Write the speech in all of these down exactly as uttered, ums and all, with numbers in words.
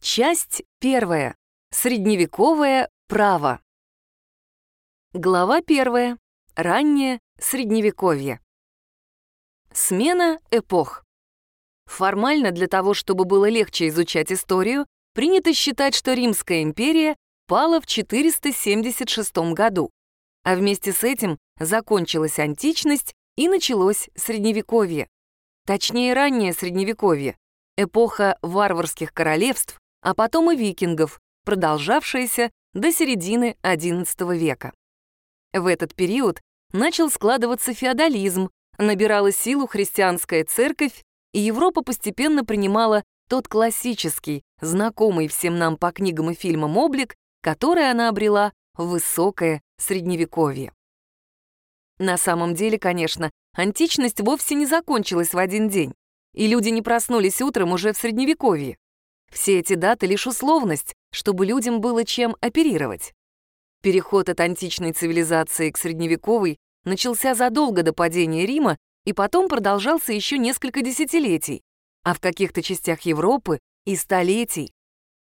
Часть первая. Средневековое право. Глава первая. Раннее Средневековье. Смена эпох. Формально для того, чтобы было легче изучать историю, принято считать, что Римская империя пала в четыреста семьдесят шестом году, а вместе с этим закончилась античность и началось Средневековье. Точнее, раннее Средневековье, эпоха варварских королевств, а потом и викингов, продолжавшаяся до середины одиннадцатого века. В этот период начал складываться феодализм, набирала силу христианская церковь, и Европа постепенно принимала тот классический, знакомый всем нам по книгам и фильмам облик, который она обрела в высокое Средневековье. На самом деле, конечно, античность вовсе не закончилась в один день, и люди не проснулись утром уже в Средневековье. Все эти даты — лишь условность, чтобы людям было чем оперировать. Переход от античной цивилизации к средневековой начался задолго до падения Рима и потом продолжался еще несколько десятилетий, а в каких-то частях Европы и столетий.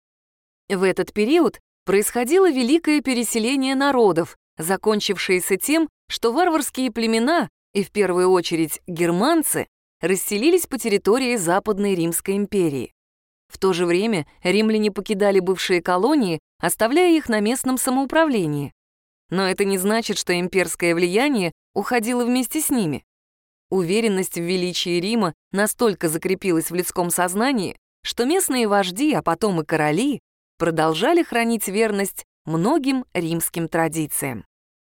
В этот период происходило великое переселение народов, закончившееся тем, что варварские племена, и в первую очередь германцы, расселились по территории Западной Римской империи. В то же время римляне покидали бывшие колонии, оставляя их на местном самоуправлении. Но это не значит, что имперское влияние уходило вместе с ними. Уверенность в величии Рима настолько закрепилась в людском сознании, что местные вожди, а потом и короли, продолжали хранить верность многим римским традициям.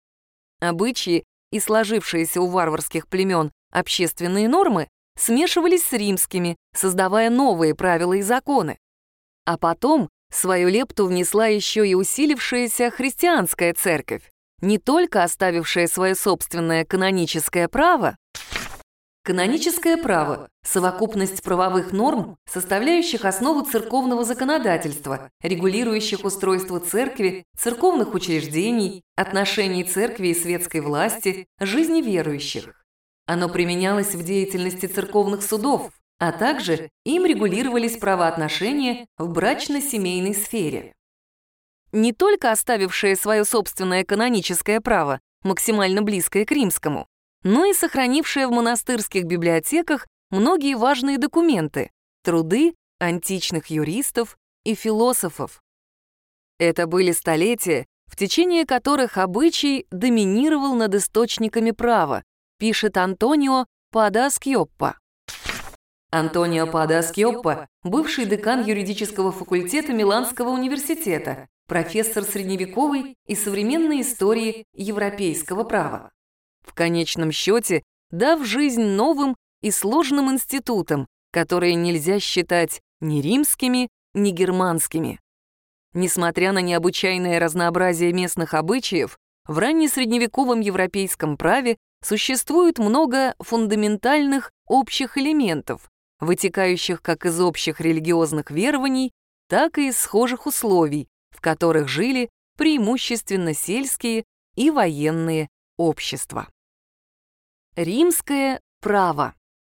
Обычаи и сложившиеся у варварских племен общественные нормы смешивались с римскими, создавая новые правила и законы. А потом свою лепту внесла еще и усилившаяся христианская церковь, не только оставившая свое собственное каноническое право. Каноническое право — совокупность правовых норм, составляющих основу церковного законодательства, регулирующих устройство церкви, церковных учреждений, отношений церкви и светской власти, жизни верующих. Оно применялось в деятельности церковных судов, а также им регулировались правоотношения в брачно-семейной сфере. Не только оставившее свое собственное каноническое право, максимально близкое к римскому, но и сохранившее в монастырских библиотеках многие важные документы, труды античных юристов и философов. Это были столетия, в течение которых обычай доминировал над источниками права, пишет Антонио Пада-Скьоппо. Антонио Пада-Скьоппо — бывший декан юридического факультета Миланского университета, профессор средневековой и современной истории европейского права. В конечном счете, дав жизнь новым и сложным институтам, которые нельзя считать ни римскими, ни германскими. Несмотря на необычайное разнообразие местных обычаев, в раннесредневековом европейском праве существует много фундаментальных общих элементов, вытекающих как из общих религиозных верований, так и из схожих условий, в которых жили преимущественно сельские и военные общества. Римское право.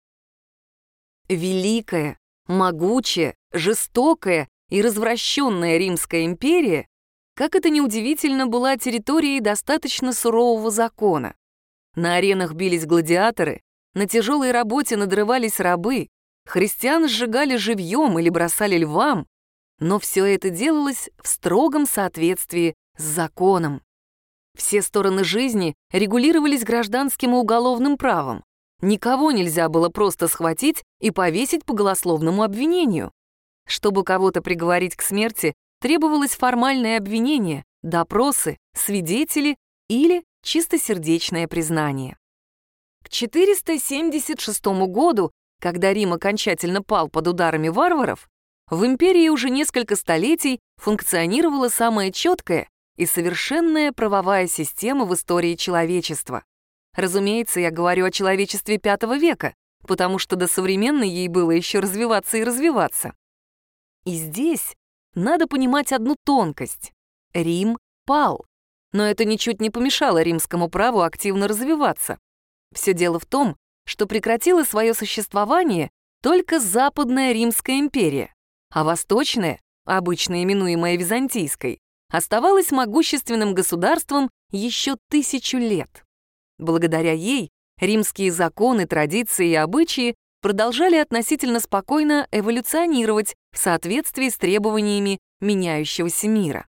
Великая, могучая, жестокая и развращенная Римская империя, как это ни удивительно, была территорией достаточно сурового закона. На аренах бились гладиаторы, на тяжелой работе надрывались рабы, христиан сжигали живьем или бросали львам, но все это делалось в строгом соответствии с законом. Все стороны жизни регулировались гражданским и уголовным правом. Никого нельзя было просто схватить и повесить по голословному обвинению. Чтобы кого-то приговорить к смерти, требовалось формальное обвинение, допросы, свидетели или чистосердечное признание. К четыреста семьдесят шестому году, когда Рим окончательно пал под ударами варваров, в империи уже несколько столетий функционировала самая четкая и совершенная правовая система в истории человечества. Разумеется, я говорю о человечестве пятого века, потому что до современной ей было еще развиваться и развиваться. И здесь надо понимать одну тонкость. Рим пал. Но это ничуть не помешало римскому праву активно развиваться. Все дело в том, что прекратила свое существование только Западная Римская империя, а Восточная обычно именуемая Византийской, оставалась могущественным государством еще тысячу лет. Благодаря ей римские законы, традиции и обычаи продолжали относительно спокойно эволюционировать в соответствии с требованиями меняющегося мира.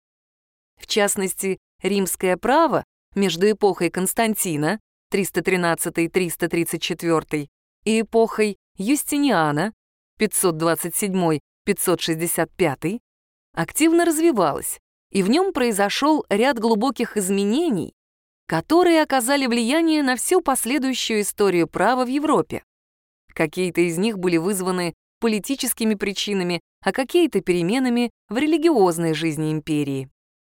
В частности, римское право между эпохой Константина триста тринадцатый — триста тридцать четвёртый и эпохой Юстиниана пятьсот двадцать седьмой — пятьсот шестьдесят пятый активно развивалось, и в нем произошел ряд глубоких изменений, которые оказали влияние на всю последующую историю права в Европе. Какие-то из них были вызваны политическими причинами, а какие-то переменами в религиозной жизни империи.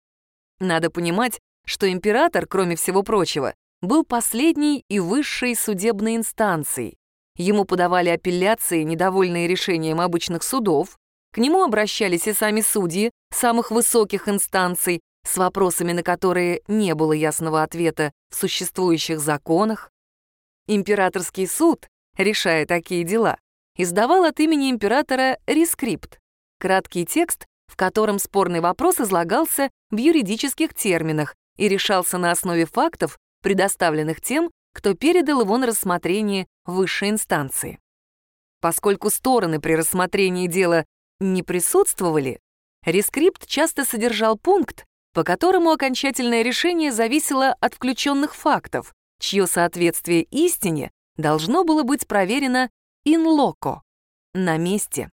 Надо понимать, что император, кроме всего прочего, был последней и высшей судебной инстанцией. Ему подавали апелляции, недовольные решением обычных судов, к нему обращались и сами судьи самых высоких инстанций с вопросами, на которые не было ясного ответа в существующих законах. Императорский суд, решая такие дела, издавал от имени императора рескрипт, краткий текст, в котором спорный вопрос излагался в юридических терминах и решался на основе фактов, предоставленных тем, кто передал его на рассмотрение высшей инстанции. Поскольку стороны при рассмотрении дела не присутствовали, рескрипт часто содержал пункт, по которому окончательное решение зависело от включенных фактов, чье соответствие истине должно было быть проверено in loco, на месте.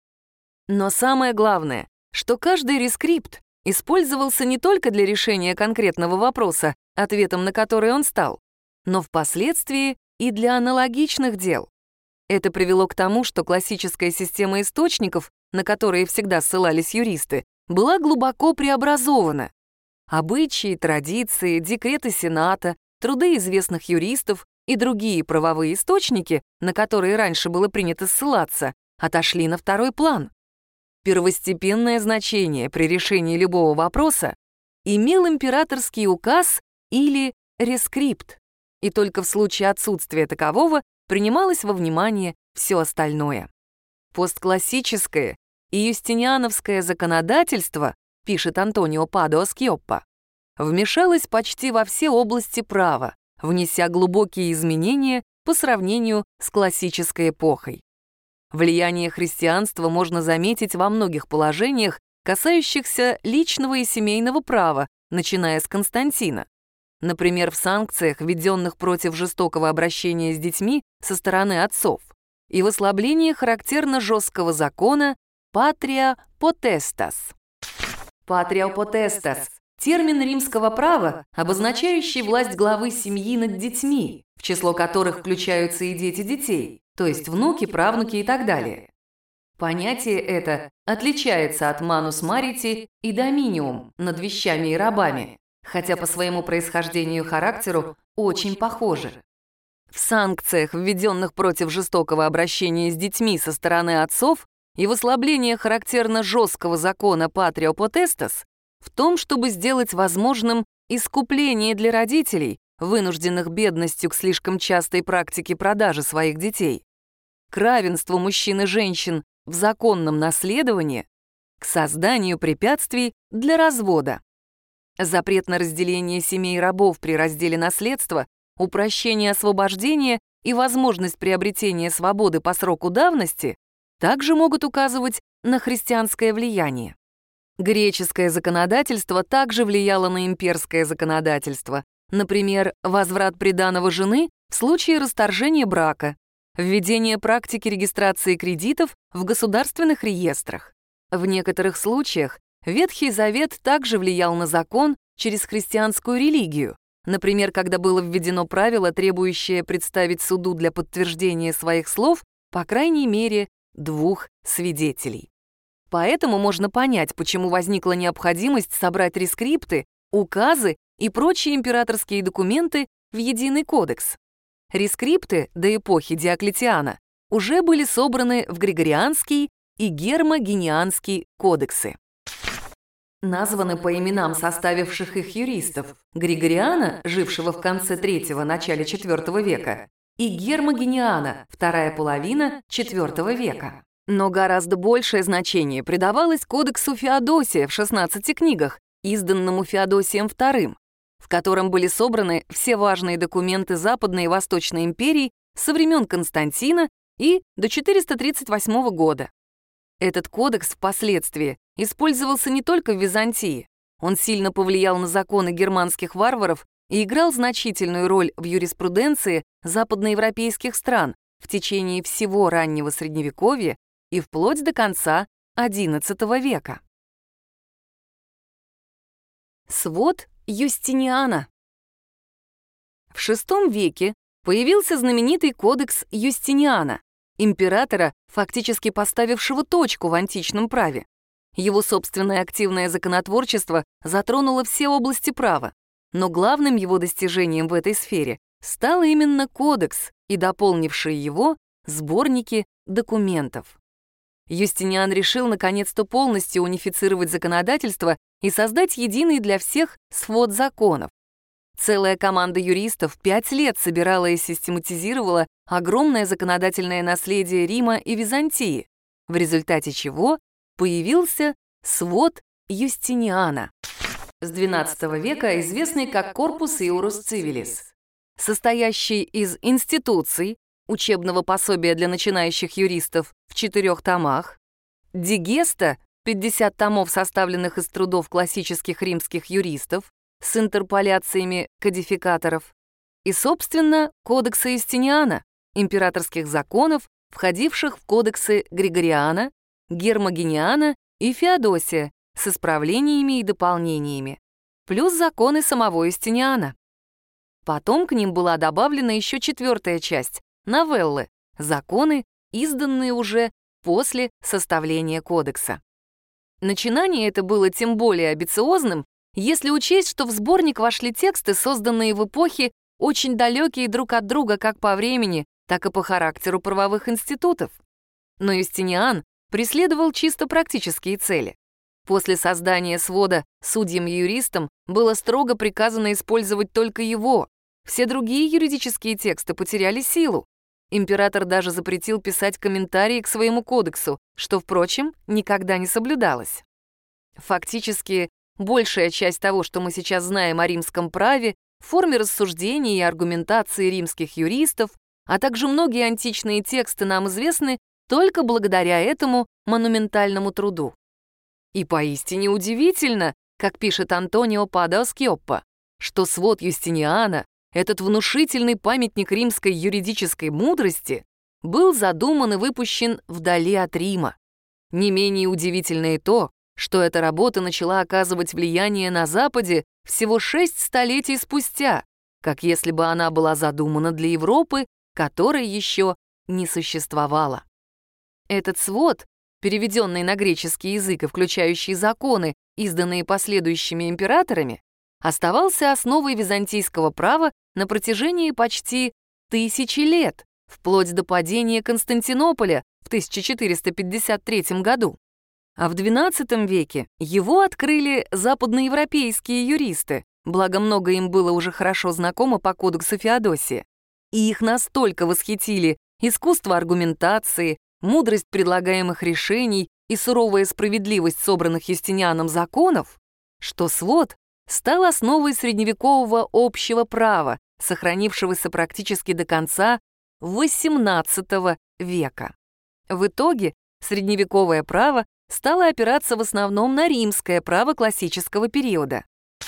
Но самое главное, что каждый рескрипт использовался не только для решения конкретного вопроса, ответом на который он стал, но впоследствии и для аналогичных дел. Это привело к тому, что классическая система источников, на которые всегда ссылались юристы, была глубоко преобразована. Обычаи, традиции, декреты Сената, труды известных юристов и другие правовые источники, на которые раньше было принято ссылаться, отошли на второй план. Первостепенное значение при решении любого вопроса имел императорский указ или рескрипт, и только в случае отсутствия такового принималось во внимание все остальное. Постклассическое и юстиниановское законодательство, пишет Антонио Падуа Скьоппа, вмешалось почти во все области права, внеся глубокие изменения по сравнению с классической эпохой. Влияние христианства можно заметить во многих положениях, касающихся личного и семейного права, начиная с Константина. Например, в санкциях, введенных против жестокого обращения с детьми со стороны отцов, и в ослаблении характерно жесткого закона «patria potestas». «Patria potestas» — термин римского права, обозначающий власть главы семьи над детьми, в число которых включаются и дети детей, то есть внуки, правнуки и так далее. Понятие это отличается от «manus mariti» и «dominium» над вещами и рабами, хотя по своему происхождению и характеру очень похожи. В санкциях, введенных против жестокого обращения с детьми со стороны отцов, и в ослаблении характерно жесткого закона «patria potestas» в том, чтобы сделать возможным искупление для родителей, вынужденных бедностью к слишком частой практике продажи своих детей, к равенству мужчин и женщин в законном наследовании, к созданию препятствий для развода. Запрет на разделение семей рабов при разделе наследства, упрощение освобождения и возможность приобретения свободы по сроку давности также могут указывать на христианское влияние. Греческое законодательство также влияло на имперское законодательство. Например, возврат приданого жены в случае расторжения брака, введение практики регистрации кредитов в государственных реестрах. В некоторых случаях Ветхий Завет также влиял на закон через христианскую религию, например, когда было введено правило, требующее представить суду для подтверждения своих слов по крайней мере двух свидетелей. Поэтому можно понять, почему возникла необходимость собрать рескрипты, указы и прочие императорские документы в единый кодекс. Рескрипты до эпохи Диоклетиана уже были собраны в Григорианский и Гермогенианский кодексы. Названы по именам составивших их юристов: Григориана, жившего в конце третьего – начале четвёртого века, и Гермогениана, вторая половина четвёртого века. Но гораздо большее значение придавалось кодексу Феодосия в шестнадцати книгах, изданному Феодосием вторым, в котором были собраны все важные документы Западной и Восточной империй со времен Константина и до четыреста тридцать восьмого года. Этот кодекс впоследствии использовался не только в Византии. Он сильно повлиял на законы германских варваров и играл значительную роль в юриспруденции западноевропейских стран в течение всего раннего Средневековья и вплоть до конца одиннадцатого века. Свод Юстиниана. В шестом веке появился знаменитый кодекс Юстиниана, императора, фактически поставившего точку в античном праве. Его собственное активное законотворчество затронуло все области права, но главным его достижением в этой сфере стал именно кодекс и дополнившие его сборники документов. Юстиниан решил наконец-то полностью унифицировать законодательство и создать единый для всех свод законов. Целая команда юристов пять лет собирала и систематизировала огромное законодательное наследие Рима и Византии, в результате чего появился свод Юстиниана, с двенадцатого века известный как Corpus Iuris Civilis, состоящий из институций, учебного пособия для начинающих юристов в четырех томах, дигеста, пятьдесят томов, составленных из трудов классических римских юристов, с интерполяциями кодификаторов, и, собственно, кодекса Юстиниана, императорских законов, входивших в кодексы Григориана, Гермогениана и Феодосия с исправлениями и дополнениями, плюс законы самого Юстиниана. Потом к ним была добавлена еще четвертая часть — новеллы, законы, изданные уже после составления кодекса. Начинание это было тем более амбициозным, если учесть, что в сборник вошли тексты, созданные в эпохи, очень далекие друг от друга как по времени, так и по характеру правовых институтов. Но Юстиниан преследовал чисто практические цели. После создания свода судьям и юристам было строго приказано использовать только его. Все другие юридические тексты потеряли силу. Император даже запретил писать комментарии к своему кодексу, что, впрочем, никогда не соблюдалось. Фактически, большая часть того, что мы сейчас знаем о римском праве, в форме рассуждений и аргументации римских юристов, а также многие античные тексты нам известны только благодаря этому монументальному труду. И поистине удивительно, как пишет Антонио Падо Скьоппо, что свод Юстиниана, этот внушительный памятник римской юридической мудрости, был задуман и выпущен вдали от Рима. Не менее удивительно и то, что эта работа начала оказывать влияние на Западе всего шесть столетий спустя, как если бы она была задумана для Европы, которой еще не существовало. Этот свод, переведенный на греческий язык и включающий законы, изданные последующими императорами, оставался основой византийского права на протяжении почти тысячи лет, вплоть до падения Константинополя в тысяча четыреста пятьдесят третьем году. А в двенадцатом веке его открыли западноевропейские юристы, благо много им было уже хорошо знакомо по кодексу Феодосия. И их настолько восхитили искусство аргументации, мудрость предлагаемых решений и суровая справедливость собранных Юстинианом законов, что свод стал основой средневекового общего права, сохранившегося практически до конца восемнадцатого века. В итоге средневековое право стало опираться в основном на римское право классического периода.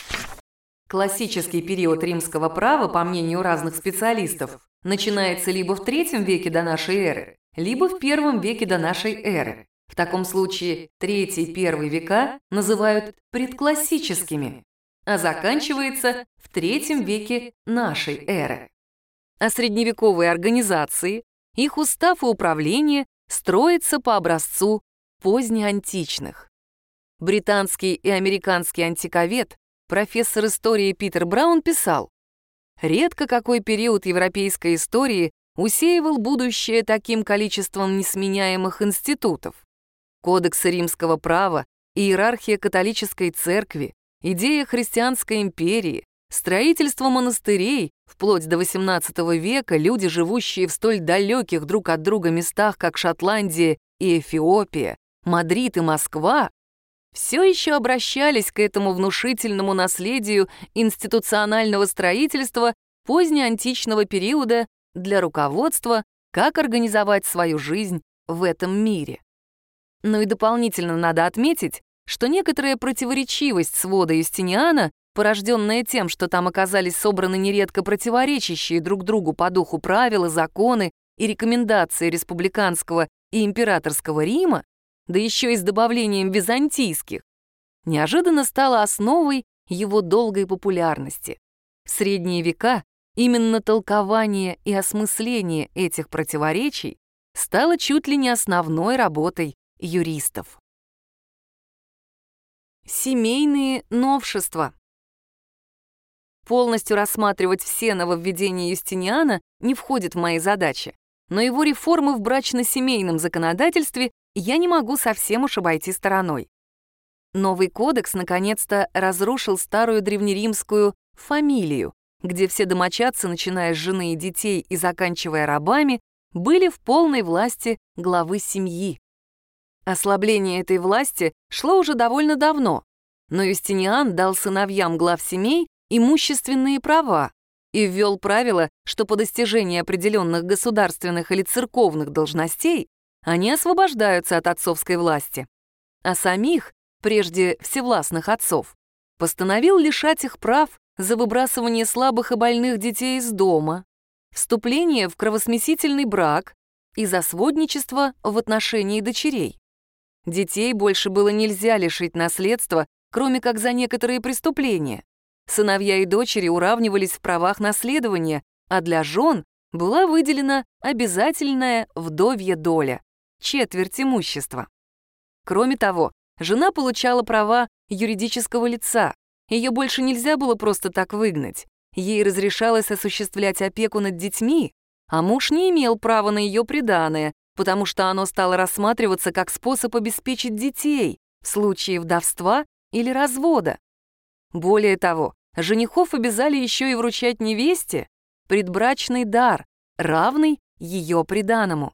Классический период римского права, по мнению разных специалистов, начинается либо в третьем веке до нашей эры, либо в первом веке до нашей эры. В таком случае третий и первый века называют предклассическими, а заканчивается в третьем веке нашей эры. А средневековые организации, их устав и управление строятся по образцу позднеантичных. Британский и американский антиковед, профессор истории Питер Браун писал: «Редко какой период европейской истории усеивал будущее таким количеством несменяемых институтов. Кодексы римского права, иерархия католической церкви, идея христианской империи, строительство монастырей, вплоть до восемнадцатого века люди, живущие в столь далеких друг от друга местах, как Шотландия и Эфиопия, Мадрид и Москва все еще обращались к этому внушительному наследию институционального строительства позднеантичного периода для руководства, как организовать свою жизнь в этом мире. Ну и дополнительно надо отметить, что некоторая противоречивость свода Юстиниана, порожденная тем, что там оказались собраны нередко противоречащие друг другу по духу правила, законы и рекомендации республиканского и императорского Рима, да еще и с добавлением византийских, неожиданно стала основой его долгой популярности. В средние века именно толкование и осмысление этих противоречий стало чуть ли не основной работой юристов. Семейные новшества. Полностью рассматривать все нововведения Юстиниана не входит в мои задачи, но его реформы в брачно-семейном законодательстве я не могу совсем уж обойти стороной. Новый кодекс наконец-то разрушил старую древнеримскую фамилию, где все домочадцы, начиная с жены и детей и заканчивая рабами, были в полной власти главы семьи. Ослабление этой власти шло уже довольно давно, но Юстиниан дал сыновьям глав семей имущественные права и ввел правило, что по достижении определенных государственных или церковных должностей они освобождаются от отцовской власти, а самих, прежде всевластных отцов, постановил лишать их прав за выбрасывание слабых и больных детей из дома, вступление в кровосмесительный брак и за сводничество в отношении дочерей. Детей больше было нельзя лишить наследства, кроме как за некоторые преступления. Сыновья и дочери уравнивались в правах наследования, а для жен была выделена обязательная вдовья доля, четверть имущества. Кроме того, жена получала права юридического лица, ее больше нельзя было просто так выгнать. Ей разрешалось осуществлять опеку над детьми, а муж не имел права на ее приданое, потому что оно стало рассматриваться как способ обеспечить детей в случае вдовства или развода. Более того, женихов обязали еще и вручать невесте предбрачный дар, равный ее приданому.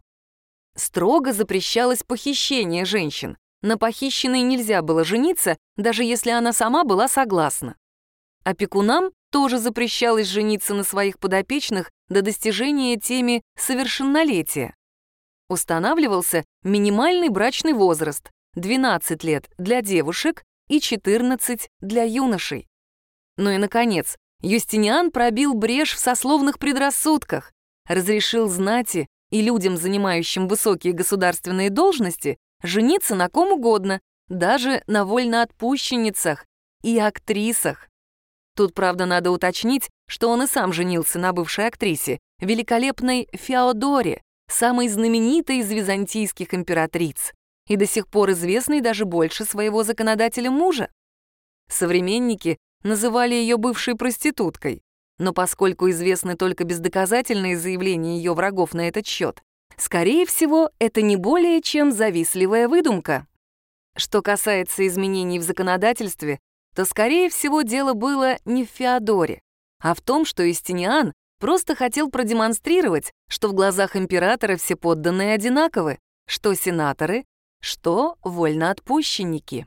Строго запрещалось похищение женщин. На похищенной нельзя было жениться, даже если она сама была согласна. Опекунам тоже запрещалось жениться на своих подопечных до достижения теми совершеннолетия. Устанавливался минимальный брачный возраст — двенадцать лет для девушек и четырнадцать для юношей. Ну и, наконец, Юстиниан пробил брешь в сословных предрассудках, разрешил знати и людям, занимающим высокие государственные должности, жениться на ком угодно, даже на вольноотпущенницах и актрисах. Тут, правда, надо уточнить, что он и сам женился на бывшей актрисе, великолепной Феодоре, самой знаменитой из византийских императриц, и до сих пор известной даже больше своего законодателя мужа. Современники называли ее бывшей проституткой, но поскольку известны только бездоказательные заявления ее врагов на этот счет, скорее всего, это не более чем завистливая выдумка. Что касается изменений в законодательстве, то, скорее всего, дело было не в Феодоре, а в том, что Юстиниан просто хотел продемонстрировать, что в глазах императора все подданные одинаковы, что сенаторы, что вольноотпущенники.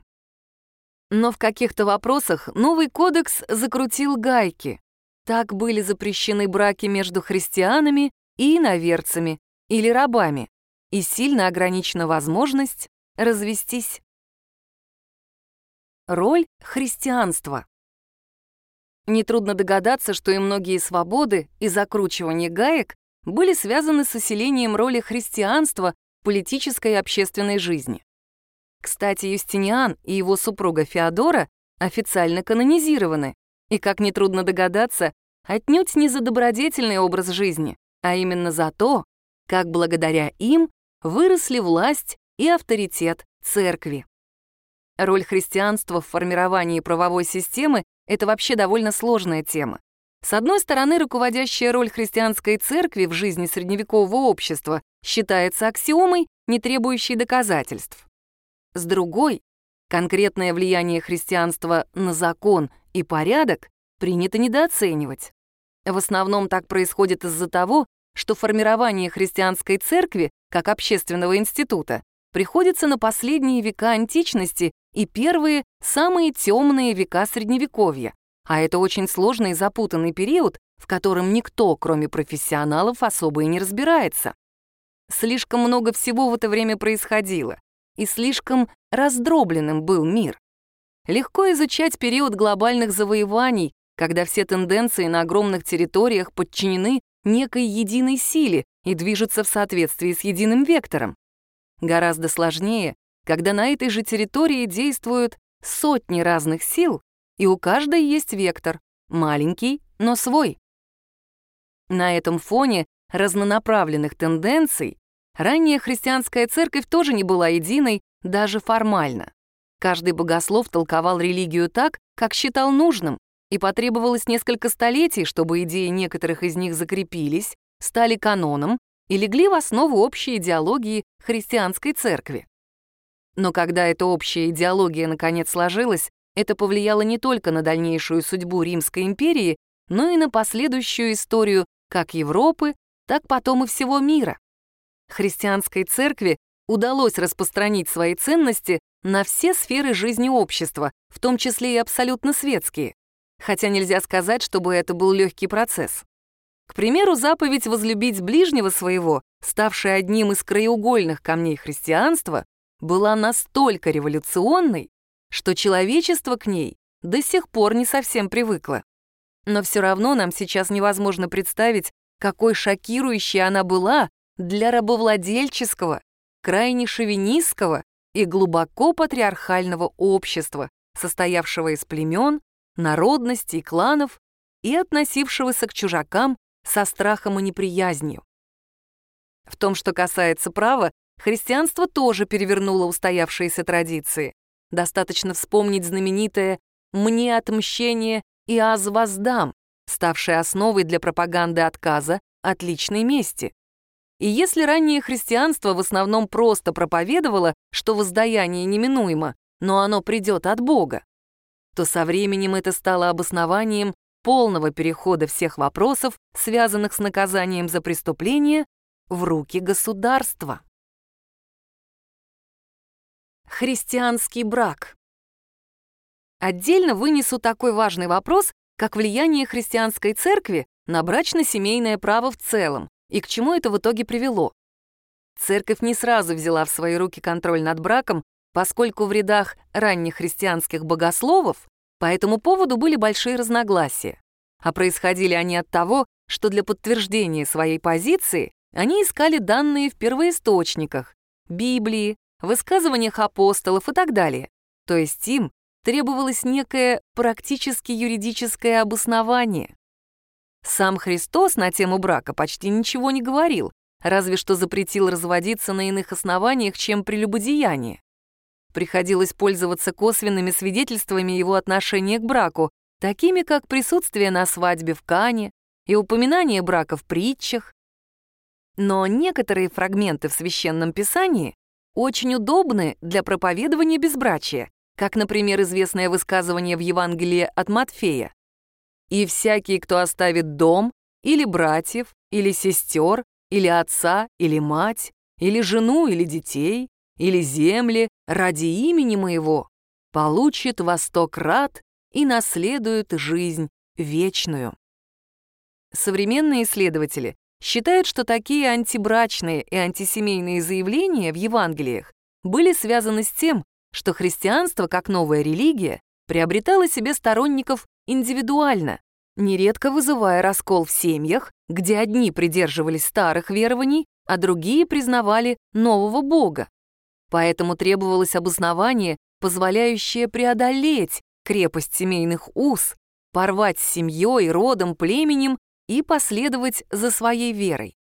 Но в каких-то вопросах новый кодекс закрутил гайки. Так были запрещены браки между христианами и иноверцами или рабами, и сильно ограничена возможность развестись. Роль христианства. Нетрудно догадаться, что и многие свободы и закручивание гаек были связаны с усилением роли христианства в политической и общественной жизни. Кстати, Юстиниан и его супруга Феодора официально канонизированы, и, как нетрудно догадаться, отнюдь не за добродетельный образ жизни, а именно за то, как благодаря им выросли власть и авторитет церкви. Роль христианства в формировании правовой системы — это вообще довольно сложная тема. С одной стороны, руководящая роль христианской церкви в жизни средневекового общества считается аксиомой, не требующей доказательств. С другой, конкретное влияние христианства на закон и порядок принято недооценивать. В основном так происходит из-за того, что формирование христианской церкви как общественного института приходится на последние века античности и первые, самые темные века Средневековья, а это очень сложный и запутанный период, в котором никто, кроме профессионалов, особо и не разбирается. Слишком много всего в это время происходило, и слишком раздробленным был мир. Легко изучать период глобальных завоеваний, когда все тенденции на огромных территориях подчинены некой единой силе и движутся в соответствии с единым вектором. Гораздо сложнее, когда на этой же территории действуют сотни разных сил, и у каждой есть вектор, маленький, но свой. На этом фоне разнонаправленных тенденций ранняя христианская церковь тоже не была единой, даже формально. Каждый богослов толковал религию так, как считал нужным, и потребовалось несколько столетий, чтобы идеи некоторых из них закрепились, стали каноном и легли в основу общей идеологии христианской церкви. Но когда эта общая идеология наконец сложилась, это повлияло не только на дальнейшую судьбу Римской империи, но и на последующую историю как Европы, так потом и всего мира. Христианской церкви удалось распространить свои ценности на все сферы жизни общества, в том числе и абсолютно светские, хотя нельзя сказать, чтобы это был легкий процесс. К примеру, заповедь «возлюбить ближнего своего», ставшая одним из краеугольных камней христианства, была настолько революционной, что человечество к ней до сих пор не совсем привыкло. Но все равно нам сейчас невозможно представить, какой шокирующей она была для рабовладельческого, крайне шовинистского и глубоко патриархального общества, состоявшего из племен, народностей, кланов и относившегося к чужакам со страхом и неприязнью. В том, что касается права, христианство тоже перевернуло устоявшиеся традиции. Достаточно вспомнить знаменитое «мне отмщение и аз воздам», ставшее основой для пропаганды отказа от личной мести. И если раннее христианство в основном просто проповедовало, что воздаяние неминуемо, но оно придет от Бога, то со временем это стало обоснованием полного перехода всех вопросов, связанных с наказанием за преступление, в руки государства. Христианский брак. Отдельно вынесу такой важный вопрос, как влияние христианской церкви на брачно-семейное право в целом, и к чему это в итоге привело. Церковь не сразу взяла в свои руки контроль над браком, поскольку в рядах ранних христианских богословов по этому поводу были большие разногласия. А происходили они от того, что для подтверждения своей позиции они искали данные в первоисточниках, Библии, высказываниях апостолов и так далее. То есть им требовалось некое практически юридическое обоснование. Сам Христос на тему брака почти ничего не говорил, разве что запретил разводиться на иных основаниях, чем прелюбодеяние. Приходилось пользоваться косвенными свидетельствами его отношения к браку, такими как присутствие на свадьбе в Кане и упоминание брака в притчах. Но некоторые фрагменты в Священном Писании очень удобны для проповедования безбрачия, как, например, известное высказывание в Евангелии от Матфея. «И всякий, кто оставит дом, или братьев, или сестер, или отца, или мать, или жену, или детей, или земли ради имени моего, получит во сто крат и наследует жизнь вечную». Современные исследователи считают, что такие антибрачные и антисемейные заявления в Евангелиях были связаны с тем, что христианство, как новая религия, приобретало себе сторонников индивидуально, нередко вызывая раскол в семьях, где одни придерживались старых верований, а другие признавали нового Бога. Поэтому требовалось обоснование, позволяющее преодолеть крепость семейных уз, порвать с семьей, родом, племенем и последовать за своей верой.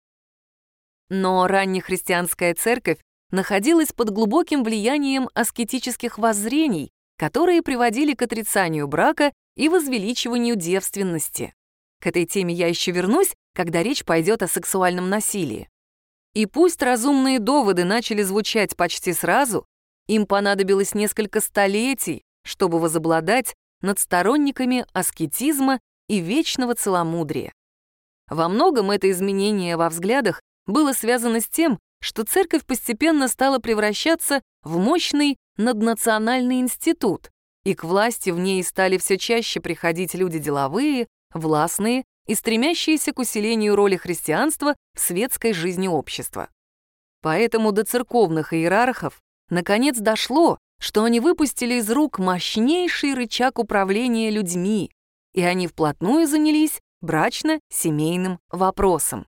Но раннехристианская церковь находилась под глубоким влиянием аскетических воззрений, которые приводили к отрицанию брака и возвеличиванию девственности. К этой теме я еще вернусь, когда речь пойдет о сексуальном насилии. И пусть разумные доводы начали звучать почти сразу, им понадобилось несколько столетий, чтобы возобладать над сторонниками аскетизма и вечного целомудрия. Во многом это изменение во взглядах было связано с тем, что церковь постепенно стала превращаться в мощный наднациональный институт, и к власти в ней стали все чаще приходить люди деловые, властные и стремящиеся к усилению роли христианства в светской жизни общества. Поэтому до церковных иерархов наконец дошло, что они выпустили из рук мощнейший рычаг управления людьми, и они вплотную занялись брачно-семейным вопросом.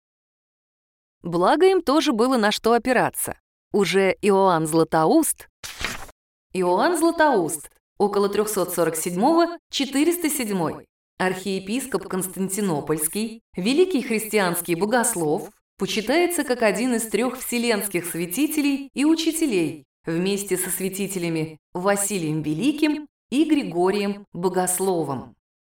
Благо им тоже было на что опираться. Уже Иоанн Златоуст, Иоанн Златоуст, около триста сорок седьмой — четыреста седьмой, архиепископ Константинопольский, великий христианский богослов, почитается как один из трех вселенских святителей и учителей, вместе со святителями Василием Великим и Григорием Богословом.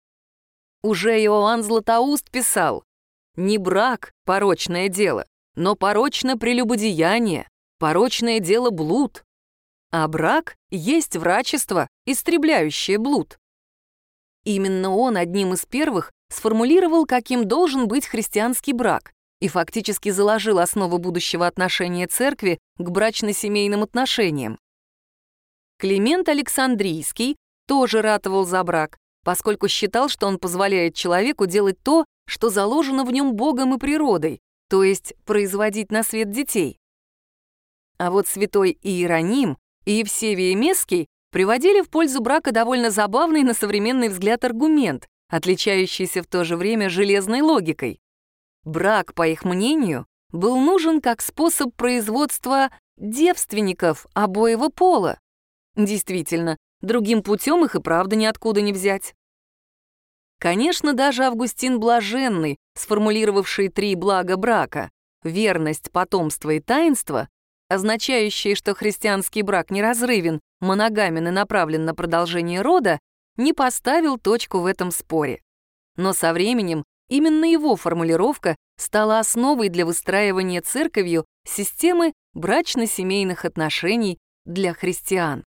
Уже Иоанн Златоуст писал: «Не брак – порочное дело, но порочно прелюбодеяние, порочное дело блуд, а брак есть врачество, истребляющее блуд». Именно он одним из первых сформулировал, каким должен быть христианский брак, и фактически заложил основу будущего отношения церкви к брачно-семейным отношениям. Климент Александрийский тоже ратовал за брак, поскольку считал, что он позволяет человеку делать то, что заложено в нем Богом и природой, то есть производить на свет детей. А вот святой Иероним и Евсевий Месский приводили в пользу брака довольно забавный на современный взгляд аргумент, отличающийся в то же время железной логикой. Брак, по их мнению, был нужен как способ производства девственников обоего пола. Действительно, другим путем их и правда ниоткуда не взять. Конечно, даже Августин Блаженный, сформулировавший три блага брака — верность, потомство и таинство, означающие, что христианский брак неразрывен, моногамен и направлен на продолжение рода, не поставил точку в этом споре. Но со временем именно его формулировка стала основой для выстраивания церковью системы брачно-семейных отношений для христиан.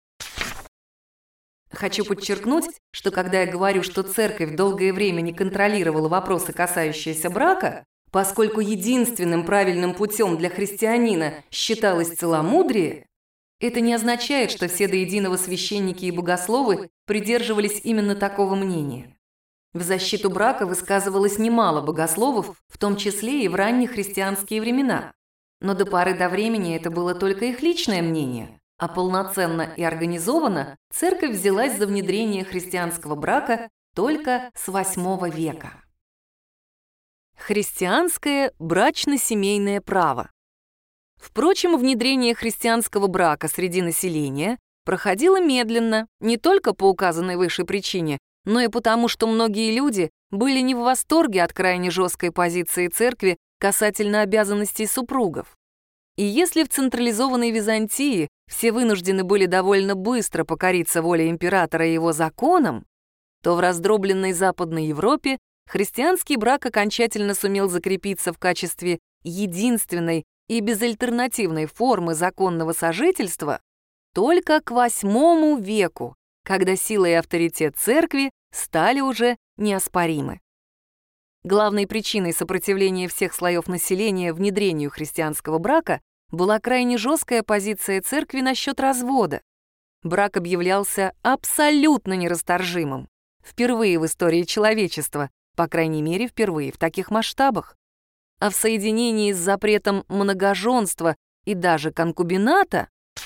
Хочу подчеркнуть, что когда я говорю, что церковь долгое время не контролировала вопросы, касающиеся брака, поскольку единственным правильным путем для христианина считалось целомудрие, это не означает, что все до единого священники и богословы придерживались именно такого мнения. В защиту брака высказывалось немало богословов, в том числе и в ранние христианские времена. Но до поры до времени это было только их личное мнение, а полноценно и организованно церковь взялась за внедрение христианского брака только с восьмого века. Христианское брачно-семейное право. Впрочем, внедрение христианского брака среди населения проходило медленно, не только по указанной выше причине, но и потому, что многие люди были не в восторге от крайне жесткой позиции церкви касательно обязанностей супругов. И если в централизованной Византии все вынуждены были довольно быстро покориться воле императора и его законам, то в раздробленной Западной Европе христианский брак окончательно сумел закрепиться в качестве единственной и безальтернативной формы законного сожительства только к восьмому веку, когда сила и авторитет церкви стали уже неоспоримы. Главной причиной сопротивления всех слоев населения внедрению христианского брака была крайне жесткая позиция церкви насчет развода. Брак объявлялся абсолютно нерасторжимым. Впервые в истории человечества, по крайней мере, впервые в таких масштабах. А в соединении с запретом многоженства и даже конкубината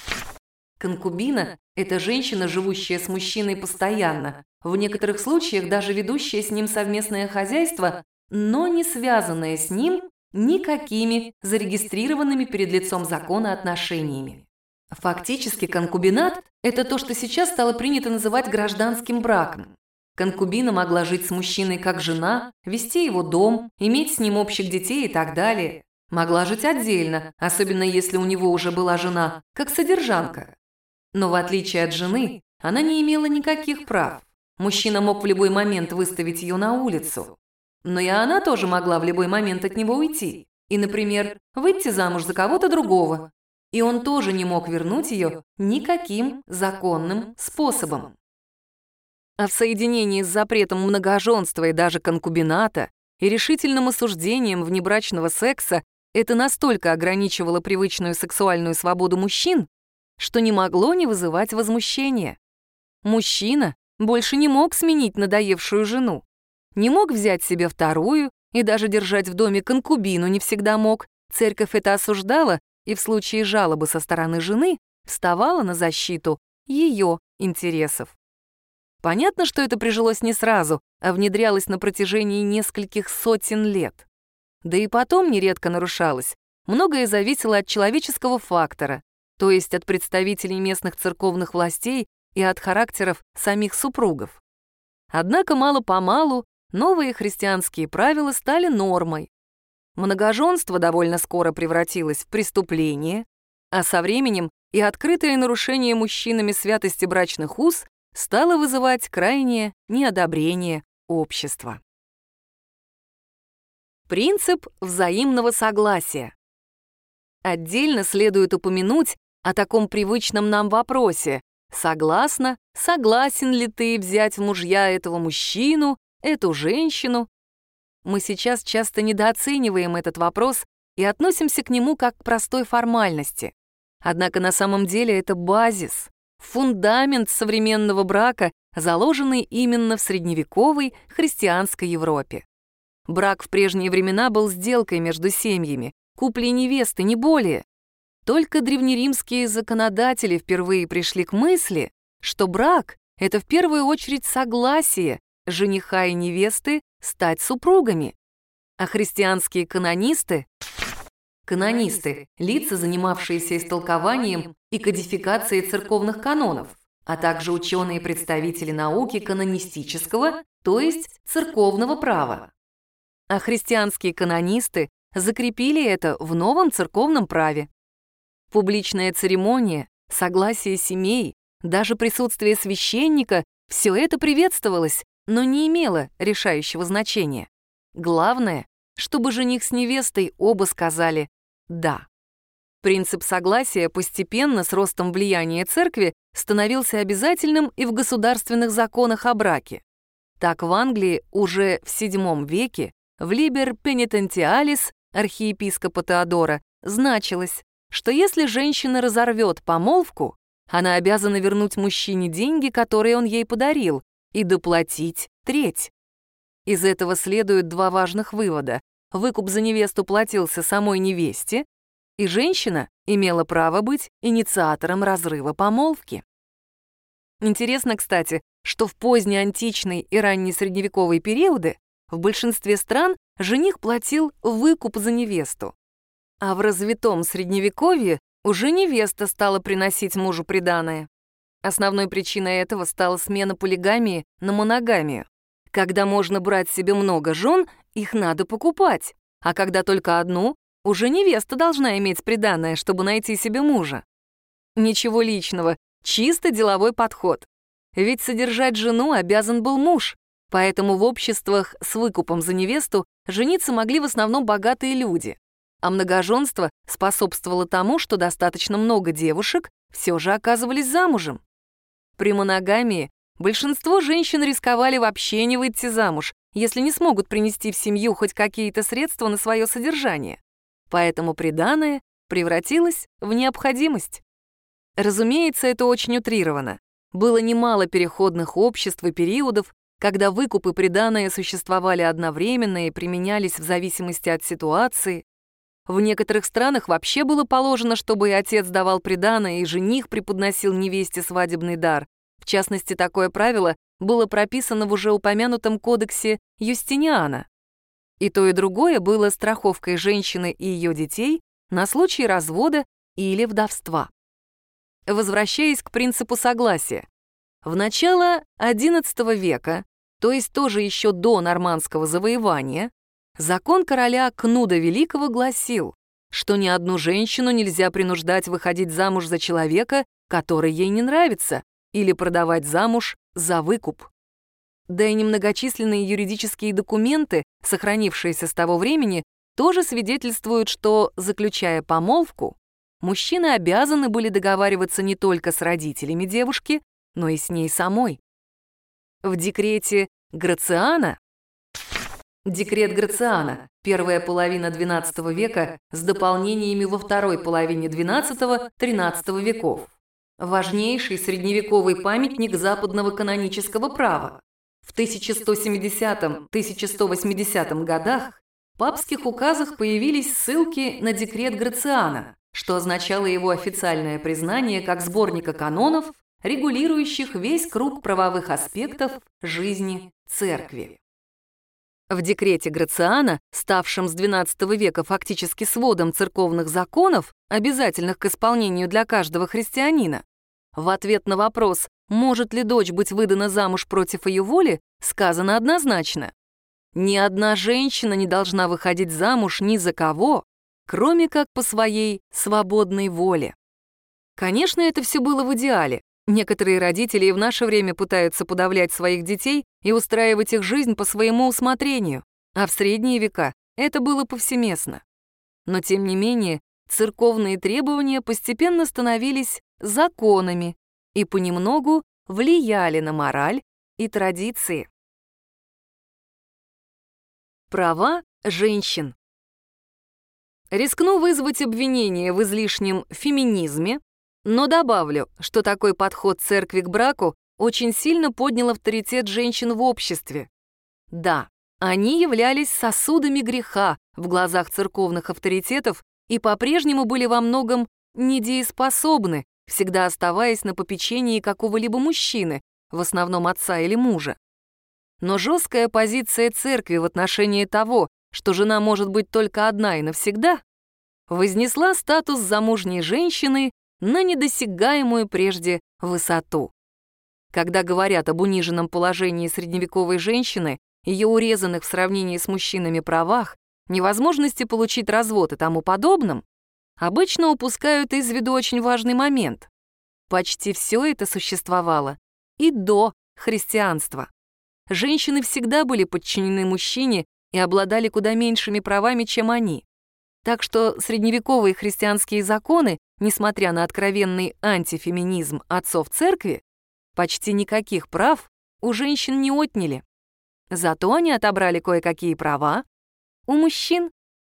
— конкубина — это женщина, живущая с мужчиной постоянно, в некоторых случаях даже ведущая с ним совместное хозяйство, но не связанная с ним никакими зарегистрированными перед лицом закона отношениями. Фактически конкубинат — это то, что сейчас стало принято называть гражданским браком. Конкубина могла жить с мужчиной как жена, вести его дом, иметь с ним общих детей и так далее. Могла жить отдельно, особенно если у него уже была жена, как содержанка. Но в отличие от жены, она не имела никаких прав. Мужчина мог в любой момент выставить ее на улицу. Но и она тоже могла в любой момент от него уйти. И, например, выйти замуж за кого-то другого. И он тоже не мог вернуть ее никаким законным способом. А в соединении с запретом многоженства и даже конкубината и решительным осуждением внебрачного секса это настолько ограничивало привычную сексуальную свободу мужчин, что не могло не вызывать возмущения. Мужчина больше не мог сменить надоевшую жену, не мог взять себе вторую и даже держать в доме конкубину не всегда мог. Церковь это осуждала и в случае жалобы со стороны жены вставала на защиту ее интересов. Понятно, что это прижилось не сразу, а внедрялось на протяжении нескольких сотен лет. Да и потом нередко нарушалось. Многое зависело от человеческого фактора, то есть от представителей местных церковных властей и от характеров самих супругов. Однако мало-помалу новые христианские правила стали нормой. Многоженство довольно скоро превратилось в преступление, а со временем и открытое нарушение мужчинами святости брачных уз стало вызывать крайнее неодобрение общества. Принцип взаимного согласия. Отдельно следует упомянуть о таком привычном нам вопросе: согласна, согласен ли ты взять в мужья этого мужчину, эту женщину? Мы сейчас часто недооцениваем этот вопрос и относимся к нему как к простой формальности. Однако на самом деле это базис, фундамент современного брака, заложенный именно в средневековой христианской Европе. Брак в прежние времена был сделкой между семьями, куплей невесты, не более. Только древнеримские законодатели впервые пришли к мысли, что брак — это в первую очередь согласие жениха и невесты стать супругами. А христианские канонисты — канонисты — лица, занимавшиеся истолкованием и кодификацией церковных канонов, а также ученые-представители науки канонистического, то есть церковного права. А христианские канонисты закрепили это в новом церковном праве. Публичная церемония, согласие семей, даже присутствие священника — все это приветствовалось, но не имело решающего значения. Главное, чтобы жених с невестой оба сказали «да». Принцип согласия постепенно с ростом влияния церкви становился обязательным и в государственных законах о браке. Так в Англии уже в седьмом веке в Liber Penitentialis архиепископа Теодора значилось, что если женщина разорвет помолвку, она обязана вернуть мужчине деньги, которые он ей подарил, и доплатить треть. Из этого следуют два важных вывода. Выкуп за невесту платился самой невесте, и женщина имела право быть инициатором разрыва помолвки. Интересно, кстати, что в позднеантичный и раннесредневековые периоды в большинстве стран жених платил выкуп за невесту. А в развитом средневековье уже невеста стала приносить мужу приданое. Основной причиной этого стала смена полигамии на моногамию. Когда можно брать себе много жен, их надо покупать, а когда только одну, уже невеста должна иметь приданое, чтобы найти себе мужа. Ничего личного, чисто деловой подход. Ведь содержать жену обязан был муж, поэтому в обществах с выкупом за невесту жениться могли в основном богатые люди, а многоженство способствовало тому, что достаточно много девушек все же оказывались замужем. При моногамии большинство женщин рисковали вообще не выйти замуж, если не смогут принести в семью хоть какие-то средства на свое содержание. Поэтому приданое превратилось в необходимость. Разумеется, это очень утрировано. Было немало переходных обществ и периодов, когда выкуп и приданое существовали одновременно и применялись в зависимости от ситуации. В некоторых странах вообще было положено, чтобы и отец давал приданое, и жених преподносил невесте свадебный дар. В частности, такое правило было прописано в уже упомянутом кодексе Юстиниана. И то, и другое было страховкой женщины и ее детей на случай развода или вдовства. Возвращаясь к принципу согласия. В начало одиннадцатого века, то есть тоже еще до нормандского завоевания, закон короля Кнуда Великого гласил, что ни одну женщину нельзя принуждать выходить замуж за человека, который ей не нравится, или продавать замуж за выкуп. Да и немногочисленные юридические документы, сохранившиеся с того времени, тоже свидетельствуют, что, заключая помолвку, мужчины обязаны были договариваться не только с родителями девушки, но и с ней самой. В декрете Грациана Декрет Грациана, первая половина двенадцатого века с дополнениями во второй половине двенадцатого-тринадцатого веков. Важнейший средневековый памятник западного канонического права. В тысяча сто семидесятом — тысяча сто восьмидесятом годах в папских указах появились ссылки на декрет Грациана, что означало его официальное признание как сборника канонов, регулирующих весь круг правовых аспектов жизни церкви. В декрете Грациана, ставшем с двенадцатого века фактически сводом церковных законов, обязательных к исполнению для каждого христианина, в ответ на вопрос, может ли дочь быть выдана замуж против ее воли, сказано однозначно: ни одна женщина не должна выходить замуж ни за кого, кроме как по своей свободной воле. Конечно, это все было в идеале. Некоторые родители и в наше время пытаются подавлять своих детей и устраивать их жизнь по своему усмотрению, а в средние века это было повсеместно. Но тем не менее, церковные требования постепенно становились законами и понемногу влияли на мораль и традиции. Права женщин. Рискну вызвать обвинение в излишнем феминизме, но добавлю, что такой подход церкви к браку очень сильно поднял авторитет женщин в обществе. Да, они являлись сосудами греха в глазах церковных авторитетов и по-прежнему были во многом недееспособны, всегда оставаясь на попечении какого-либо мужчины, в основном отца или мужа. Но жесткая позиция церкви в отношении того, что жена может быть только одна и навсегда, вознесла статус замужней женщины на недосягаемую прежде высоту. Когда говорят об униженном положении средневековой женщины, ее урезанных в сравнении с мужчинами правах, невозможности получить развод и тому подобном, обычно упускают из виду очень важный момент. Почти все это существовало и до христианства. Женщины всегда были подчинены мужчине и обладали куда меньшими правами, чем они. Так что средневековые христианские законы, несмотря на откровенный антифеминизм отцов церкви, почти никаких прав у женщин не отняли. Зато они отобрали кое-какие права у мужчин.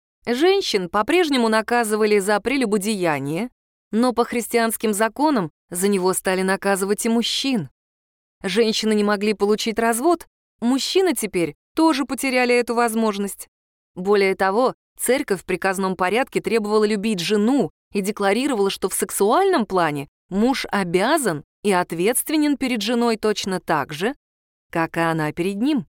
Женщин по-прежнему наказывали за прелюбодеяние, но по христианским законам за него стали наказывать и мужчин. Женщины не могли получить развод, мужчины теперь тоже потеряли эту возможность. Более того, церковь в приказном порядке требовала любить жену и декларировала, что в сексуальном плане муж обязан и ответственен перед женой точно так же, как и она перед ним.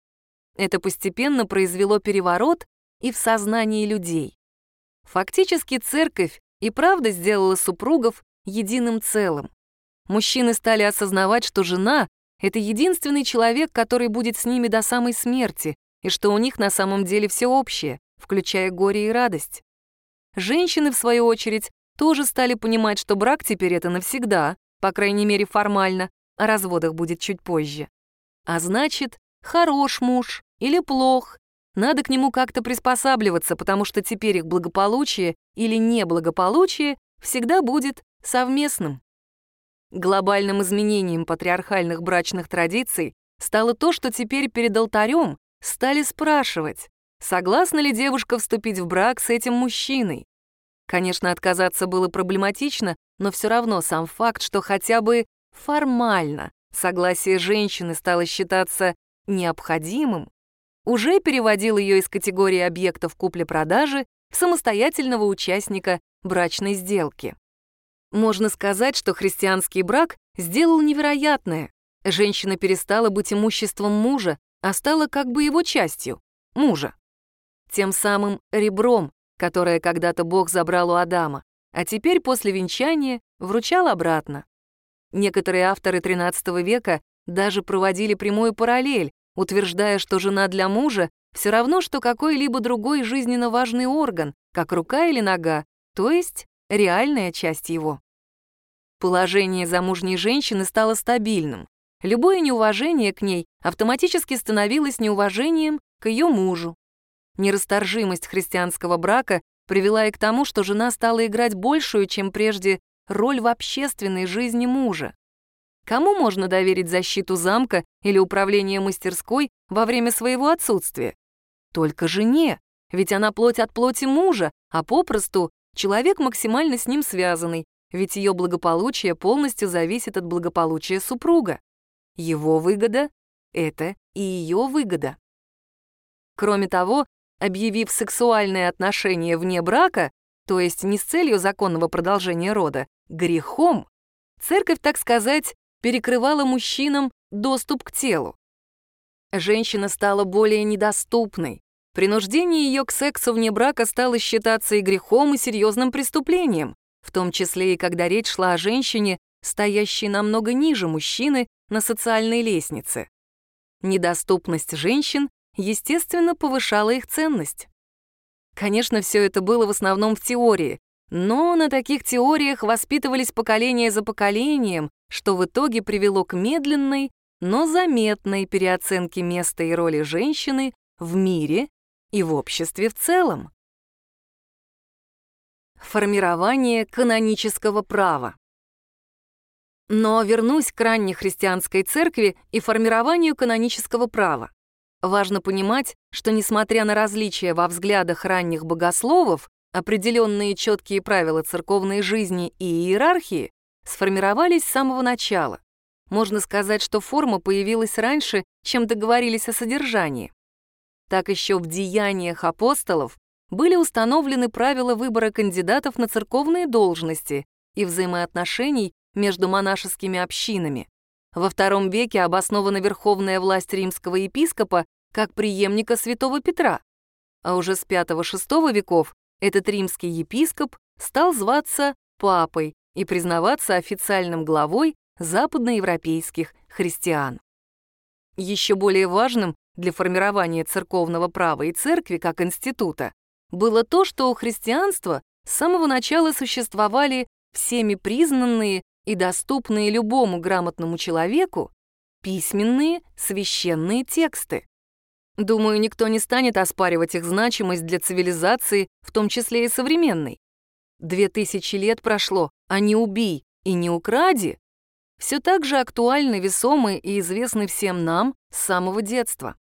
Это постепенно произвело переворот и в сознании людей. Фактически церковь и правда сделала супругов единым целым. Мужчины стали осознавать, что жена — это единственный человек, который будет с ними до самой смерти, и что у них на самом деле все общее, включая горе и радость. Женщины, в свою очередь, тоже стали понимать, что брак теперь это навсегда, по крайней мере формально, о разводах будет чуть позже. А значит, хорош муж или плох, надо к нему как-то приспосабливаться, потому что теперь их благополучие или неблагополучие всегда будет совместным. Глобальным изменением патриархальных брачных традиций стало то, что теперь перед алтарем стали спрашивать, согласна ли девушка вступить в брак с этим мужчиной. Конечно, отказаться было проблематично, но все равно сам факт, что хотя бы формально согласие женщины стало считаться необходимым, уже переводил ее из категории объектов купли-продажи в самостоятельного участника брачной сделки. Можно сказать, что христианский брак сделал невероятное. Женщина перестала быть имуществом мужа, а стала как бы его частью — мужа. Тем самым ребром, которое когда-то Бог забрал у Адама, а теперь после венчания вручал обратно. Некоторые авторы тринадцатого века даже проводили прямую параллель, утверждая, что жена для мужа все равно, что какой-либо другой жизненно важный орган, как рука или нога, то есть реальная часть его. Положение замужней женщины стало стабильным. Любое неуважение к ней автоматически становилось неуважением к ее мужу. Нерасторжимость христианского брака привела и к тому, что жена стала играть большую, чем прежде, роль в общественной жизни мужа. Кому можно доверить защиту замка или управление мастерской во время своего отсутствия? только жене, ведь она плоть от плоти мужа, а попросту человек максимально с ним связанный, ведь ее благополучие полностью зависит от благополучия супруга. Его выгода — это и ее выгода. Кроме того, объявив сексуальные отношения вне брака, то есть не с целью законного продолжения рода, грехом, церковь, так сказать, перекрывала мужчинам доступ к телу. Женщина стала более недоступной. Принуждение ее к сексу вне брака стало считаться и грехом, и серьезным преступлением, в том числе и когда речь шла о женщине, стоящей намного ниже мужчины на социальной лестнице. Недоступность женщин, естественно, повышала их ценность. Конечно, все это было в основном в теории, но на таких теориях воспитывались поколение за поколением, что в итоге привело к медленной, но заметной переоценке места и роли женщины в мире и в обществе в целом. Формирование канонического права. Но вернусь к ранней христианской церкви и формированию канонического права. Важно понимать, что несмотря на различия во взглядах ранних богословов, определенные четкие правила церковной жизни и иерархии сформировались с самого начала. Можно сказать, что форма появилась раньше, чем договорились о содержании. Так еще в деяниях апостолов были установлены правила выбора кандидатов на церковные должности и взаимоотношений между монашескими общинами. Во втором веке обоснована верховная власть римского епископа как преемника святого Петра, а уже с пятого-шестого веков этот римский епископ стал зваться папой и признаваться официальным главой западноевропейских христиан. Еще более важным для формирования церковного права и церкви как института было то, что у христианства с самого начала существовали всеми признанные и доступные любому грамотному человеку письменные священные тексты. Думаю, никто не станет оспаривать их значимость для цивилизации, в том числе и современной. Две тысячи лет прошло, а «не убий» и «не укради» все так же актуальны, весомы и известны всем нам с самого детства.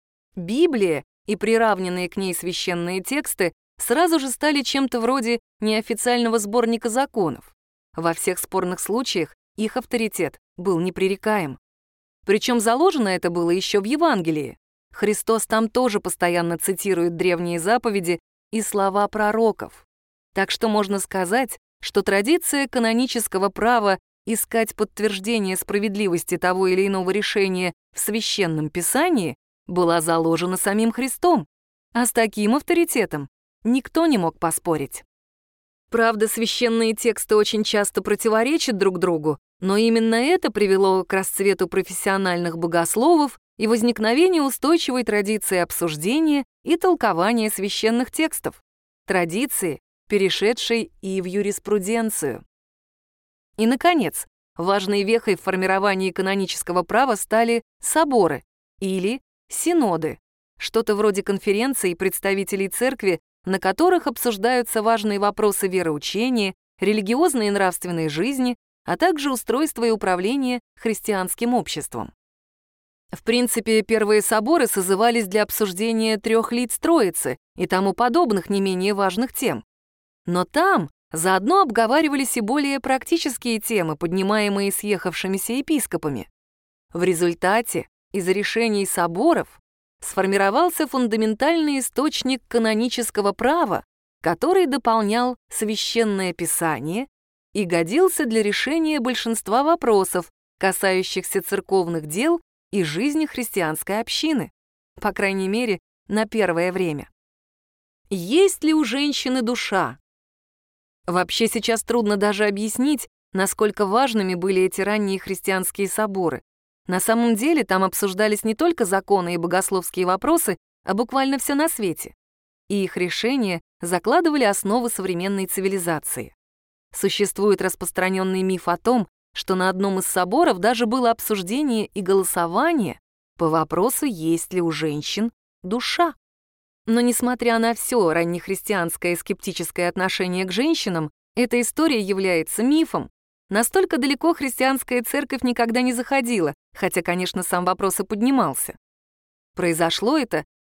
Библия и приравненные к ней священные тексты сразу же стали чем-то вроде неофициального сборника законов. Во всех спорных случаях их авторитет был непререкаем. Причем заложено это было еще в Евангелии. Христос там тоже постоянно цитирует древние заповеди и слова пророков. Так что можно сказать, что традиция канонического права искать подтверждение справедливости того или иного решения в Священном Писании была заложена самим Христом, а с таким авторитетом никто не мог поспорить. Правда, священные тексты очень часто противоречат друг другу, но именно это привело к расцвету профессиональных богословов и возникновению устойчивой традиции обсуждения и толкования священных текстов, традиции, перешедшей и в юриспруденцию. И, наконец, важной вехой в формировании канонического права стали соборы или синоды, что-то вроде конференций представителей церкви, на которых обсуждаются важные вопросы вероучения, религиозной и нравственной жизни, а также устройство и управление христианским обществом. В принципе, первые соборы созывались для обсуждения трех лиц Троицы и тому подобных не менее важных тем. Но там заодно обговаривались и более практические темы, поднимаемые съехавшимися епископами. В результате из решений соборов сформировался фундаментальный источник канонического права, который дополнял Священное Писание и годился для решения большинства вопросов, касающихся церковных дел и жизни христианской общины, по крайней мере, на первое время. Есть ли у женщины душа? Вообще сейчас трудно даже объяснить, насколько важными были эти ранние христианские соборы. На самом деле там обсуждались не только законы и богословские вопросы, а буквально все на свете. И их решения закладывали основы современной цивилизации. Существует распространенный миф о том, что на одном из соборов даже было обсуждение и голосование по вопросу, есть ли у женщин душа. Но несмотря на все раннехристианское скептическое отношение к женщинам, эта история является мифом. Настолько далеко христианская церковь никогда не заходила, хотя, конечно, сам вопрос и поднимался. Произошло это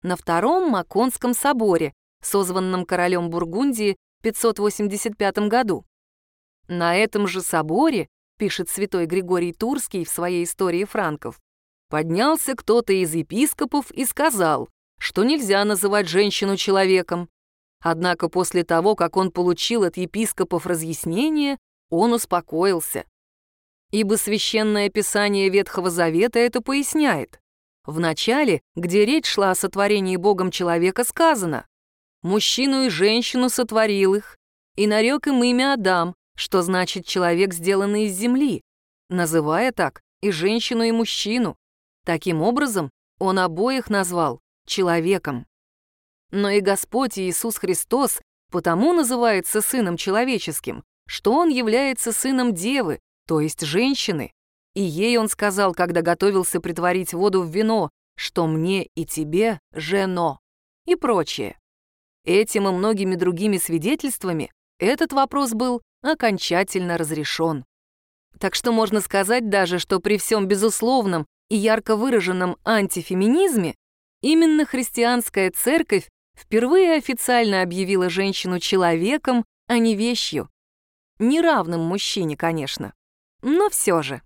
на Втором Маконском соборе, созванном королем Бургундии в пятьсот восемьдесят пятом году. На этом же соборе, пишет святой Григорий Турский в своей истории франков, поднялся кто-то из епископов и сказал, что нельзя называть женщину человеком. Однако после того, как он получил от епископов разъяснение, он успокоился. Ибо священное писание Ветхого Завета это поясняет. В начале, где речь шла о сотворении Богом человека, сказано: «Мужчину и женщину сотворил их, и нарек им имя Адам», что значит «человек, сделанный из земли», называя так и женщину, и мужчину. Таким образом, он обоих назвал человеком. Но и Господь Иисус Христос потому называется Сыном Человеческим, что Он является Сыном Девы, то есть женщины. И ей Он сказал, когда готовился претворить воду в вино, что мне и тебе жено, и прочее. Этим и многими другими свидетельствами этот вопрос был окончательно разрешен. Так что можно сказать даже, что при всем безусловном и ярко выраженном антифеминизме именно христианская церковь впервые официально объявила женщину человеком, а не вещью. Неравным мужчине, конечно, но все же.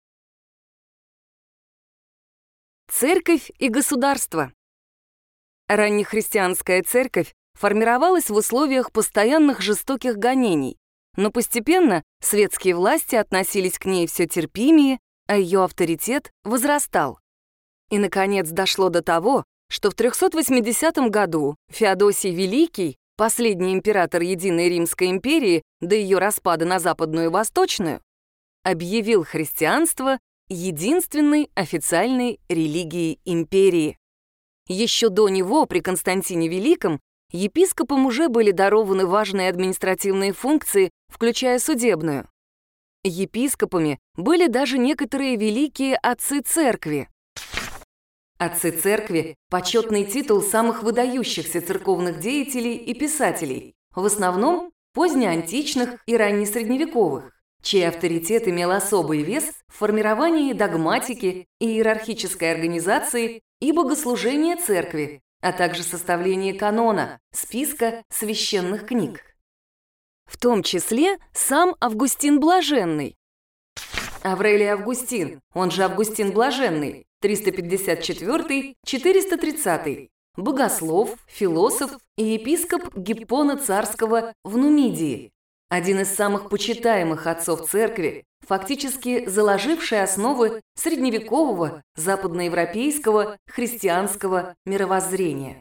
Церковь и государство. Раннехристианская церковь формировалась в условиях постоянных жестоких гонений, но постепенно светские власти относились к ней все терпимее, а ее авторитет возрастал. И, наконец, дошло до того, что в трехсот восьмидесятом году Феодосий Великий, последний император Единой Римской империи до ее распада на Западную и Восточную, объявил христианство единственной официальной религией империи. Еще до него, при Константине Великом, епископам уже были дарованы важные административные функции, включая судебную. Епископами были даже некоторые великие отцы церкви. Отцы церкви – почетный титул самых выдающихся церковных деятелей и писателей, в основном позднеантичных и раннесредневековых, чей авторитет имел особый вес в формировании догматики и иерархической организации и богослужения церкви, а также составлении канона, списка священных книг. В том числе сам Августин Блаженный. Аврелий Августин, он же Августин Блаженный, триста пятьдесят четвёртый — четыреста тридцатый, богослов, философ и епископ Гиппона Царского в Нумидии, один из самых почитаемых отцов церкви, фактически заложивший основы средневекового западноевропейского христианского мировоззрения.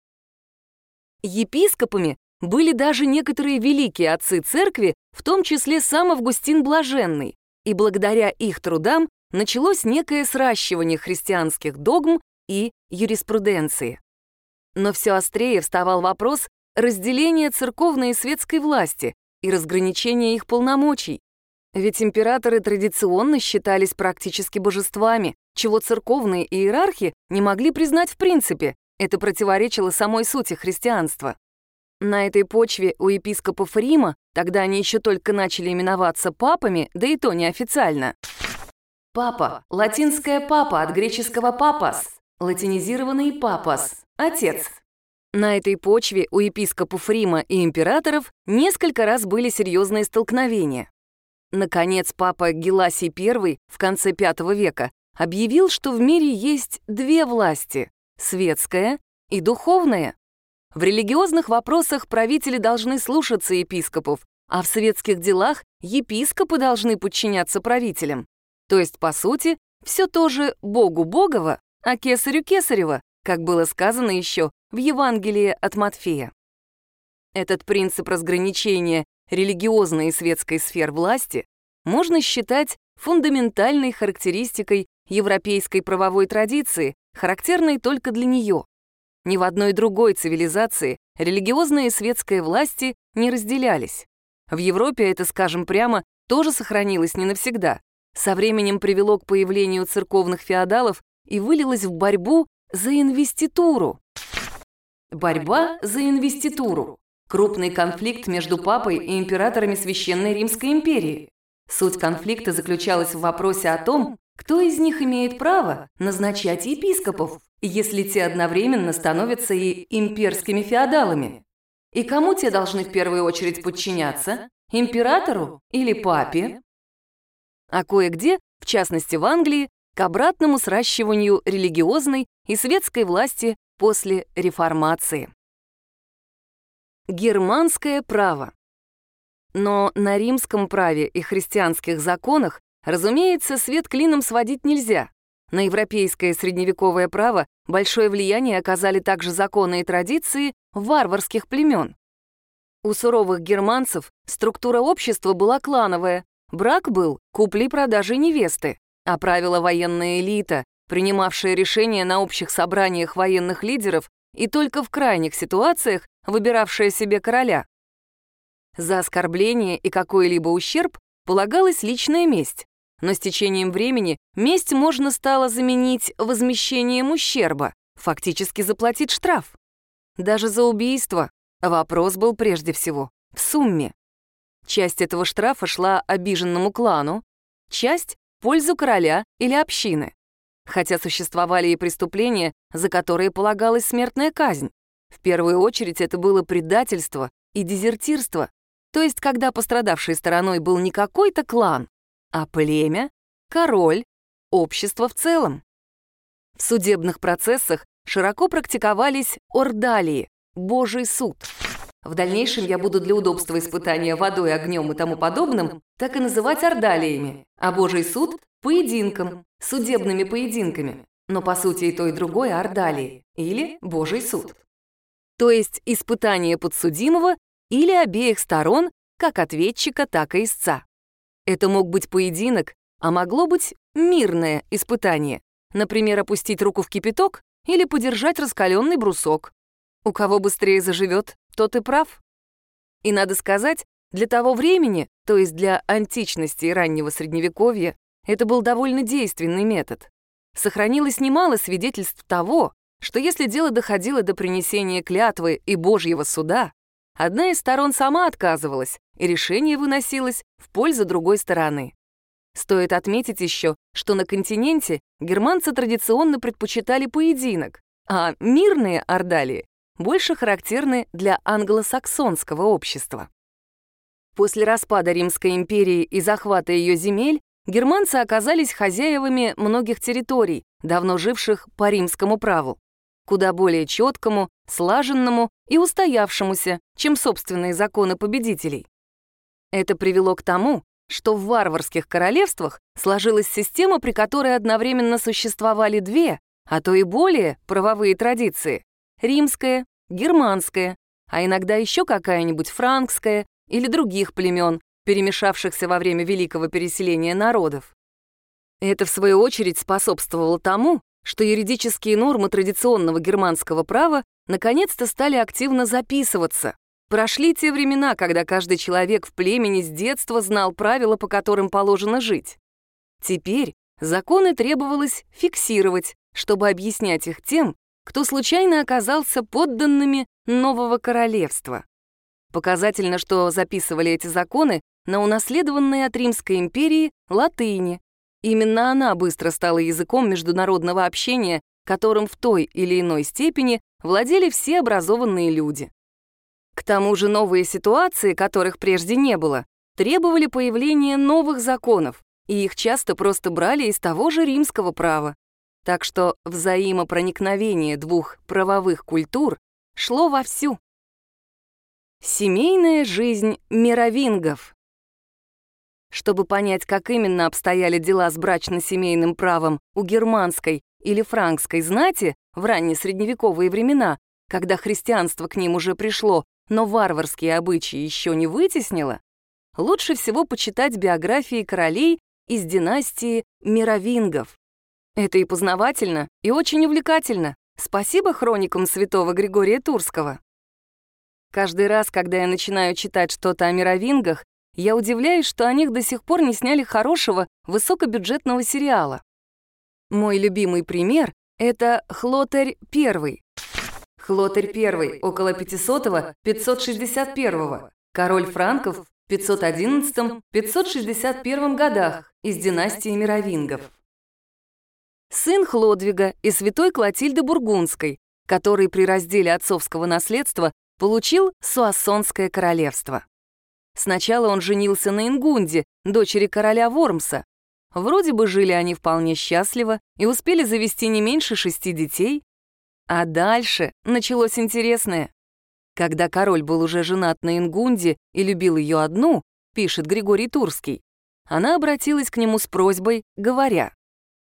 Епископами были даже некоторые великие отцы церкви, в том числе сам Августин Блаженный, и благодаря их трудам началось некое сращивание христианских догм и юриспруденции. Но все острее вставал вопрос разделения церковной и светской власти и разграничения их полномочий. Ведь императоры традиционно считались практически божествами, чего церковные иерархи не могли признать в принципе. Это противоречило самой сути христианства. На этой почве у епископов Рима, тогда они еще только начали именоваться папами, да и то неофициально. Папа, латинское папа от греческого папас, латинизированный папас, отец. На этой почве у епископов Рима и императоров несколько раз были серьезные столкновения. Наконец, папа Геласий I в конце пятого века объявил, что в мире есть две власти — светская и духовная. В религиозных вопросах правители должны слушаться епископов, а в светских делах епископы должны подчиняться правителям. То есть, по сути, все тоже Богу Богово, а кесарю Кесарева, как было сказано еще в Евангелии от Матфея. Этот принцип разграничения религиозной и светской сфер власти можно считать фундаментальной характеристикой европейской правовой традиции, характерной только для нее. Ни в одной другой цивилизации религиозная и светская власти не разделялись. В Европе это, скажем прямо, тоже сохранилось не навсегда. Со временем привело к появлению церковных феодалов и вылилось в борьбу за инвеституру. Борьба за инвеституру. Крупный конфликт между папой и императорами Священной Римской империи. Суть конфликта заключалась в вопросе о том, Кто из них имеет право назначать епископов, если те одновременно становятся и имперскими феодалами? И кому те должны в первую очередь подчиняться? Императору или папе? А кое-где, в частности в Англии, к обратному сращиванию религиозной и светской власти после реформации. Германское право. Но на римском праве и христианских законах, разумеется, свет клином сводить нельзя. На европейское средневековое право большое влияние оказали также законы и традиции варварских племен. У суровых германцев структура общества была клановая, брак был купли-продажей невесты, а правила военная элита, принимавшая решения на общих собраниях военных лидеров и только в крайних ситуациях выбиравшая себе короля. За оскорбление и какой-либо ущерб полагалась личная месть, но с течением времени месть можно стало заменить возмещением ущерба, фактически заплатить штраф. Даже за убийство вопрос был прежде всего в сумме. Часть этого штрафа шла обиженному клану, часть — в пользу короля или общины. Хотя существовали и преступления, за которые полагалась смертная казнь. В первую очередь это было предательство и дезертирство, то есть когда пострадавшей стороной был не какой-то клан, а племя, король, общество в целом. В судебных процессах широко практиковались ордалии, Божий суд. В дальнейшем я буду для удобства испытания водой, огнем и тому подобным так и называть ордалиями, а Божий суд — поединком, судебными поединками, но по сути и то, и другое — ордалии или Божий суд. То есть испытание подсудимого или обеих сторон, как ответчика, так и истца. Это мог быть поединок, а могло быть мирное испытание, например, опустить руку в кипяток или подержать раскаленный брусок. У кого быстрее заживет, тот и прав. И надо сказать, для того времени, то есть для античности и раннего средневековья, это был довольно действенный метод. Сохранилось немало свидетельств того, что если дело доходило до принесения клятвы и Божьего суда, одна из сторон сама отказывалась, и решение выносилось в пользу другой стороны. Стоит отметить еще, что на континенте германцы традиционно предпочитали поединок, а мирные ордалии больше характерны для англосаксонского общества. После распада Римской империи и захвата ее земель германцы оказались хозяевами многих территорий, давно живших по римскому праву, куда более четкому, слаженному и устоявшемуся, чем собственные законы победителей. Это привело к тому, что в варварских королевствах сложилась система, при которой одновременно существовали две, а то и более правовые традиции — римская, германская, а иногда еще какая-нибудь франкская или других племен, перемешавшихся во время великого переселения народов. Это, в свою очередь, способствовало тому, что юридические нормы традиционного германского права наконец-то стали активно записываться. Прошли те времена, когда каждый человек в племени с детства знал правила, по которым положено жить. Теперь законы требовалось фиксировать, чтобы объяснять их тем, кто случайно оказался подданными нового королевства. Показательно, что записывали эти законы на унаследованной от Римской империи латыни. Именно она быстро стала языком международного общения, которым в той или иной степени владели все образованные люди. К тому же новые ситуации, которых прежде не было, требовали появления новых законов, и их часто просто брали из того же римского права. Так что взаимопроникновение двух правовых культур шло вовсю. Семейная жизнь мировингов. Чтобы понять, как именно обстояли дела с брачно-семейным правом у германской или франкской знати в раннесредневековые времена, когда христианство к ним уже пришло, но варварские обычаи еще не вытеснило, лучше всего почитать биографии королей из династии мировингов. Это и познавательно, и очень увлекательно. Спасибо хроникам святого Григория Турского. Каждый раз, когда я начинаю читать что-то о мировингах, я удивляюсь, что о них до сих пор не сняли хорошего, высокобюджетного сериала. Мой любимый пример — это Хлотарь I. Хлотарь I около пятисотого — пятьсот шестьдесят первого, король франков в пятьсот одиннадцатом — пятьсот шестьдесят первом годах из династии мировингов. сын Хлодвига и святой Клотильды Бургундской, который при разделе отцовского наследства получил Суассонское королевство. Сначала он женился на Ингунде, дочери короля Вормса. Вроде бы жили они вполне счастливо и успели завести не меньше шести детей. А дальше началось интересное. Когда король был уже женат на Ингунде и любил ее одну, пишет Григорий Турский, она обратилась к нему с просьбой, говоря: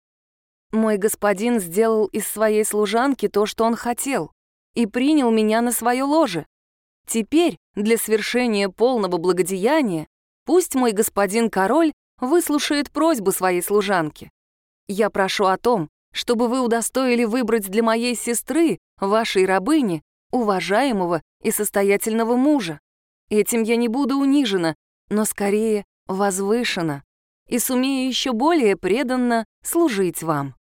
«Мой господин сделал из своей служанки то, что он хотел, и принял меня на свое ложе. Теперь, для свершения полного благодеяния, пусть мой господин король выслушает просьбу своей служанки. Я прошу о том, чтобы вы удостоили выбрать для моей сестры, вашей рабыни, уважаемого и состоятельного мужа. Этим я не буду унижена, но скорее возвышена, и сумею еще более преданно служить вам».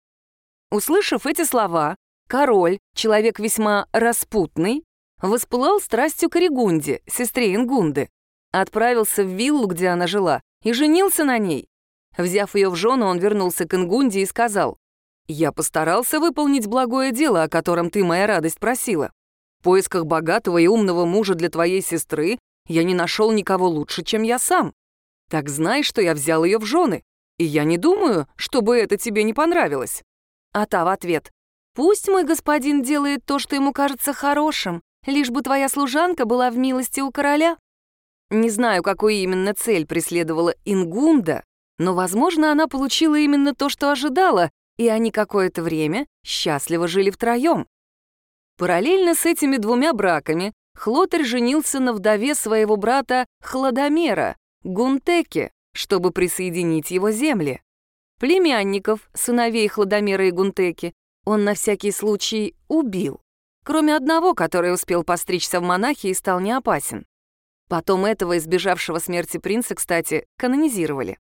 Услышав эти слова, король, человек весьма распутный, воспылал страстью к Аригунде, сестре Ингунды, отправился в виллу, где она жила, и женился на ней. Взяв ее в жены, он вернулся к Ингунде и сказал: «Я постарался выполнить благое дело, о котором ты, моя радость, просила. В поисках богатого и умного мужа для твоей сестры я не нашел никого лучше, чем я сам. Так знай, что я взял ее в жены, и я не думаю, чтобы это тебе не понравилось». А та в ответ: «Пусть мой господин делает то, что ему кажется хорошим, лишь бы твоя служанка была в милости у короля». Не знаю, какую именно цель преследовала Ингунда, но, возможно, она получила именно то, что ожидала, и они какое-то время счастливо жили втроем. Параллельно с этими двумя браками Хлотарь женился на вдове своего брата Хладомера, Гунтеке, чтобы присоединить его земли. Племянников, сыновей Хладомера и Гунтеки, он на всякий случай убил, кроме одного, который успел постричься в монахи и стал не опасен. Потом этого избежавшего смерти принца, кстати, канонизировали.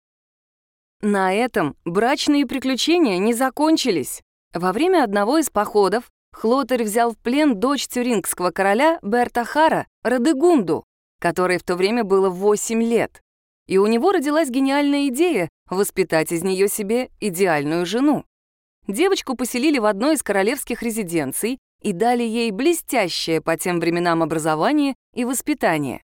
На этом брачные приключения не закончились. Во время одного из походов Хлотарь взял в плен дочь тюрингского короля Бертахара, Радегунду, которой в то время было восемь лет. И у него родилась гениальная идея воспитать из нее себе идеальную жену. Девочку поселили в одной из королевских резиденций и дали ей блестящее по тем временам образование и воспитание.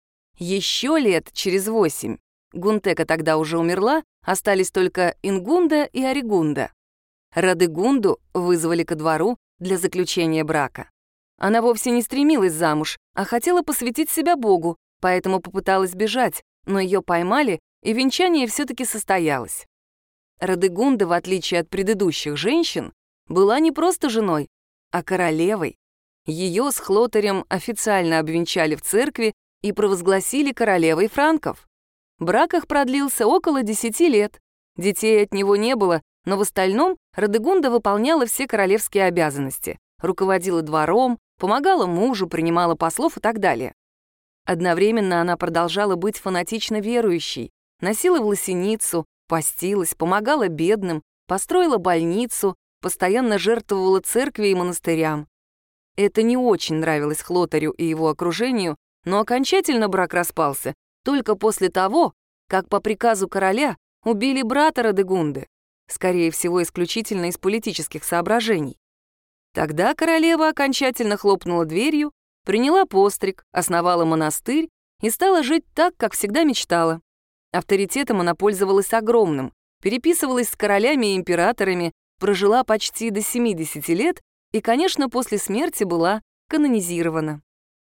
Еще лет через восемь, Гунтека тогда уже умерла, остались только Ингунда и Аригунда. Радегунду вызвали ко двору для заключения брака. Она вовсе не стремилась замуж, а хотела посвятить себя Богу, поэтому попыталась бежать, но ее поймали, и венчание все-таки состоялось. Радегунда, в отличие от предыдущих женщин, была не просто женой, а королевой. Ее с Хлотарем официально обвенчали в церкви и провозгласили королевой франков. Брак их продлился около десяти лет. Детей от него не было, но в остальном Радегунда выполняла все королевские обязанности, руководила двором, помогала мужу, принимала послов и так далее. Одновременно она продолжала быть фанатично верующей, носила власеницу, постилась, помогала бедным, построила больницу, постоянно жертвовала церкви и монастырям. Это не очень нравилось Хлотарю и его окружению, но окончательно брак распался только после того, как по приказу короля убили брата Радегунды, скорее всего, исключительно из политических соображений. Тогда королева окончательно хлопнула дверью, приняла постриг, основала монастырь и стала жить так, как всегда мечтала. Авторитетом она пользовалась огромным, переписывалась с королями и императорами, прожила почти до семидесяти лет и, конечно, после смерти была канонизирована.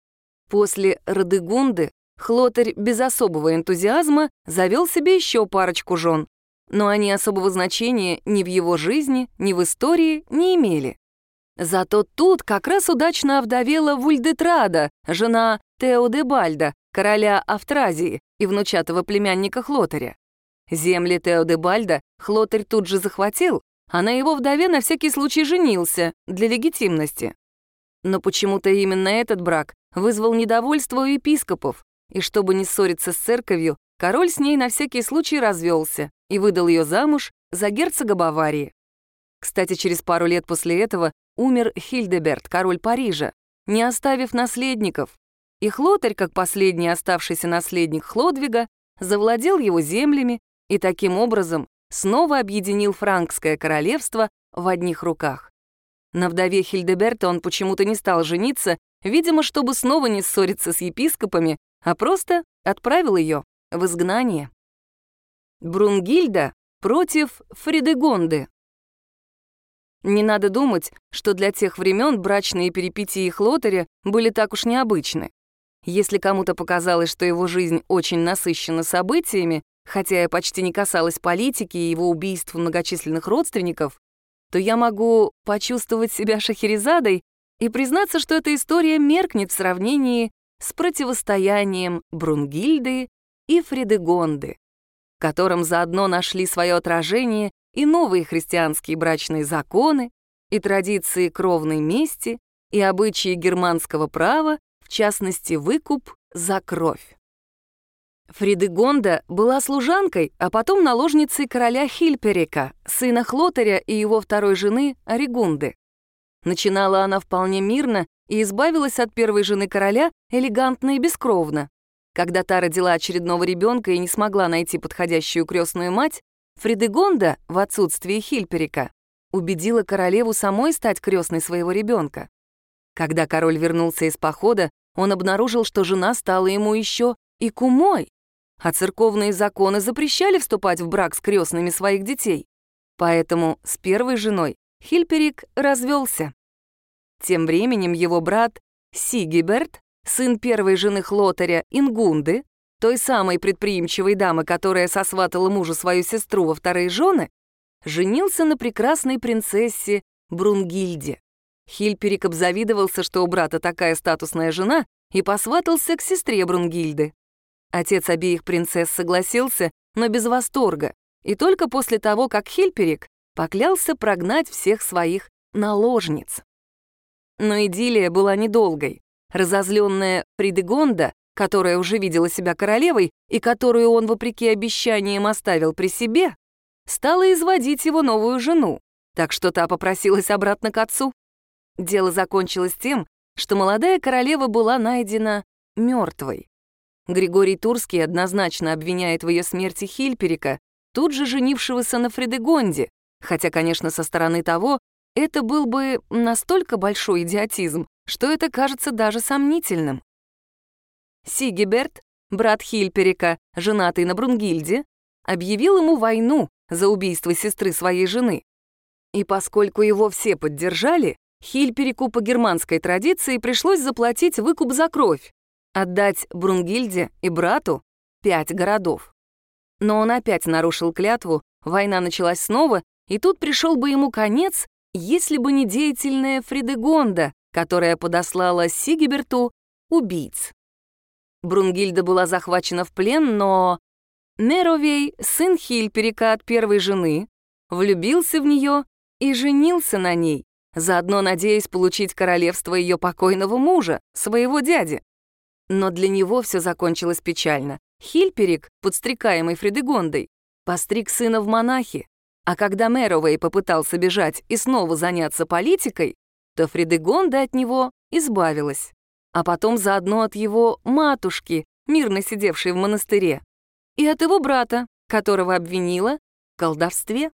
После Радегунды Хлотарь без особого энтузиазма завел себе еще парочку жен, но они особого значения ни в его жизни, ни в истории не имели. Зато тут как раз удачно овдовела Вульдетрада, жена Теодебальда, короля Автразии и внучатого племянника Хлотаря. Земли Теодебальда Хлотарь тут же захватил, а на его вдове на всякий случай женился для легитимности. Но почему-то именно этот брак вызвал недовольство у епископов, и чтобы не ссориться с церковью, король с ней на всякий случай развелся и выдал ее замуж за герцога Баварии. Кстати, через пару лет после этого умер Хильдеберт, король Парижа, не оставив наследников, и Хлотарь, как последний оставшийся наследник Хлодвига, завладел его землями и таким образом снова объединил Франкское королевство в одних руках. На вдове Хильдеберта он почему-то не стал жениться, видимо, чтобы снова не ссориться с епископами, а просто отправил ее в изгнание. Брунгильда против Фридегонды. Не надо думать, что для тех времен брачные перипетии Хлотаря были так уж необычны. Если кому-то показалось, что его жизнь очень насыщена событиями, хотя и почти не касалась политики и его убийств многочисленных родственников, то я могу почувствовать себя Шахерезадой и признаться, что эта история меркнет в сравнении с противостоянием Брунгильды и Фридегонды, в котором заодно нашли свое отражение и новые христианские брачные законы, и традиции кровной мести, и обычаи германского права, в частности, выкуп за кровь. Фридегонда была служанкой, а потом наложницей короля Хильперика, сына Хлотаря и его второй жены Оригунды. Начинала она вполне мирно и избавилась от первой жены короля элегантно и бескровно. Когда та родила очередного ребенка и не смогла найти подходящую крестную мать, Фридегонда, в отсутствие Хильперика, убедила королеву самой стать крестной своего ребенка. Когда король вернулся из похода, он обнаружил, что жена стала ему еще и кумой, а церковные законы запрещали вступать в брак с крестными своих детей. Поэтому с первой женой Хильперик развелся. Тем временем его брат Сигиберт, сын первой жены Хлотаря Ингунды, той самой предприимчивой дамы, которая сосватала мужу свою сестру во вторые жены, женился на прекрасной принцессе Брунгильде. Хильперик обзавидовался, что у брата такая статусная жена, и посватался к сестре Брунгильды. Отец обеих принцесс согласился, но без восторга, и только после того, как Хильперик поклялся прогнать всех своих наложниц. Но идиллия была недолгой. Разозленная Фридегонда, которая уже видела себя королевой и которую он, вопреки обещаниям, оставил при себе, стала изводить его новую жену, так что та попросилась обратно к отцу. Дело закончилось тем, что молодая королева была найдена мертвой. Григорий Турский однозначно обвиняет в ее смерти Хильперика, тут же женившегося на Фридегонде, хотя, конечно, со стороны того, это был бы настолько большой идиотизм, что это кажется даже сомнительным. Сигиберт, брат Хильперика, женатый на Брунгильде, объявил ему войну за убийство сестры своей жены. И поскольку его все поддержали, Хильперику по германской традиции пришлось заплатить выкуп за кровь, отдать Брунгильде и брату пять городов. Но он опять нарушил клятву, война началась снова, и тут пришел бы ему конец, если бы не деятельная Фридегонда, которая подослала Сигиберту убийц. Брунгильда была захвачена в плен, но Меровей, сын Хильперика от первой жены, влюбился в нее и женился на ней, заодно надеясь получить королевство ее покойного мужа, своего дяди. Но для него все закончилось печально. Хильперик, подстрекаемый Фридегондой, постриг сына в монахи, а когда Меровей попытался бежать и снова заняться политикой, то Фридегонда от него избавилась, а потом заодно от его матушки, мирно сидевшей в монастыре, и от его брата, которого обвинила в колдовстве.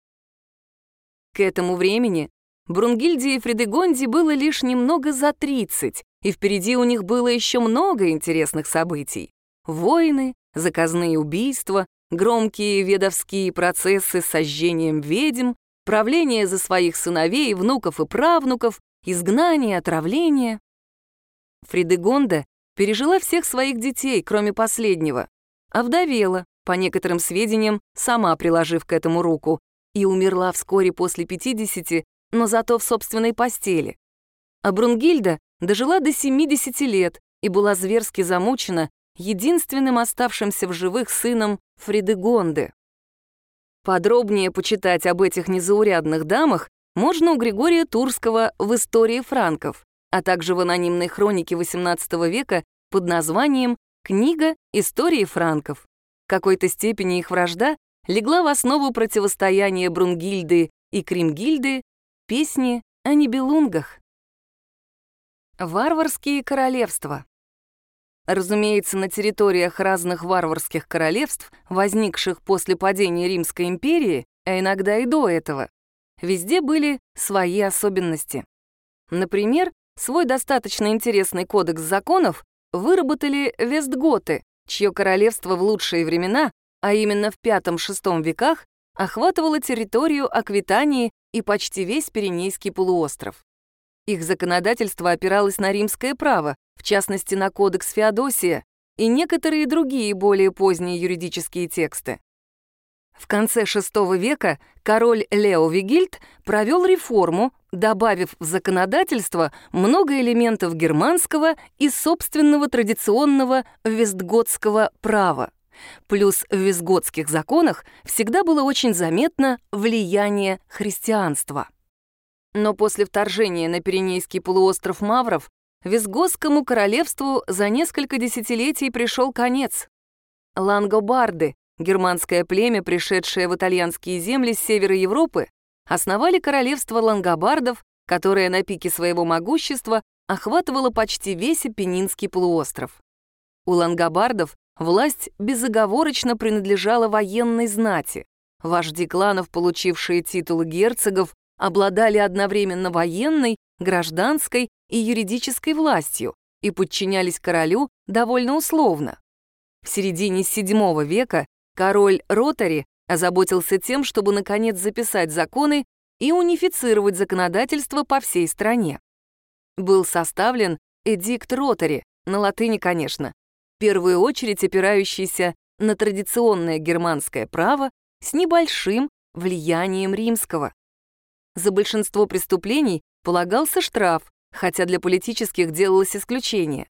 К этому времени Брунгильде и Фридегонде было лишь немного за тридцать, и впереди у них было еще много интересных событий. Войны, заказные убийства, громкие ведовские процессы с сожжением ведьм, правление за своих сыновей, внуков и правнуков, изгнание, отравление. Фридегонда пережила всех своих детей, кроме последнего, овдовела, по некоторым сведениям, сама приложив к этому руку, и умерла вскоре после пятидесяти, но зато в собственной постели. А Брунгильда дожила до семидесяти лет и была зверски замучена единственным оставшимся в живых сыном Фридегонды. Подробнее почитать об этих незаурядных дамах можно у Григория Турского в «Истории франков», а также в анонимной хронике восемнадцатого века под названием «Книга истории франков». В какой-то степени их вражда легла в основу противостояния Брунгильды и Кримгильды, песни о Нибелунгах. Варварские королевства. Разумеется, на территориях разных варварских королевств, возникших после падения Римской империи, а иногда и до этого. Везде были свои особенности. Например, свой достаточно интересный кодекс законов выработали вестготы, чье королевство в лучшие времена, а именно в пятом-шестом веках, охватывало территорию Аквитании и почти весь Пиренейский полуостров. Их законодательство опиралось на римское право, в частности на кодекс Феодосия и некоторые другие более поздние юридические тексты. В конце шестого века король Лео Вигильд провел реформу, добавив в законодательство много элементов германского и собственного традиционного вестготского права. Плюс в вестготских законах всегда было очень заметно влияние христианства. Но после вторжения на Пиренейский полуостров мавров вестготскому королевству за несколько десятилетий пришел конец. Лангобарды, германское племя, пришедшее в итальянские земли с севера Европы, основали королевство лангобардов, которое на пике своего могущества охватывало почти весь Апеннинский полуостров. У лангобардов власть безоговорочно принадлежала военной знати. Вожди кланов, получившие титулы герцогов, обладали одновременно военной, гражданской и юридической властью и подчинялись королю довольно условно. В середине седьмого века король Ротари озаботился тем, чтобы наконец записать законы и унифицировать законодательство по всей стране. Был составлен эдикт Ротари, на латыни, конечно, в первую очередь опирающийся на традиционное германское право с небольшим влиянием римского. За большинство преступлений полагался штраф, хотя для политических делалось исключение.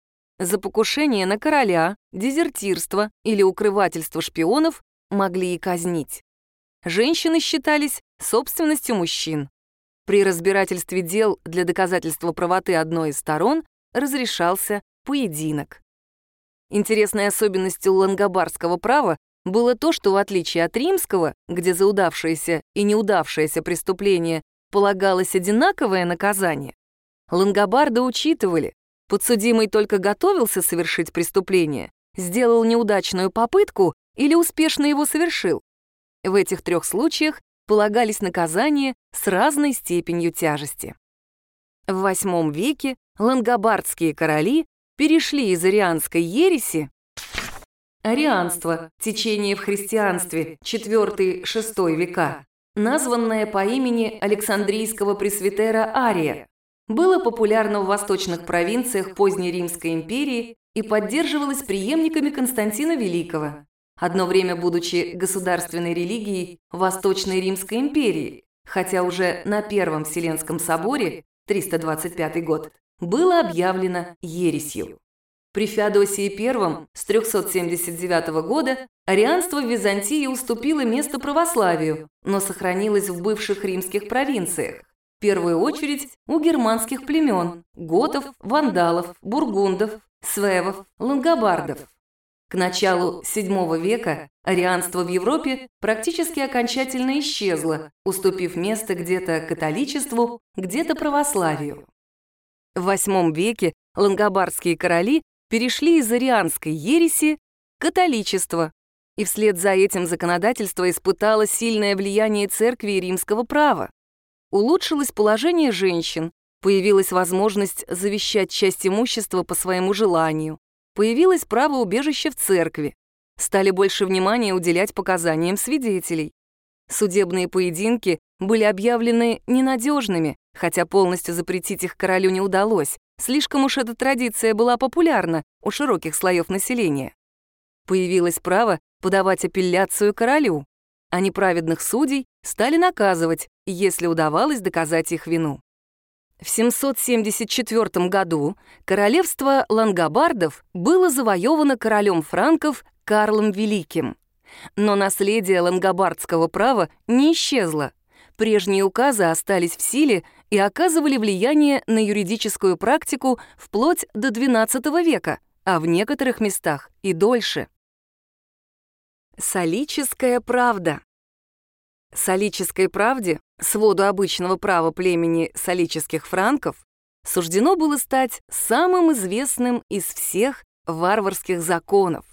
За покушение на короля, дезертирство или укрывательство шпионов могли и казнить. Женщины считались собственностью мужчин. При разбирательстве дел для доказательства правоты одной из сторон разрешался поединок. Интересной особенностью лангобардского права было то, что в отличие от римского, где за удавшееся и неудавшееся преступление полагалось одинаковое наказание, лангобарды учитывали, подсудимый только готовился совершить преступление, сделал неудачную попытку или успешно его совершил. В этих трех случаях полагались наказания с разной степенью тяжести. В восьмом веке лангобардские короли перешли из арианской ереси. Арианство — течение в христианстве четвёртый-шестой века, названное по имени Александрийского пресвитера Ария, было популярно в восточных провинциях поздней Римской империи и поддерживалось преемниками Константина Великого, одно время будучи государственной религией Восточной Римской империи, хотя уже на Первом Вселенском соборе, триста двадцать пятый год, было объявлено ересью. При Феодосии Первом с триста семьдесят девятого года арианство в Византии уступило место православию, но сохранилось в бывших римских провинциях, в первую очередь у германских племен – готов, вандалов, бургундов, свевов, лангобардов. К началу седьмого века арианство в Европе практически окончательно исчезло, уступив место где-то католичеству, где-то православию. В восьмом веке лангобардские короли перешли из арианской ереси в католичество, и вслед за этим законодательство испытало сильное влияние церкви и римского права. Улучшилось положение женщин, появилась возможность завещать часть имущества по своему желанию, появилось право убежища в церкви, стали больше внимания уделять показаниям свидетелей. Судебные поединки были объявлены ненадежными, хотя полностью запретить их королю не удалось, слишком уж эта традиция была популярна у широких слоев населения. Появилось право подавать апелляцию королю, а неправедных судей стали наказывать, если удавалось доказать их вину. В семьсот семьдесят четвёртом году королевство лангобардов было завоевано королем франков Карлом Великим. Но наследие лангобардского права не исчезло. Прежние указы остались в силе и оказывали влияние на юридическую практику вплоть до двенадцатого века, а в некоторых местах и дольше. Солическая правда. Солической правде, своду обычного права племени солических франков, суждено было стать самым известным из всех варварских законов,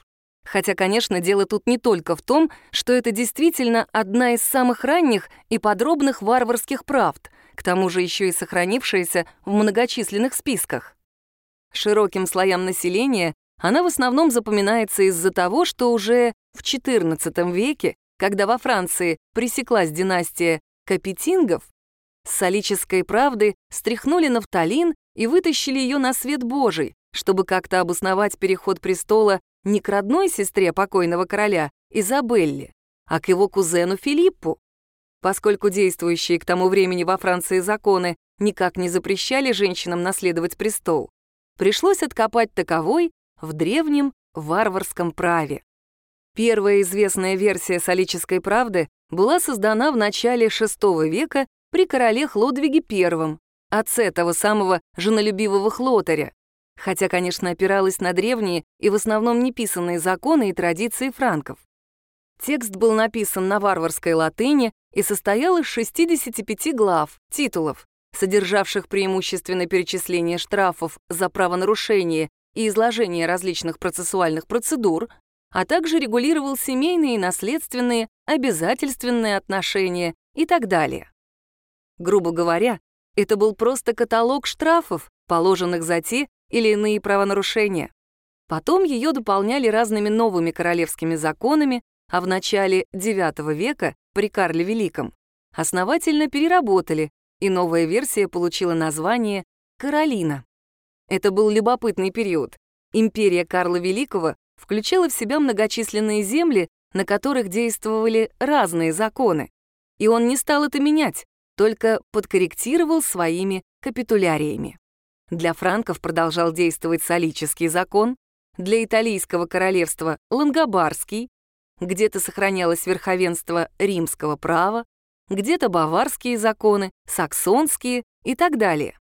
Хотя, конечно, дело тут не только в том, что это действительно одна из самых ранних и подробных варварских правд, к тому же еще и сохранившаяся в многочисленных списках. Широким слоям населения она в основном запоминается из-за того, что уже в четырнадцатом веке, когда во Франции пресеклась династия Капетингов, с салической правды стряхнули нафталин и вытащили ее на свет Божий, чтобы как-то обосновать переход престола не к родной сестре покойного короля Изабелле, а к его кузену Филиппу. Поскольку действующие к тому времени во Франции законы никак не запрещали женщинам наследовать престол, пришлось откопать таковой в древнем варварском праве. Первая известная версия салической правды была создана в начале шестого века при короле Хлодвиге Первом, отце того самого женолюбивого Хлотаря, хотя, конечно, опиралась на древние и в основном неписанные законы и традиции франков. Текст был написан на варварской латыни и состоял из шестидесяти пяти глав, титулов, содержавших преимущественно перечисление штрафов за правонарушение и изложение различных процессуальных процедур, а также регулировал семейные и наследственные, обязательственные отношения и так далее. Грубо говоря, это был просто каталог штрафов, положенных за те или иные правонарушения. Потом ее дополняли разными новыми королевскими законами, а в начале девятого века при Карле Великом основательно переработали, и новая версия получила название «Каролина». Это был любопытный период. Империя Карла Великого включала в себя многочисленные земли, на которых действовали разные законы. И он не стал это менять, только подкорректировал своими капитуляриями. Для франков продолжал действовать салический закон, для италийского королевства — лангобардский, где-то сохранялось верховенство римского права, где-то баварские законы, саксонские и так далее.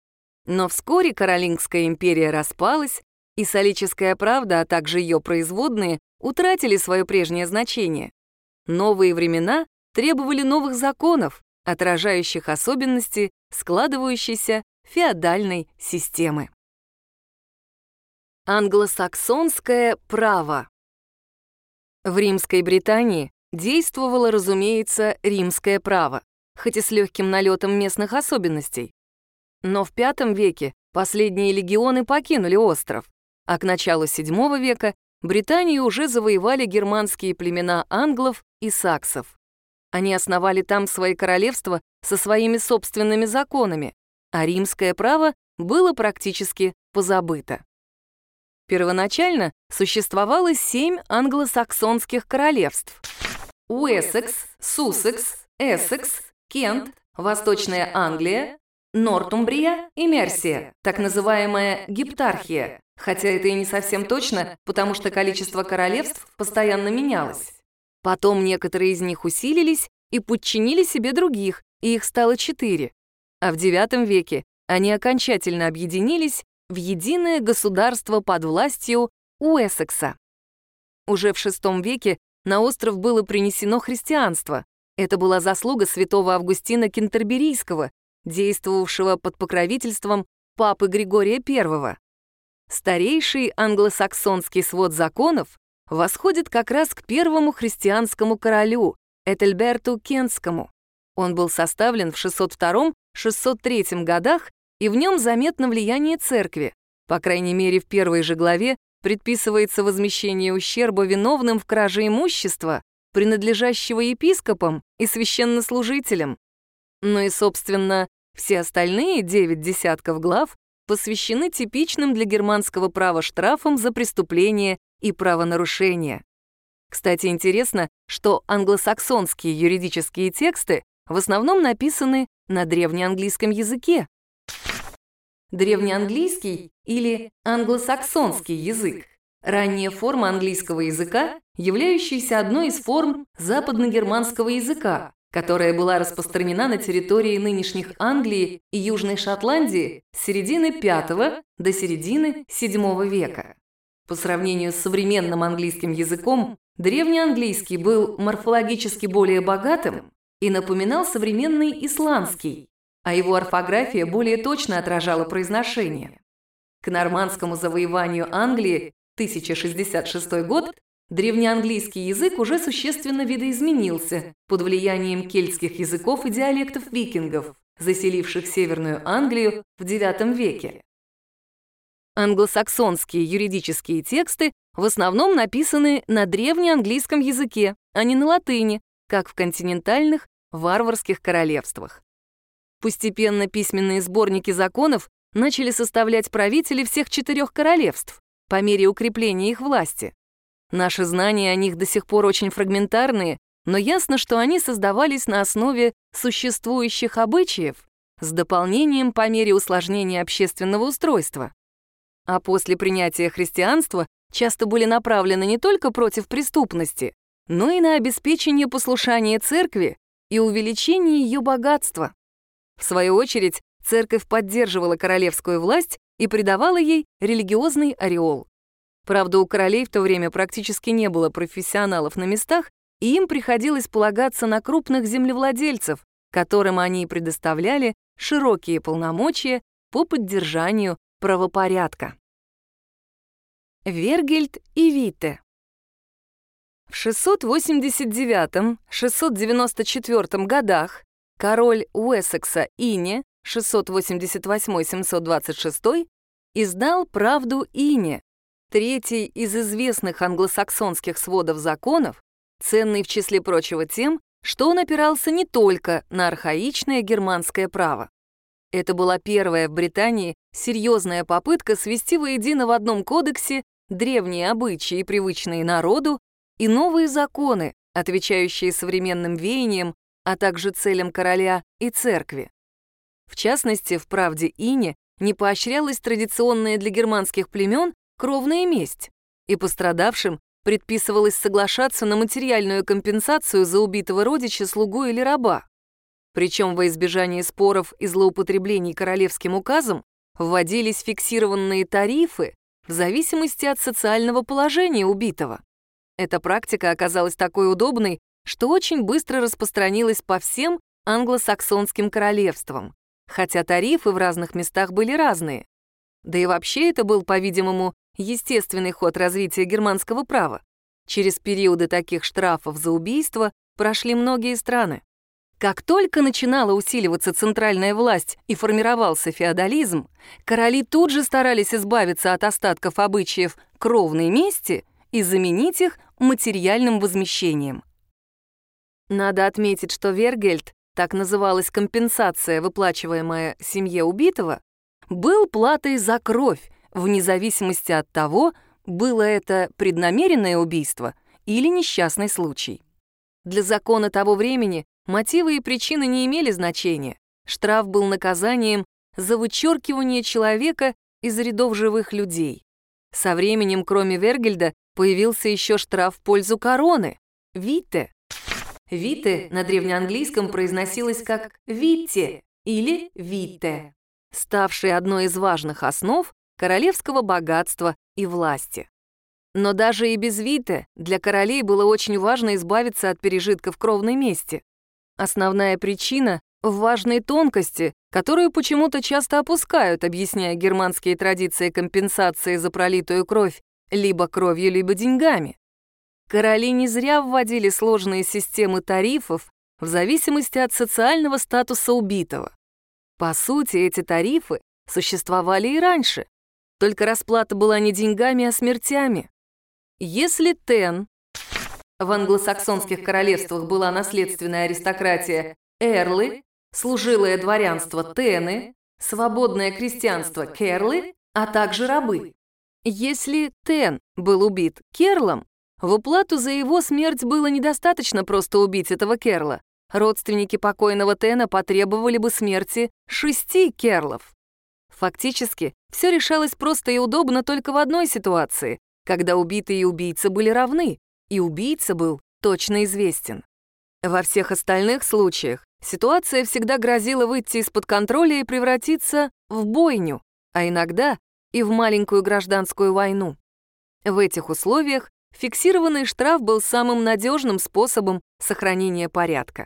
Но вскоре Каролингская империя распалась, и салическая правда, а также ее производные, утратили свое прежнее значение. Новые времена требовали новых законов, отражающих особенности складывающейся феодальной системы. Англосаксонское право. В Римской Британии действовало, разумеется, римское право, хоть и с легким налетом местных особенностей. Но в пятом веке последние легионы покинули остров, а к началу седьмого века Британию уже завоевали германские племена англов и саксов. Они основали там свои королевства со своими собственными законами, а римское право было практически позабыто. Первоначально существовало семь англосаксонских королевств: Уэссекс, Суссекс, Эссекс, Кент, Восточная Англия, Нортумбрия и Мерсия, так называемая гептархия, хотя это и не совсем точно, потому что количество королевств постоянно менялось. Потом некоторые из них усилились и подчинили себе других, и их стало четыре. А в девятом веке они окончательно объединились в единое государство под властью Уэссекса. Уже в шестом веке на остров было принесено христианство. Это была заслуга святого Августина Кентерберийского, действовавшего под покровительством папы Григория Первого. Старейший англосаксонский свод законов восходит как раз к первому христианскому королю, Этельберту Кентскому. Он был составлен в шестьсот втором — шестьсот третьем годах, и в нем заметно влияние церкви. По крайней мере, в первой же главе предписывается возмещение ущерба виновным в краже имущества, принадлежащего епископам и священнослужителям. Ну и, собственно, все остальные девять десятков глав посвящены типичным для германского права штрафам за преступления и правонарушения. Кстати, интересно, что англосаксонские юридические тексты в основном написаны на древнеанглийском языке. Древнеанглийский или англосаксонский язык — ранняя форма английского языка, являющаяся одной из форм западногерманского языка, которая была распространена на территории нынешних Англии и Южной Шотландии с середины пятого до середины седьмого века. По сравнению с современным английским языком, древнеанглийский был морфологически более богатым и напоминал современный исландский, а его орфография более точно отражала произношение. К нормандскому завоеванию Англии тысяча шестьдесят шестой год древнеанглийский язык уже существенно видоизменился под влиянием кельтских языков и диалектов викингов, заселивших Северную Англию в девятом веке. Англосаксонские юридические тексты в основном написаны на древнеанглийском языке, а не на латыни, как в континентальных варварских королевствах. Постепенно письменные сборники законов начали составлять правители всех четырех королевств по мере укрепления их власти. Наши знания о них до сих пор очень фрагментарные, но ясно, что они создавались на основе существующих обычаев с дополнением по мере усложнения общественного устройства. А после принятия христианства часто были направлены не только против преступности, но и на обеспечение послушания церкви и увеличение ее богатства. В свою очередь, церковь поддерживала королевскую власть и придавала ей религиозный ореол. Правда, у королей в то время практически не было профессионалов на местах, и им приходилось полагаться на крупных землевладельцев, которым они предоставляли широкие полномочия по поддержанию правопорядка. Вергельд и Витте. В шестьсот восемьдесят девятом — шестьсот девяносто четвёртом годах король Уэссекса Ине шестьсот восемьдесят восьмой — семьсот двадцать шестой издал «Правду Ине», третий из известных англосаксонских сводов законов, ценный в числе прочего тем, что он опирался не только на архаичное германское право. Это была первая в Британии серьезная попытка свести воедино в одном кодексе древние обычаи, привычные народу, и новые законы, отвечающие современным веяниям, а также целям короля и церкви. В частности, в «Правде Ине» не поощрялась традиционная для германских племен кровная месть, и пострадавшим предписывалось соглашаться на материальную компенсацию за убитого родича, слугу или раба. Причем во избежание споров и злоупотреблений королевским указом вводились фиксированные тарифы в зависимости от социального положения убитого. Эта практика оказалась такой удобной, что очень быстро распространилась по всем англосаксонским королевствам, хотя тарифы в разных местах были разные. Да и вообще это был, по-видимому, естественный ход развития германского права. Через периоды таких штрафов за убийство прошли многие страны. Как только начинала усиливаться центральная власть и формировался феодализм, короли тут же старались избавиться от остатков обычаев кровной мести и заменить их материальным возмещением. Надо отметить, что Вергельд, так называлась компенсация, выплачиваемая семье убитого, был платой за кровь, вне зависимости от того, было это преднамеренное убийство или несчастный случай. Для закона того времени мотивы и причины не имели значения. Штраф был наказанием за вычеркивание человека из рядов живых людей. Со временем, кроме Вергельда, появился еще штраф в пользу короны — Витте. Витте на древнеанглийском произносилось как «Витте» или «Витте», ставший одной из важных основ королевского богатства и власти. Но даже и без Витте для королей было очень важно избавиться от пережитков кровной мести. Основная причина в важной тонкости, которую почему-то часто опускают, объясняя германские традиции компенсации за пролитую кровь либо кровью, либо деньгами. Короли не зря вводили сложные системы тарифов в зависимости от социального статуса убитого. По сути, эти тарифы существовали и раньше, только расплата была не деньгами, а смертями. Если тен, в англосаксонских королевствах была наследственная аристократия эрлы, служилое дворянство тены, свободное крестьянство керлы, а также рабы. Если тен был убит керлом, в уплату за его смерть было недостаточно просто убить этого керла. Родственники покойного тена потребовали бы смерти шести керлов. Фактически, все решалось просто и удобно только в одной ситуации, когда убитый и убийца были равны, и убийца был точно известен. Во всех остальных случаях ситуация всегда грозила выйти из-под контроля и превратиться в бойню, а иногда и в маленькую гражданскую войну. В этих условиях фиксированный штраф был самым надежным способом сохранения порядка.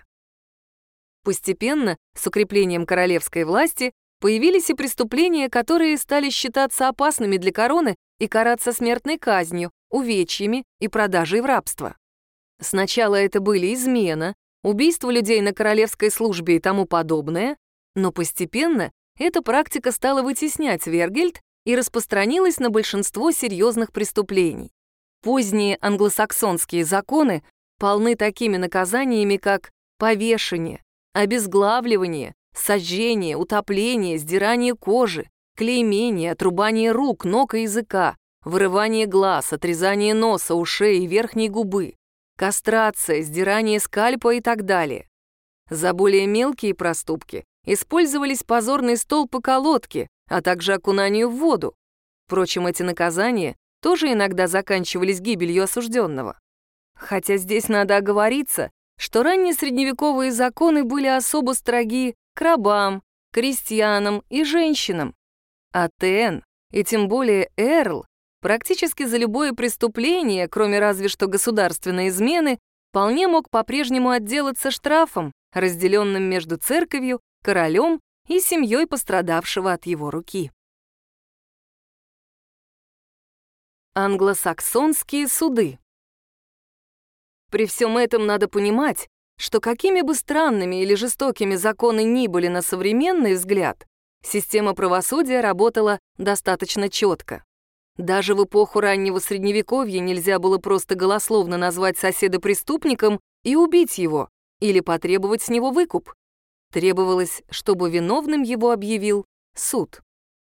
Постепенно, с укреплением королевской власти, появились и преступления, которые стали считаться опасными для короны и караться смертной казнью, увечьями и продажей в рабство. Сначала это были измена, убийство людей на королевской службе и тому подобное, но постепенно эта практика стала вытеснять Вергельд и распространилась на большинство серьезных преступлений. Поздние англосаксонские законы полны такими наказаниями, как повешение, обезглавливание, сожжение, утопление, сдирание кожи, клеймение, отрубание рук, ног и языка, вырывание глаз, отрезание носа, ушей и верхней губы, кастрация, сдирание скальпа и так далее. За более мелкие проступки использовались позорный столб и колодки, а также окунание в воду. Впрочем, эти наказания тоже иногда заканчивались гибелью осужденного. Хотя здесь надо оговориться, что ранние средневековые законы были особо строги к рабам, крестьянам и женщинам. А Тен, и тем более Эрл, практически за любое преступление, кроме разве что государственной измены, вполне мог по-прежнему отделаться штрафом, разделенным между церковью, королем и семьей пострадавшего от его руки. Англосаксонские суды. При всем этом надо понимать, что какими бы странными или жестокими законы ни были на современный взгляд, система правосудия работала достаточно четко. Даже в эпоху раннего Средневековья нельзя было просто голословно назвать соседа преступником и убить его, или потребовать с него выкуп. Требовалось, чтобы виновным его объявил суд.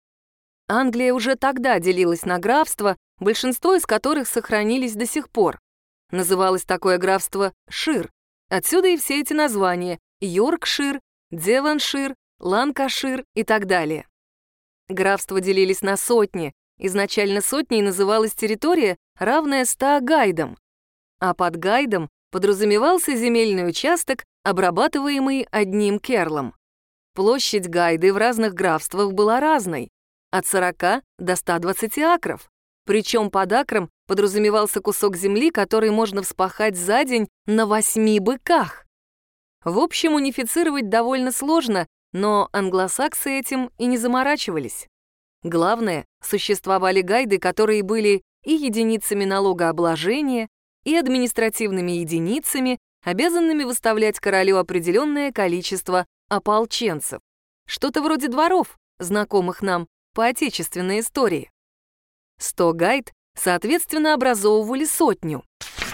Англия уже тогда делилась на графства, большинство из которых сохранились до сих пор. Называлось такое графство Шир. Отсюда и все эти названия — Йоркшир, Девоншир, Ланкашир и так далее. Графства делились на сотни. Изначально сотней называлась территория, равная ста гайдам. А под гайдом подразумевался земельный участок, обрабатываемый одним керлом. Площадь гайды в разных графствах была разной — от сорока до ста двадцати акров. Причем под акром подразумевался кусок земли, который можно вспахать за день на восьми быках. В общем, унифицировать довольно сложно, но англосаксы этим и не заморачивались. Главное, существовали гайды, которые были и единицами налогообложения, и административными единицами, обязанными выставлять королю определенное количество ополченцев. Что-то вроде дворов, знакомых нам по отечественной истории. Сто гайд, соответственно, образовывали сотню.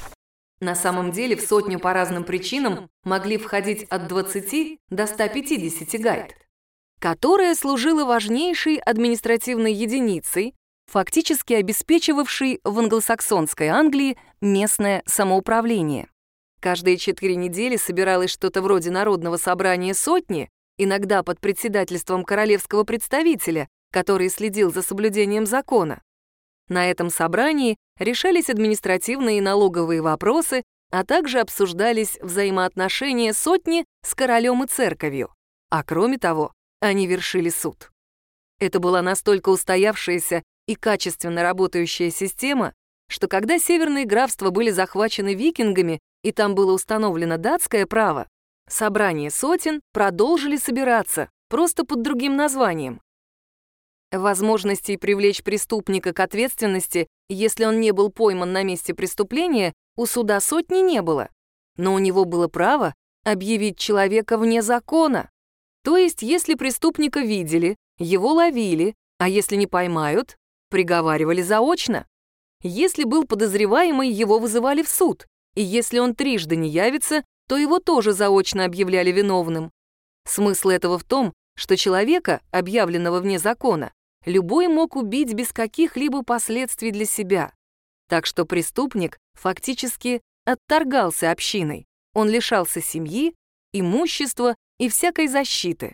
На самом деле в сотню по разным причинам могли входить от двадцати до ста пятидесяти гайд, которая служила важнейшей административной единицей, фактически обеспечивавшей в англосаксонской Англии местное самоуправление. Каждые четыре недели собиралось что-то вроде народного собрания сотни, иногда под председательством королевского представителя, который следил за соблюдением закона. На этом собрании решались административные и налоговые вопросы, а также обсуждались взаимоотношения сотни с королем и церковью. А кроме того, они вершили суд. Это была настолько устоявшаяся и качественно работающая система, что когда северные графства были захвачены викингами и там было установлено датское право, собрания сотен продолжили собираться, просто под другим названием. Возможностей привлечь преступника к ответственности, если он не был пойман на месте преступления, у суда сотни не было. Но у него было право объявить человека вне закона. То есть, если преступника видели, его ловили, а если не поймают, приговаривали заочно. Если был подозреваемый, его вызывали в суд, и если он трижды не явится, то его тоже заочно объявляли виновным. Смысл этого в том, что человека, объявленного вне закона, любой мог убить без каких-либо последствий для себя. Так что преступник фактически отторгался общиной. Он лишался семьи, имущества и всякой защиты.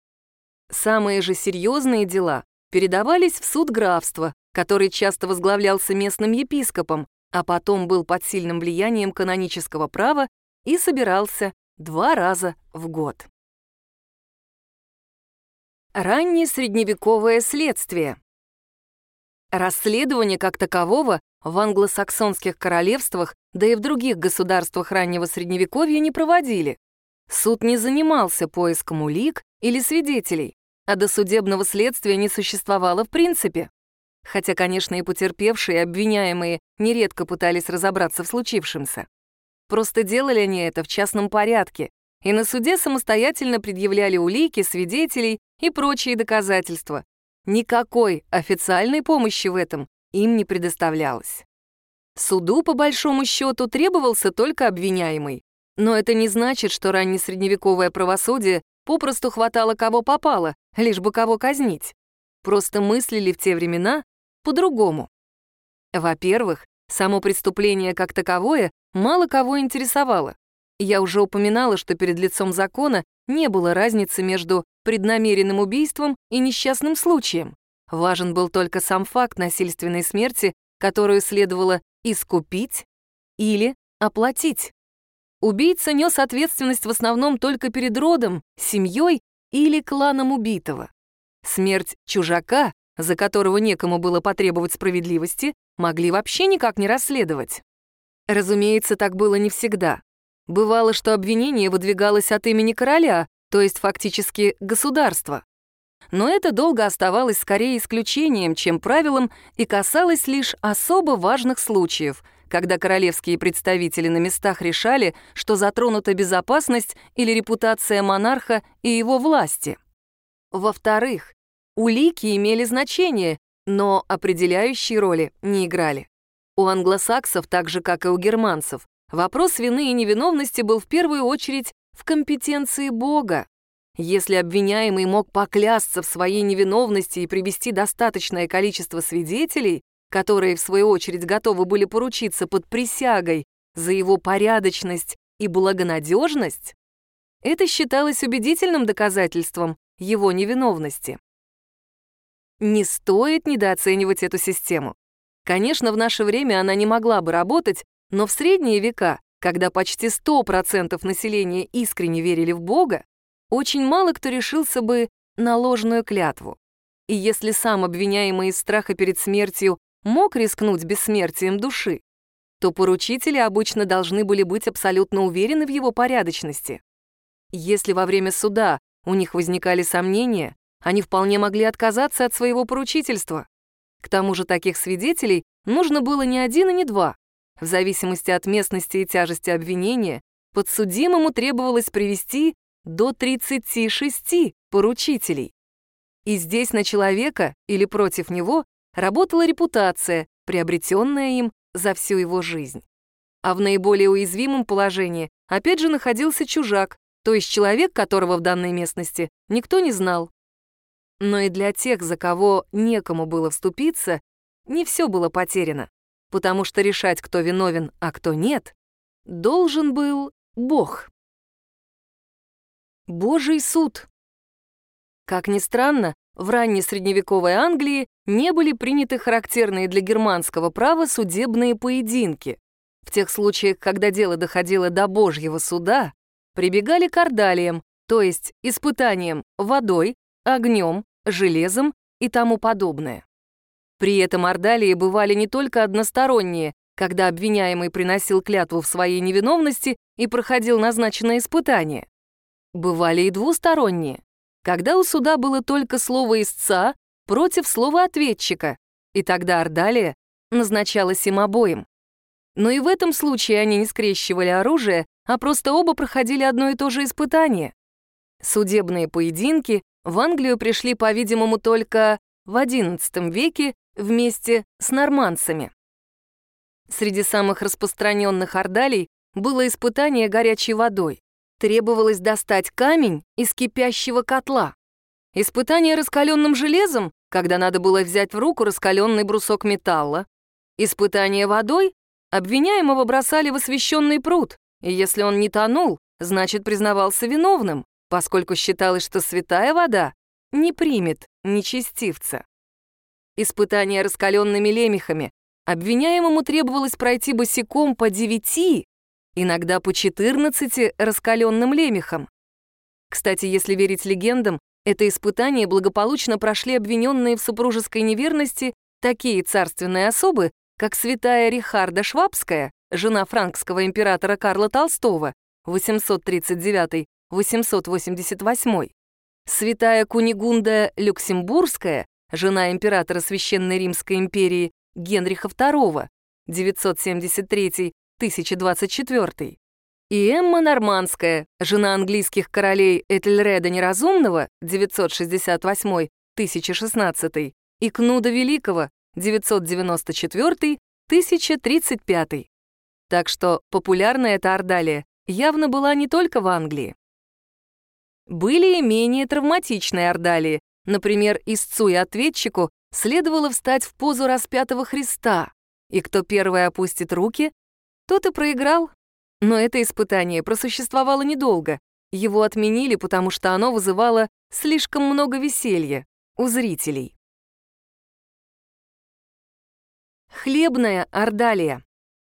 Самые же серьезные дела передавались в суд графства, который часто возглавлялся местным епископом, а потом был под сильным влиянием канонического права и собирался два раза в год. Раннее средневековое следствие. Расследования как такового в англосаксонских королевствах, да и в других государствах раннего средневековья не проводили. Суд не занимался поиском улик или свидетелей, а досудебного следствия не существовало в принципе. хотя, конечно, и потерпевшие, и обвиняемые нередко пытались разобраться в случившемся. Просто делали они это в частном порядке, и на суде самостоятельно предъявляли улики, свидетелей и прочие доказательства. Никакой официальной помощи в этом им не предоставлялось. Суду, по большому счету, требовался только обвиняемый. Но это не значит, что раннесредневековое правосудие попросту хватало кого попало, лишь бы кого казнить. Просто мыслили в те времена по-другому. Во-первых, само преступление как таковое мало кого интересовало. Я уже упоминала, что перед лицом закона не было разницы между преднамеренным убийством и несчастным случаем. Важен был только сам факт насильственной смерти, которую следовало искупить или оплатить. Убийца нес ответственность в основном только перед родом, семьей или кланом убитого. Смерть чужака, за которого некому было потребовать справедливости, могли вообще никак не расследовать. Разумеется, так было не всегда. Бывало, что обвинение выдвигалось от имени короля, то есть фактически государства. Но это долго оставалось скорее исключением, чем правилом, и касалось лишь особо важных случаев, когда королевские представители на местах решали, что затронута безопасность или репутация монарха и его власти. Во-вторых, улики имели значение, но определяющей роли не играли. У англосаксов, так же как и у германцев, вопрос вины и невиновности был в первую очередь в компетенции Бога. Если обвиняемый мог поклясться в своей невиновности и привести достаточное количество свидетелей, которые, в свою очередь, готовы были поручиться под присягой за его порядочность и благонадежность, это считалось убедительным доказательством его невиновности. Не стоит недооценивать эту систему. Конечно, в наше время она не могла бы работать, но в средние века, когда почти сто процентов населения искренне верили в Бога, очень мало кто решился бы на ложную клятву. И если сам обвиняемый из страха перед смертью мог рискнуть бессмертием души, то поручители обычно должны были быть абсолютно уверены в его порядочности. Если во время суда у них возникали сомнения, они вполне могли отказаться от своего поручительства. К тому же таких свидетелей нужно было не один и не два. В зависимости от местности и тяжести обвинения, подсудимому требовалось привести до тридцати шести поручителей. И здесь на человека или против него работала репутация, приобретенная им за всю его жизнь. А в наиболее уязвимом положении опять же находился чужак, то есть человек, которого в данной местности никто не знал. Но и для тех, за кого некому было вступиться, не все было потеряно, потому что решать, кто виновен, а кто нет, должен был Бог. Божий суд. Как ни странно, в ранней средневековой Англии не были приняты характерные для германского права судебные поединки. В тех случаях, когда дело доходило до Божьего суда, прибегали к ордалиям, то есть испытаниям водой, огнем, железом и тому подобное. При этом ордалии бывали не только односторонние, когда обвиняемый приносил клятву в своей невиновности и проходил назначенное испытание. Бывали и двусторонние, когда у суда было только слово истца против слова ответчика, и тогда ордалия назначалась им обоим. Но и в этом случае они не скрещивали оружие, а просто оба проходили одно и то же испытание. Судебные поединки в Англию пришли, по-видимому, только в одиннадцатом веке вместе с нормандцами. Среди самых распространенных ордалий было испытание горячей водой. Требовалось достать камень из кипящего котла. Испытание раскаленным железом, когда надо было взять в руку раскаленный брусок металла. Испытание водой — обвиняемого бросали в освященный пруд, и если он не тонул, значит, признавался виновным, поскольку считалось, что святая вода не примет нечестивца. Испытание раскаленными лемехами. Обвиняемому требовалось пройти босиком по девяти, иногда по четырнадцати раскаленным лемехам. Кстати, если верить легендам, это испытание благополучно прошли обвиненные в супружеской неверности такие царственные особы, как святая Рихарда Швабская, жена франкского императора Карла Толстого, восемьсот тридцать девятый — восемьсот восемьдесят восьмой, святая Кунигунда Люксембургская, жена императора Священной Римской империи Генриха второго, девятьсот семьдесят третий — тысяча двадцать четвёртый, и Эмма Нормандская, жена английских королей Этельреда Неразумного, девятьсот шестьдесят восьмой — тысяча шестнадцатый, и Кнуда Великого, девятьсот девяносто четвёртый — тысяча тридцать пятый. Так что популярная эта ордалия явно была не только в Англии. Были и менее травматичные ордалии. Например, истцу и ответчику следовало встать в позу распятого Христа, и кто первый опустит руки, тот и проиграл. Но это испытание просуществовало недолго. Его отменили, потому что оно вызывало слишком много веселья у зрителей. Хлебная ордалия.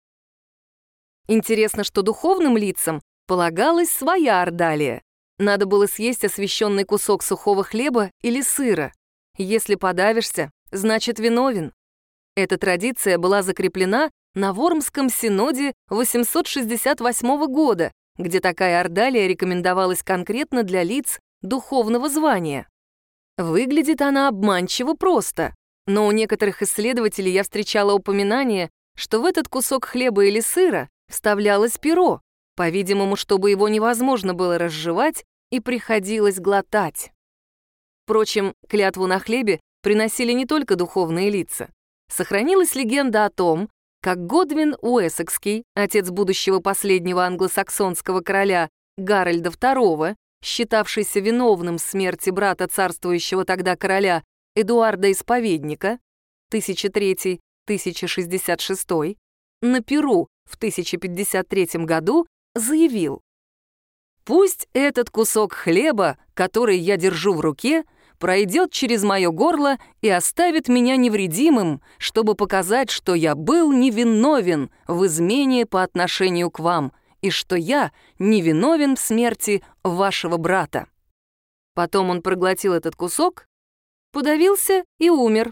Интересно, что духовным лицам полагалась своя ордалия. Надо было съесть освященный кусок сухого хлеба или сыра. Если подавишься, значит виновен. Эта традиция была закреплена на Вормском синоде восемьсот шестьдесят восьмого года, где такая ордалия рекомендовалась конкретно для лиц духовного звания. Выглядит она обманчиво просто, но у некоторых исследователей я встречала упоминание, что в этот кусок хлеба или сыра вставлялось перо, по-видимому, чтобы его невозможно было разжевать и приходилось глотать. Впрочем, клятву на хлебе приносили не только духовные лица. Сохранилась легенда о том, как Годвин Уэссекский, отец будущего последнего англосаксонского короля Гарольда второго, считавшийся виновным в смерти брата царствующего тогда короля Эдуарда Исповедника, тысяча третий — тысяча шестьдесят шестой, на Перу в тысяча пятьдесят третьем году заявил: «Пусть этот кусок хлеба, который я держу в руке, пройдет через мое горло и оставит меня невредимым, чтобы показать, что я был невиновен в измене по отношению к вам и что я невиновен в смерти вашего брата». Потом он проглотил этот кусок, подавился и умер.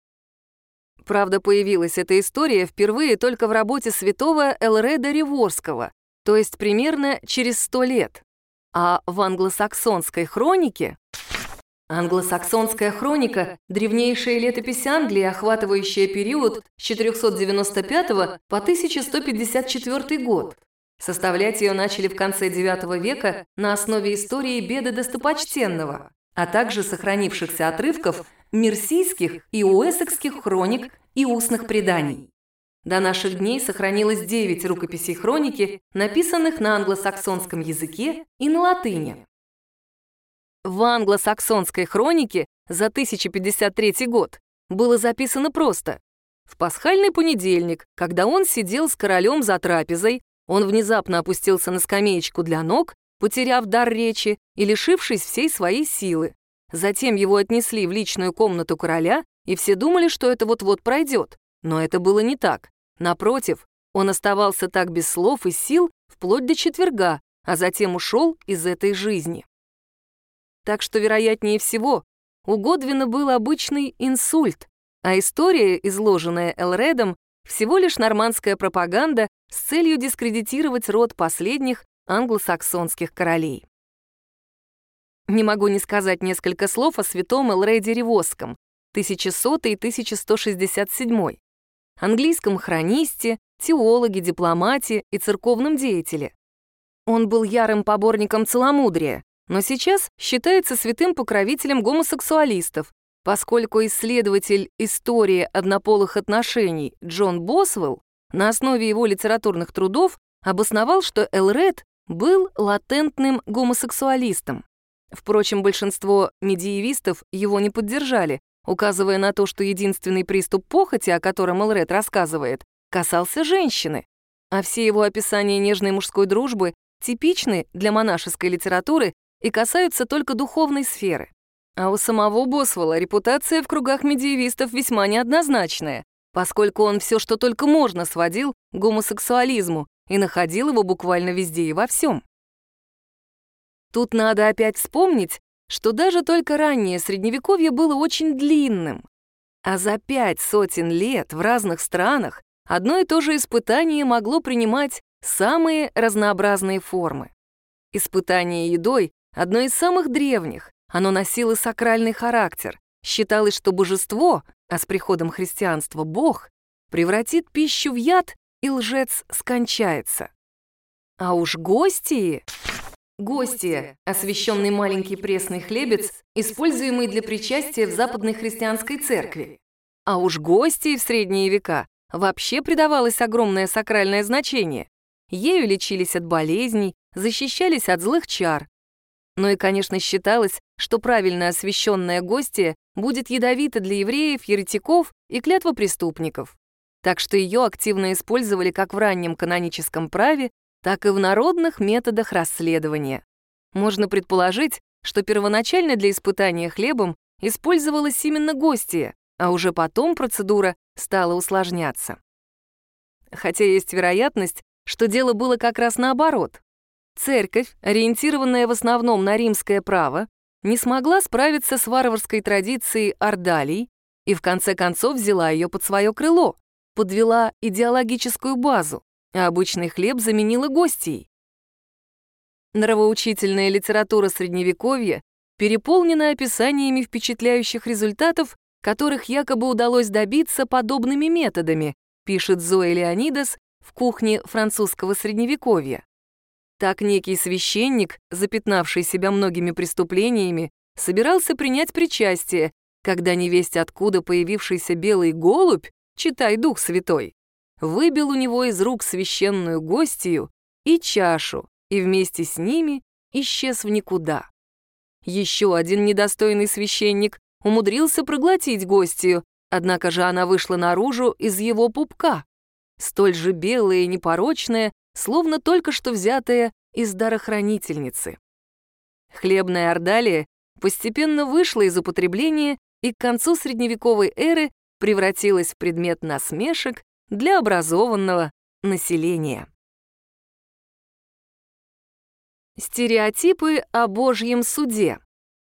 Правда, появилась эта история впервые только в работе святого Элреда Риворского, то есть примерно через сто лет. А в англосаксонской хронике... Англосаксонская хроника — древнейшая летопись Англии, охватывающая период с четырехсот девяносто пятого по тысяча сто пятьдесят четвёртый год. Составлять ее начали в конце девятого века на основе истории Беды Достопочтенного, а также сохранившихся отрывков мерсийских и уэссекских хроник и устных преданий. До наших дней сохранилось девять рукописей хроники, написанных на англосаксонском языке и на латыни. В англосаксонской хронике за тысяча пятьдесят третий год было записано просто: в пасхальный понедельник, когда он сидел с королем за трапезой, он внезапно опустился на скамеечку для ног, потеряв дар речи и лишившись всей своей силы. Затем его отнесли в личную комнату короля, и все думали, что это вот-вот пройдет. Но это было не так. Напротив, он оставался так без слов и сил вплоть до четверга, а затем ушел из этой жизни. Так что, вероятнее всего, у Годвина был обычный инсульт, а история, изложенная Элредом, всего лишь нормандская пропаганда с целью дискредитировать род последних англосаксонских королей. Не могу не сказать несколько слов о святом Элреде Ривосском, тысяча сотый — тысяча сто шестьдесят седьмой, английском хронисте, теологе, дипломате и церковном деятеле. Он был ярым поборником целомудрия, но сейчас считается святым покровителем гомосексуалистов, поскольку исследователь истории однополых отношений Джон Босвелл на основе его литературных трудов обосновал, что Элред был латентным гомосексуалистом. Впрочем, большинство медиевистов его не поддержали, указывая на то, что единственный приступ похоти, о котором Элред рассказывает, касался женщины, а все его описания нежной мужской дружбы типичны для монашеской литературы и касаются только духовной сферы. А у самого Босвелла репутация в кругах медиевистов весьма неоднозначная, поскольку он все, что только можно, сводил к гомосексуализму и находил его буквально везде и во всем. Тут надо опять вспомнить, что даже только раннее Средневековье было очень длинным, а за пять сотен лет в разных странах одно и то же испытание могло принимать самые разнообразные формы. Испытание едой — одно из самых древних, оно носило сакральный характер, Считалось, что божество, а с приходом христианства Бог, превратит пищу в яд, и лжец скончается. А уж гостии... Гостия — освященный маленький пресный хлебец, используемый для причастия в Западной христианской церкви. А уж гостии в средние века вообще придавалось огромное сакральное значение. Ею лечились от болезней, защищались от злых чар. Ну и, конечно, считалось, что правильно освященная гостья будет ядовита для евреев, еретиков и клятвопреступников. Так что ее активно использовали как в раннем каноническом праве, так и в народных методах расследования. Можно предположить, что первоначально для испытания хлебом использовалась именно гостья, а уже потом процедура стала усложняться. Хотя есть вероятность, что дело было как раз наоборот. Церковь, ориентированная в основном на римское право, не смогла справиться с варварской традицией ордалий и в конце концов взяла ее под свое крыло, подвела идеологическую базу, а обычный хлеб заменила гостьей. Нравоучительная литература Средневековья переполнена описаниями впечатляющих результатов, которых якобы удалось добиться подобными методами, пишет Зоя Леонидас в «Кухне французского Средневековья». Так некий священник, запятнавший себя многими преступлениями, собирался принять причастие, когда невесть откуда появившийся белый голубь, читай Дух Святой, выбил у него из рук священную гостью и чашу, и вместе с ними исчез в никуда. Еще один недостойный священник умудрился проглотить гостью, однако же она вышла наружу из его пупка, столь же белая и непорочная, словно только что взятая из дарохранительницы. Хлебная ордалия постепенно вышла из употребления и к концу средневековой эры превратилась в предмет насмешек для образованного населения. Стереотипы о Божьем суде.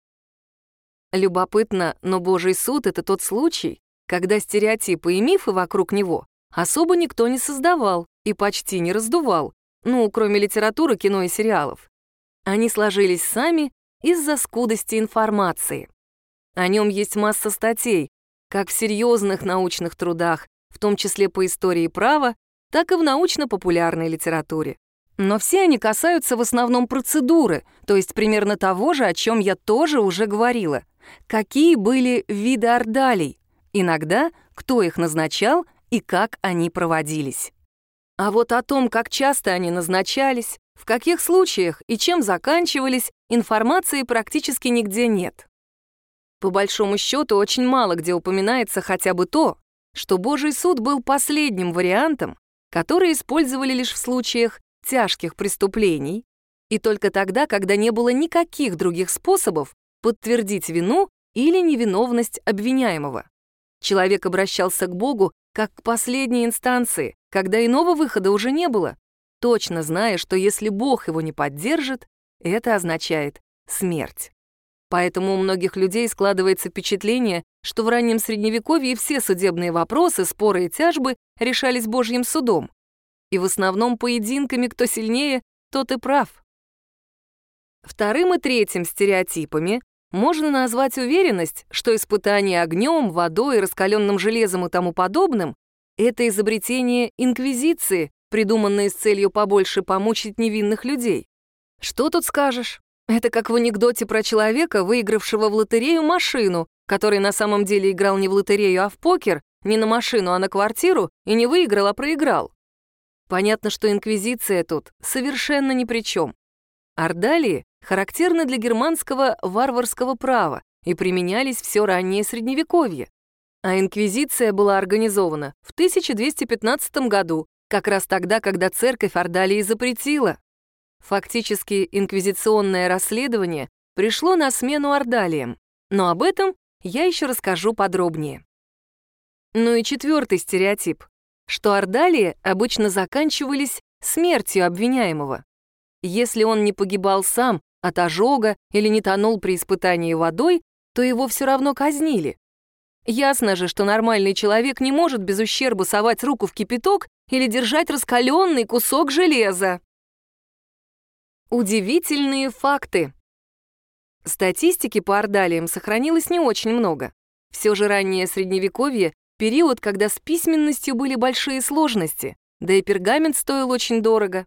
Любопытно, но Божий суд — это тот случай, когда стереотипы и мифы вокруг него особо никто не создавал и почти не раздувал, ну, кроме литературы, кино и сериалов. Они сложились сами из-за скудости информации. О нем есть масса статей, как в серьезных научных трудах, в том числе по истории права, так и в научно-популярной литературе. Но все они касаются в основном процедуры, то есть примерно того же, о чем я тоже уже говорила. Какие были виды ордалий, иногда кто их назначал и как они проводились. А вот о том, как часто они назначались, в каких случаях и чем заканчивались, информации практически нигде нет. По большому счету, очень мало где упоминается хотя бы то, что Божий суд был последним вариантом, который использовали лишь в случаях тяжких преступлений, и только тогда, когда не было никаких других способов подтвердить вину или невиновность обвиняемого. Человек обращался к Богу как к последней инстанции, когда иного выхода уже не было, точно зная, что если Бог его не поддержит, это означает смерть. Поэтому у многих людей складывается впечатление, что в раннем Средневековье все судебные вопросы, споры и тяжбы решались Божьим судом. И в основном поединками, кто сильнее, тот и прав. Вторым и третьим стереотипами можно назвать уверенность, что испытание огнем, водой, раскаленным железом и тому подобным — это изобретение инквизиции, придуманное с целью побольше помучить невинных людей. Что тут скажешь? Это как в анекдоте про человека, выигравшего в лотерею машину, который на самом деле играл не в лотерею, а в покер, не на машину, а на квартиру, и не выиграл, а проиграл. Понятно, что инквизиция тут совершенно ни при чем. Ордалии характерны для германского варварского права и применялись все раннее Средневековье. А инквизиция была организована в тысяча двести пятнадцатом году, как раз тогда, когда церковь ордалии запретила. Фактически инквизиционное расследование пришло на смену ордалиям, но об этом я еще расскажу подробнее. Ну и четвертый стереотип, что ордалии обычно заканчивались смертью обвиняемого. Если он не погибал сам от ожога или не тонул при испытании водой, то его все равно казнили. Ясно же, что нормальный человек не может без ущерба совать руку в кипяток или держать раскаленный кусок железа. Удивительные факты. Статистики по ордалиям сохранилось не очень много. Все же раннее Средневековье — период, когда с письменностью были большие сложности, да и пергамент стоил очень дорого.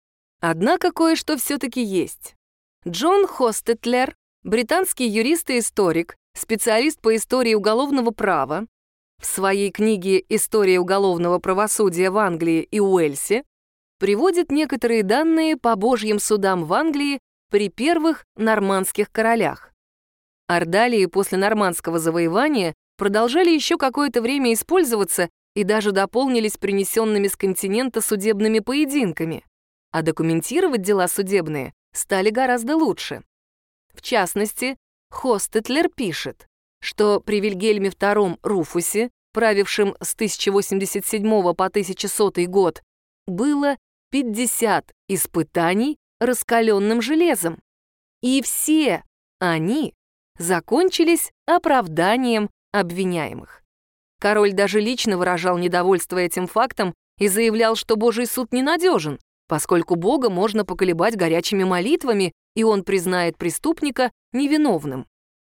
Однако кое-что все-таки есть. Джон Хостетлер, британский юрист и историк, специалист по истории уголовного права, в своей книге «История уголовного правосудия в Англии и Уэльсе» приводит некоторые данные по божьим судам в Англии при первых нормандских королях. Ордалии после нормандского завоевания продолжали еще какое-то время использоваться и даже дополнились принесенными с континента судебными поединками, а документировать дела судебные стали гораздо лучше. В частности, Хостетлер пишет, что при Вильгельме втором Руфусе, правившем с тысяча восемьдесят седьмого по тысяча сотый год, было пятьдесят испытаний раскаленным железом. И все они закончились оправданием обвиняемых. Король даже лично выражал недовольство этим фактом и заявлял, что Божий суд ненадежен, поскольку Бога можно поколебать горячими молитвами, и он признает преступника невиновным.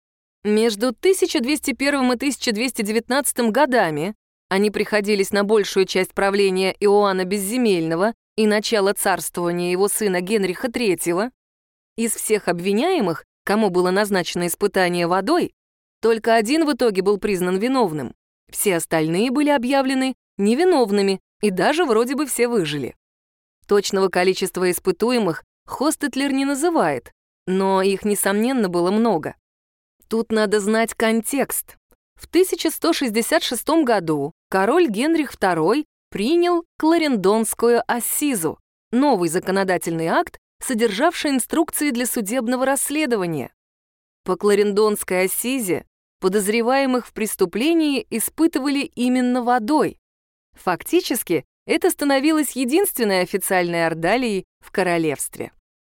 Между тысяча двести первым и тысяча двести девятнадцатым годами, они приходились на большую часть правления Иоанна Безземельного и начало царствования его сына Генриха третьего, из всех обвиняемых, кому было назначено испытание водой, только один в итоге был признан виновным. Все остальные были объявлены невиновными, и даже вроде бы все выжили. Точного количества испытуемых Хостетлер не называет, но их, несомненно, было много. Тут надо знать контекст. В тысяча сто шестьдесят шестом году король Генрих второй принял Кларендонскую ассизу, новый законодательный акт, содержавший инструкции для судебного расследования. По Кларендонской ассизе подозреваемых в преступлении испытывали именно водой. Фактически, это становилось единственной официальной ордалией в королевстве.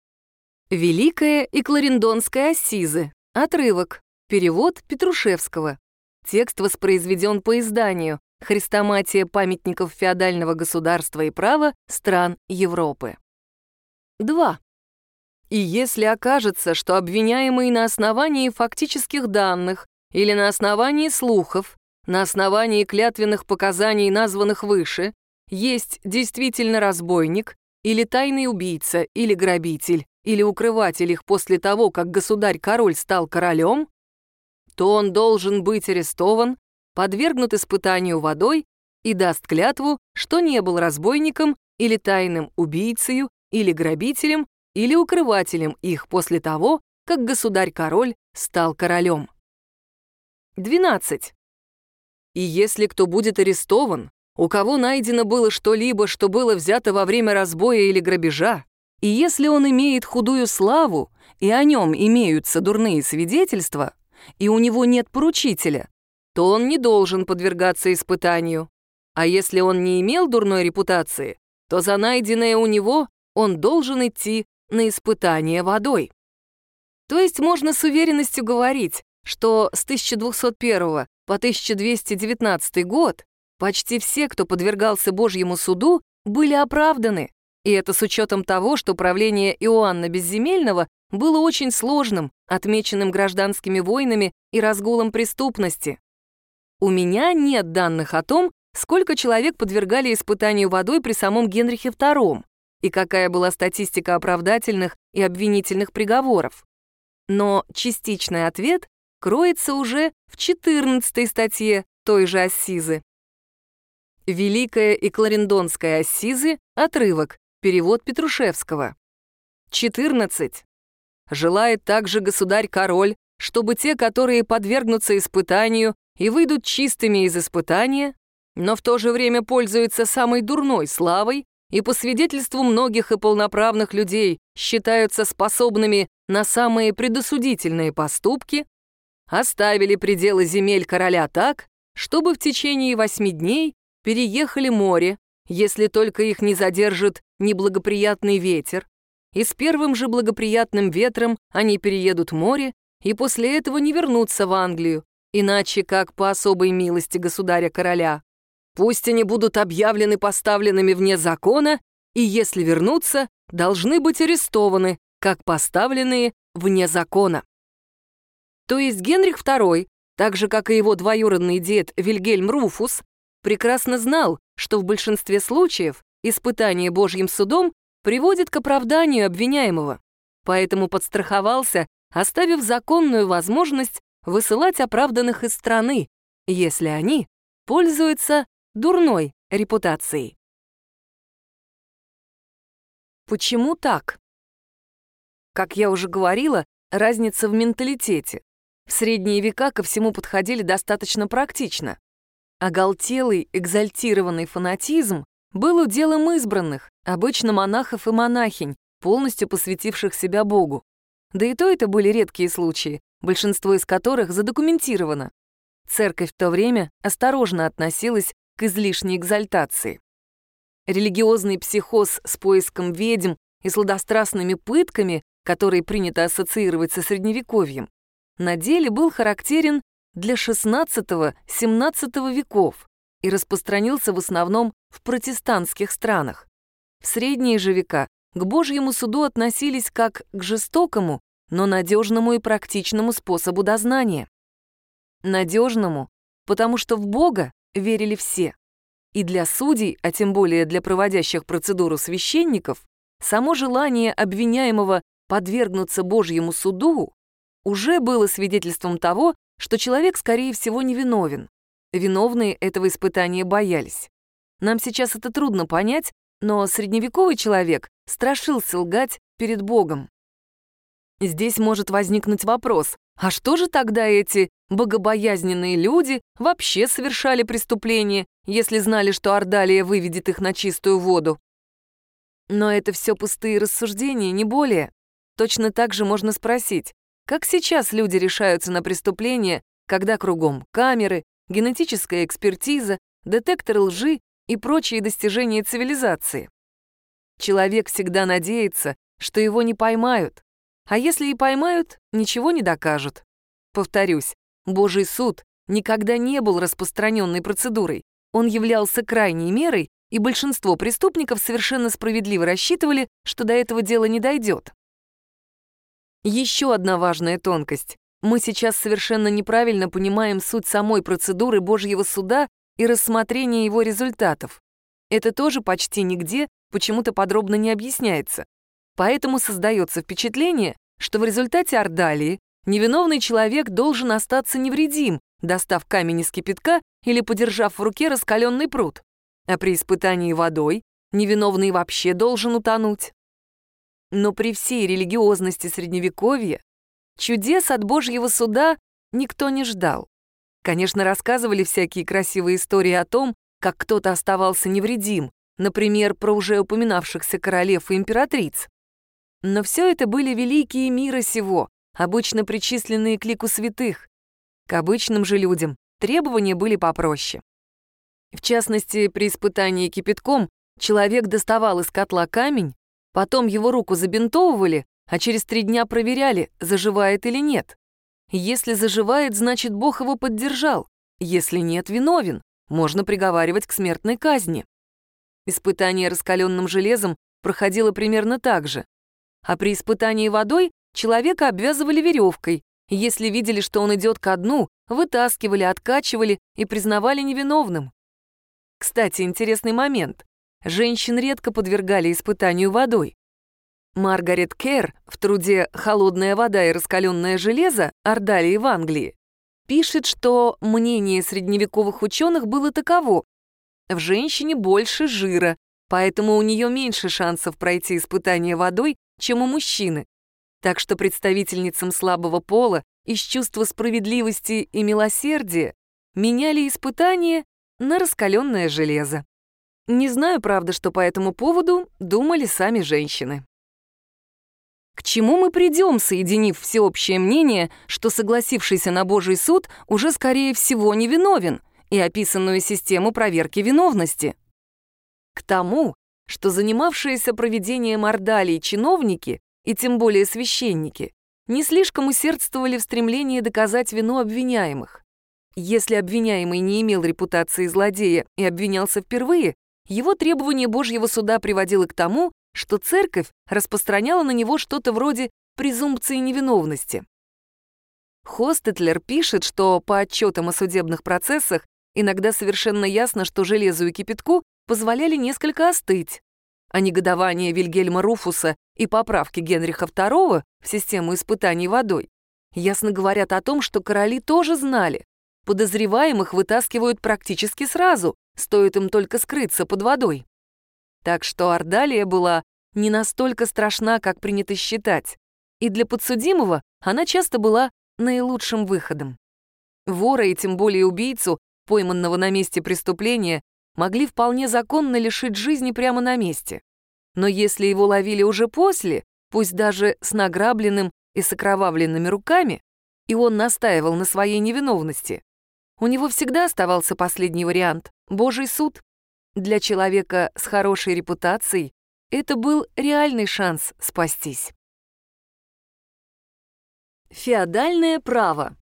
Великая и Кларендонская ассизы. Отрывок. Перевод Петрушевского. Текст воспроизведен по изданию «Хрестоматия памятников феодального государства и права стран Европы». два. И если окажется, что обвиняемый на основании фактических данных или на основании слухов, на основании клятвенных показаний, названных выше, есть действительно разбойник или тайный убийца или грабитель, или укрыватель их после того, как государь-король стал королем, то он должен быть арестован, подвергнут испытанию водой и даст клятву, что не был разбойником или тайным убийцею или грабителем или укрывателем их после того, как государь-король стал королем. двенадцать. И если кто будет арестован, у кого найдено было что-либо, что было взято во время разбоя или грабежа, и если он имеет худую славу, и о нем имеются дурные свидетельства, и у него нет поручителя, то он не должен подвергаться испытанию. А если он не имел дурной репутации, то за найденное у него он должен идти на испытание водой. То есть можно с уверенностью говорить, что с тысяча двухсот первого по тысяча двести девятнадцатый год почти все, кто подвергался Божьему суду, были оправданы, и это с учетом того, что правление Иоанна Безземельного было очень сложным, отмеченным гражданскими войнами и разгулом преступности. У меня нет данных о том, сколько человек подвергали испытанию водой при самом Генрихе втором и какая была статистика оправдательных и обвинительных приговоров. Но частичный ответ кроется уже в четырнадцатой статье той же ассизы. Великая и Кларендонская ассизы, отрывок, перевод Петрушевского. четырнадцать. Желает также государь-король, чтобы те, которые подвергнутся испытанию и выйдут чистыми из испытания, но в то же время пользуются самой дурной славой и по свидетельству многих и полноправных людей считаются способными на самые предосудительные поступки, оставили пределы земель короля так, чтобы в течение восьми дней переехали море, если только их не задержит неблагоприятный ветер, и с первым же благоприятным ветром они переедут море и после этого не вернутся в Англию, иначе как по особой милости государя-короля. Пусть они будут объявлены поставленными вне закона, и если вернутся, должны быть арестованы, как поставленные вне закона. То есть Генрих второй так же, как и его двоюродный дед Вильгельм Руфус, прекрасно знал, что в большинстве случаев испытание Божьим судом приводит к оправданию обвиняемого, поэтому подстраховался, оставив законную возможность высылать оправданных из страны, если они пользуются дурной репутацией. Почему так? Как я уже говорила, разница в менталитете. В средние века ко всему подходили достаточно практично. Оголтелый, экзальтированный фанатизм был уделом избранных, обычно монахов и монахинь, полностью посвятивших себя Богу. Да и то это были редкие случаи, большинство из которых задокументировано. Церковь в то время осторожно относилась к излишней экзальтации. Религиозный психоз с поиском ведьм и сладострастными пытками, которые принято ассоциировать со Средневековьем, на деле был характерен для шестнадцатого-семнадцатого веков и распространился в основном в протестантских странах. В средние же века к Божьему суду относились как к жестокому, но надежному и практичному способу дознания. Надежному, потому что в Бога верили все. И для судей, а тем более для проводящих процедуру священников, само желание обвиняемого подвергнуться Божьему суду уже было свидетельством того, что человек, скорее всего, невиновен. Виновные этого испытания боялись. Нам сейчас это трудно понять, но средневековый человек страшился лгать перед Богом. Здесь может возникнуть вопрос, а что же тогда эти богобоязненные люди вообще совершали преступления, если знали, что Ордалия выведет их на чистую воду? Но это все пустые рассуждения, не более. Точно так же можно спросить, как сейчас люди решаются на преступления, когда кругом камеры, генетическая экспертиза, детекторы лжи и прочие достижения цивилизации? Человек всегда надеется, что его не поймают, а если и поймают, ничего не докажут. Повторюсь, Божий суд никогда не был распространенной процедурой, он являлся крайней мерой, и большинство преступников совершенно справедливо рассчитывали, что до этого дела не дойдет. Еще одна важная тонкость. Мы сейчас совершенно неправильно понимаем суть самой процедуры Божьего суда и рассмотрения его результатов. Это тоже почти нигде почему-то подробно не объясняется. Поэтому создается впечатление, что в результате Ордалии невиновный человек должен остаться невредим, достав камень из кипятка или подержав в руке раскаленный пруд. А при испытании водой невиновный вообще должен утонуть. Но при всей религиозности Средневековья чудес от Божьего суда никто не ждал. Конечно, рассказывали всякие красивые истории о том, как кто-то оставался невредим, например, про уже упоминавшихся королев и императриц. Но все это были великие мира сего, обычно причисленные к лику святых. К обычным же людям требования были попроще. В частности, при испытании кипятком человек доставал из котла камень, потом его руку забинтовывали, а через три дня проверяли, заживает или нет. Если заживает, значит, Бог его поддержал. Если нет, виновен, можно приговаривать к смертной казни. Испытание раскаленным железом проходило примерно так же. А при испытании водой человека обвязывали веревкой. Если видели, что он идет ко дну, вытаскивали, откачивали и признавали невиновным. Кстати, интересный момент. Женщин редко подвергали испытанию водой. Маргарет Керр в труде «Холодная вода и раскаленное железо» Ордалии в Англии пишет, что мнение средневековых ученых было таково: в женщине больше жира, поэтому у нее меньше шансов пройти испытание водой, чем у мужчины. Так что представительницам слабого пола из чувства справедливости и милосердия меняли испытания на раскаленное железо. Не знаю, правда, что по этому поводу думали сами женщины. К чему мы придем, соединив всеобщее мнение, что согласившийся на Божий суд уже, скорее всего, невиновен, и описанную систему проверки виновности? К тому, что занимавшиеся проведением Ордалий чиновники, и тем более священники, не слишком усердствовали в стремлении доказать вину обвиняемых. Если обвиняемый не имел репутации злодея и обвинялся впервые, его требование Божьего суда приводило к тому, что церковь распространяла на него что-то вроде презумпции невиновности. Хостетлер пишет, что по отчетам о судебных процессах иногда совершенно ясно, что железу и кипятку позволяли несколько остыть, а негодование Вильгельма Руфуса и поправки Генриха второго в систему испытаний водой ясно говорят о том, что короли тоже знали. Подозреваемых вытаскивают практически сразу, стоит им только скрыться под водой. Так что Ордалия была не настолько страшна, как принято считать, и для подсудимого она часто была наилучшим выходом. Вора и тем более убийцу, пойманного на месте преступления, могли вполне законно лишить жизни прямо на месте. Но если его ловили уже после, пусть даже с награбленным и с окровавленными руками, и он настаивал на своей невиновности, у него всегда оставался последний вариант — Божий суд. Для человека с хорошей репутацией это был реальный шанс спастись. Феодальное право.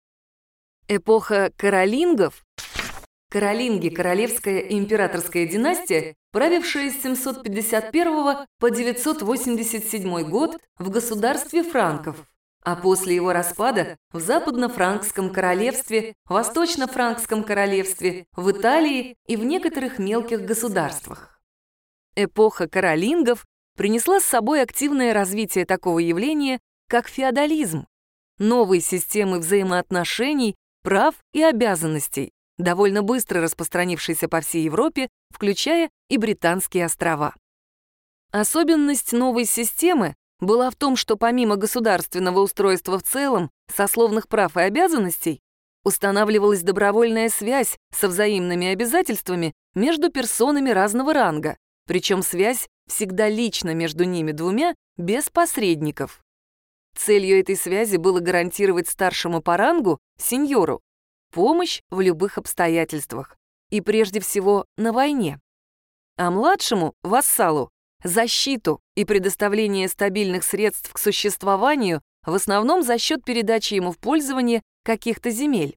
Эпоха каролингов. Каролинги — королевская и императорская династия, правившая с семьсот пятьдесят первого по девятьсот восемьдесят седьмой год в государстве франков, а после его распада в Западно-Франкском королевстве, Восточно-Франкском королевстве, в Италии и в некоторых мелких государствах. Эпоха каролингов принесла с собой активное развитие такого явления, как феодализм, новой системы взаимоотношений, прав и обязанностей, довольно быстро распространившейся по всей Европе, включая и Британские острова. Особенность новой системы была в том, что помимо государственного устройства в целом, сословных прав и обязанностей, устанавливалась добровольная связь со взаимными обязательствами между персонами разного ранга, причем связь всегда лично между ними двумя, без посредников. Целью этой связи было гарантировать старшему по рангу, сеньору, помощь в любых обстоятельствах, и прежде всего на войне, а младшему, вассалу, защиту и предоставление стабильных средств к существованию, в основном за счет передачи ему в пользование каких-то земель.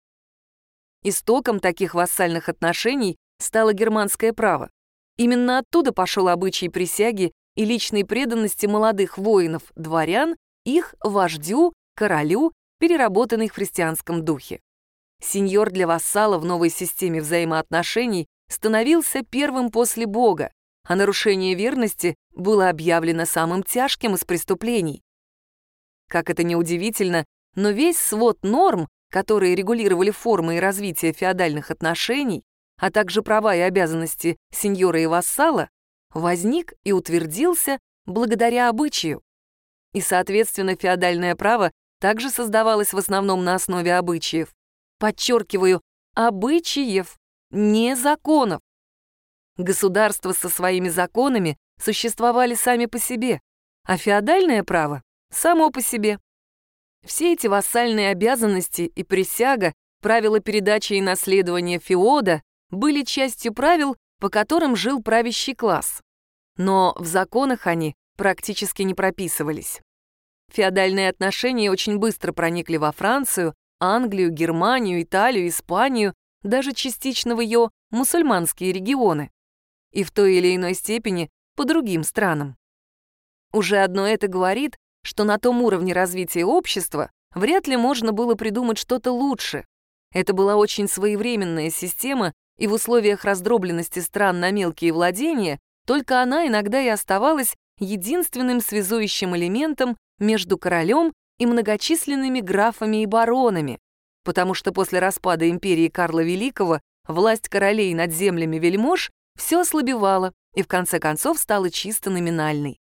Истоком таких вассальных отношений стало германское право. Именно оттуда пошел обычай присяги и личной преданности молодых воинов, дворян, их вождю, королю, переработанный в христианском духе. Сеньор для вассала в новой системе взаимоотношений становился первым после Бога, а нарушение верности было объявлено самым тяжким из преступлений. Как это ни удивительно, но весь свод норм, которые регулировали формы и развитие феодальных отношений, а также права и обязанности сеньора и вассала, возник и утвердился благодаря обычаю. И, соответственно, феодальное право также создавалось в основном на основе обычаев. Подчеркиваю, обычаев, не законов. Государства со своими законами существовали сами по себе, а феодальное право — само по себе. Все эти вассальные обязанности и присяга, правила передачи и наследования феода были частью правил, по которым жил правящий класс. Но в законах они практически не прописывались. Феодальные отношения очень быстро проникли во Францию, Англию, Германию, Италию, Испанию, даже частично в ее мусульманские регионы, и в той или иной степени по другим странам. Уже одно это говорит, что на том уровне развития общества вряд ли можно было придумать что-то лучше. Это была очень своевременная система, и в условиях раздробленности стран на мелкие владения только она иногда и оставалась единственным связующим элементом между королем и многочисленными графами и баронами, потому что после распада империи Карла Великого власть королей над землями вельмож все ослабевала и в конце концов стала чисто номинальной.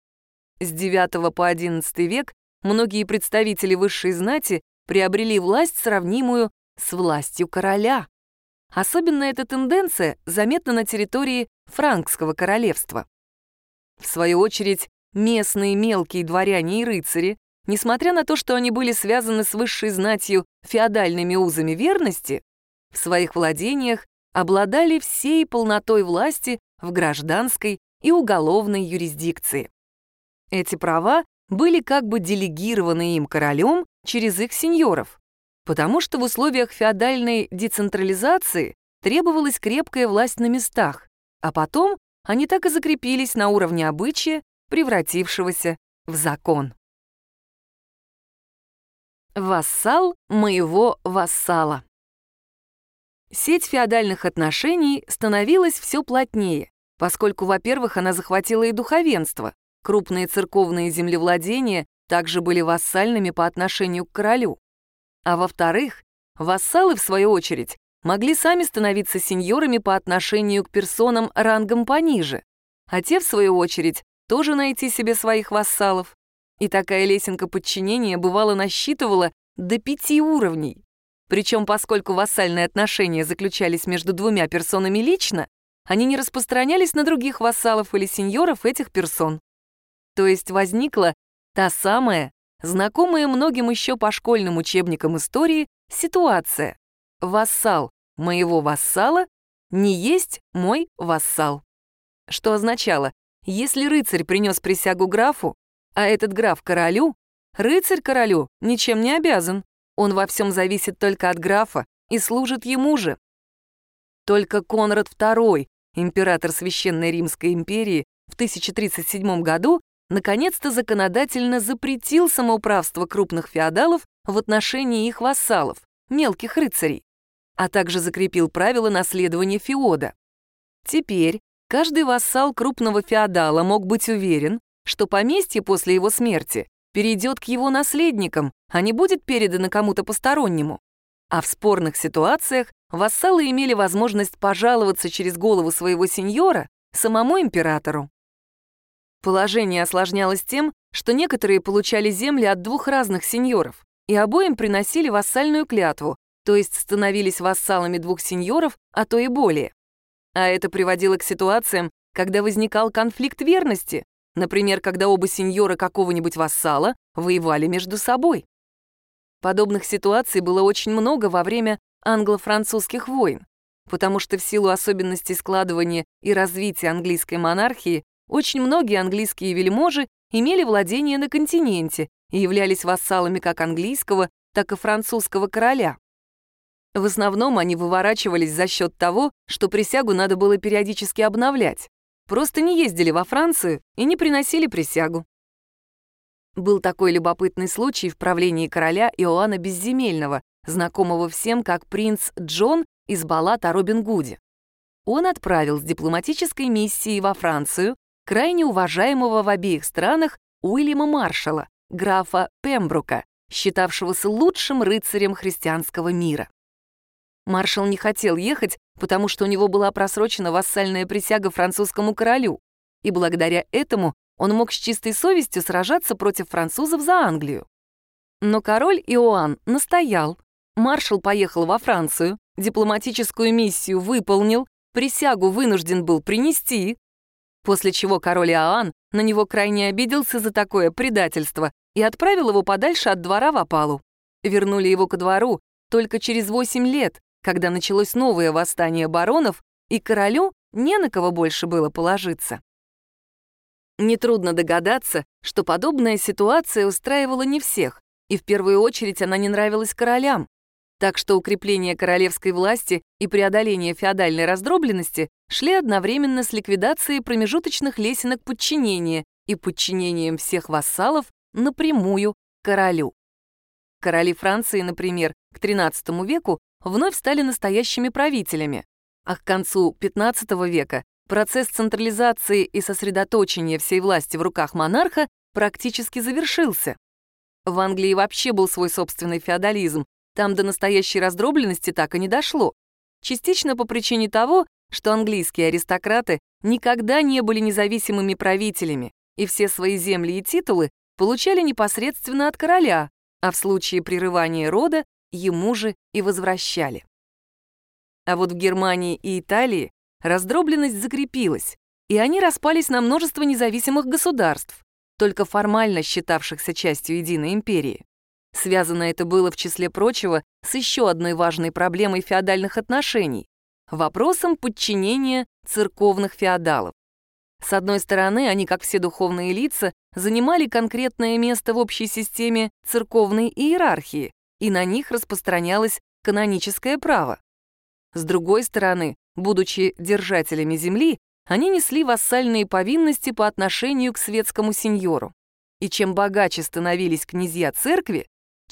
С девятого по одиннадцатый век многие представители высшей знати приобрели власть, сравнимую с властью короля. Особенно эта тенденция заметна на территории Франкского королевства. В свою очередь, местные мелкие дворяне и рыцари, несмотря на то, что они были связаны с высшей знатью феодальными узами верности, в своих владениях обладали всей полнотой власти в гражданской и уголовной юрисдикции. Эти права были как бы делегированы им королем через их сеньоров, потому что в условиях феодальной децентрализации требовалась крепкая власть на местах, а потом они так и закрепились на уровне обычая, превратившегося в закон. Вассал моего вассала. Сеть феодальных отношений становилась все плотнее, поскольку, во-первых, она захватила и духовенство. Крупные церковные землевладения также были вассальными по отношению к королю. А во-вторых, вассалы, в свою очередь, могли сами становиться сеньорами по отношению к персонам рангом пониже, а те, в свою очередь, тоже найти себе своих вассалов. И такая лесенка подчинения бывало насчитывала до пяти уровней. Причем, поскольку вассальные отношения заключались между двумя персонами лично, они не распространялись на других вассалов или сеньоров этих персон. То есть возникла та самая, знакомая многим еще по школьным учебникам истории, ситуация: вассал моего вассала не есть мой вассал. Что означало, если рыцарь принес присягу графу, а этот граф королю, рыцарь королю ничем не обязан, он во всем зависит только от графа и служит ему же. Только Конрад второй, император Священной Римской империи, в тысяча тридцать седьмом году наконец-то законодательно запретил самоуправство крупных феодалов в отношении их вассалов, мелких рыцарей, а также закрепил правила наследования феода. Теперь каждый вассал крупного феодала мог быть уверен, что поместье после его смерти перейдет к его наследникам, а не будет передано кому-то постороннему. А в спорных ситуациях вассалы имели возможность пожаловаться через голову своего сеньора самому императору. Положение осложнялось тем, что некоторые получали земли от двух разных сеньоров, и обоим приносили вассальную клятву, то есть становились вассалами двух сеньоров, а то и более. А это приводило к ситуациям, когда возникал конфликт верности, например, когда оба сеньора какого-нибудь вассала воевали между собой. Подобных ситуаций было очень много во время англо-французских войн, потому что в силу особенностей складывания и развития английской монархии очень многие английские вельможи имели владения на континенте и являлись вассалами как английского, так и французского короля. В основном они выворачивались за счет того, что присягу надо было периодически обновлять. Просто не ездили во Францию и не приносили присягу. Был такой любопытный случай в правлении короля Иоанна Безземельного, знакомого всем как принц Джон из баллад о Робин Гуде. Он отправил с дипломатической миссией во Францию крайне уважаемого в обеих странах Уильяма Маршала, графа Пембрука, считавшегося лучшим рыцарем христианского мира. Маршал не хотел ехать, потому что у него была просрочена вассальная присяга французскому королю, и благодаря этому он мог с чистой совестью сражаться против французов за Англию. Но король Иоанн настоял. Маршал поехал во Францию, дипломатическую миссию выполнил, присягу вынужден был принести, после чего король Иоанн на него крайне обиделся за такое предательство и отправил его подальше от двора в опалу. Вернули его ко двору только через восемь лет, когда началось новое восстание баронов, и королю не на кого больше было положиться. Нетрудно догадаться, что подобная ситуация устраивала не всех, и в первую очередь она не нравилась королям. Так что укрепление королевской власти и преодоление феодальной раздробленности шли одновременно с ликвидацией промежуточных лесенок подчинения и подчинением всех вассалов напрямую королю. Короли Франции, например, к тринадцатому веку вновь стали настоящими правителями, а к концу пятнадцатого века процесс централизации и сосредоточения всей власти в руках монарха практически завершился. В Англии вообще был свой собственный феодализм, там до настоящей раздробленности так и не дошло. Частично по причине того, что английские аристократы никогда не были независимыми правителями, и все свои земли и титулы получали непосредственно от короля, а в случае прерывания рода ему же и возвращали. А вот в Германии и Италии раздробленность закрепилась, и они распались на множество независимых государств, только формально считавшихся частью единой империи. Связано это было, в числе прочего, с еще одной важной проблемой феодальных отношений — вопросом подчинения церковных феодалов. С одной стороны, они, как все духовные лица, занимали конкретное место в общей системе церковной иерархии, и на них распространялось каноническое право. С другой стороны, будучи держателями земли, они несли вассальные повинности по отношению к светскому сеньору. И чем богаче становились князья церкви,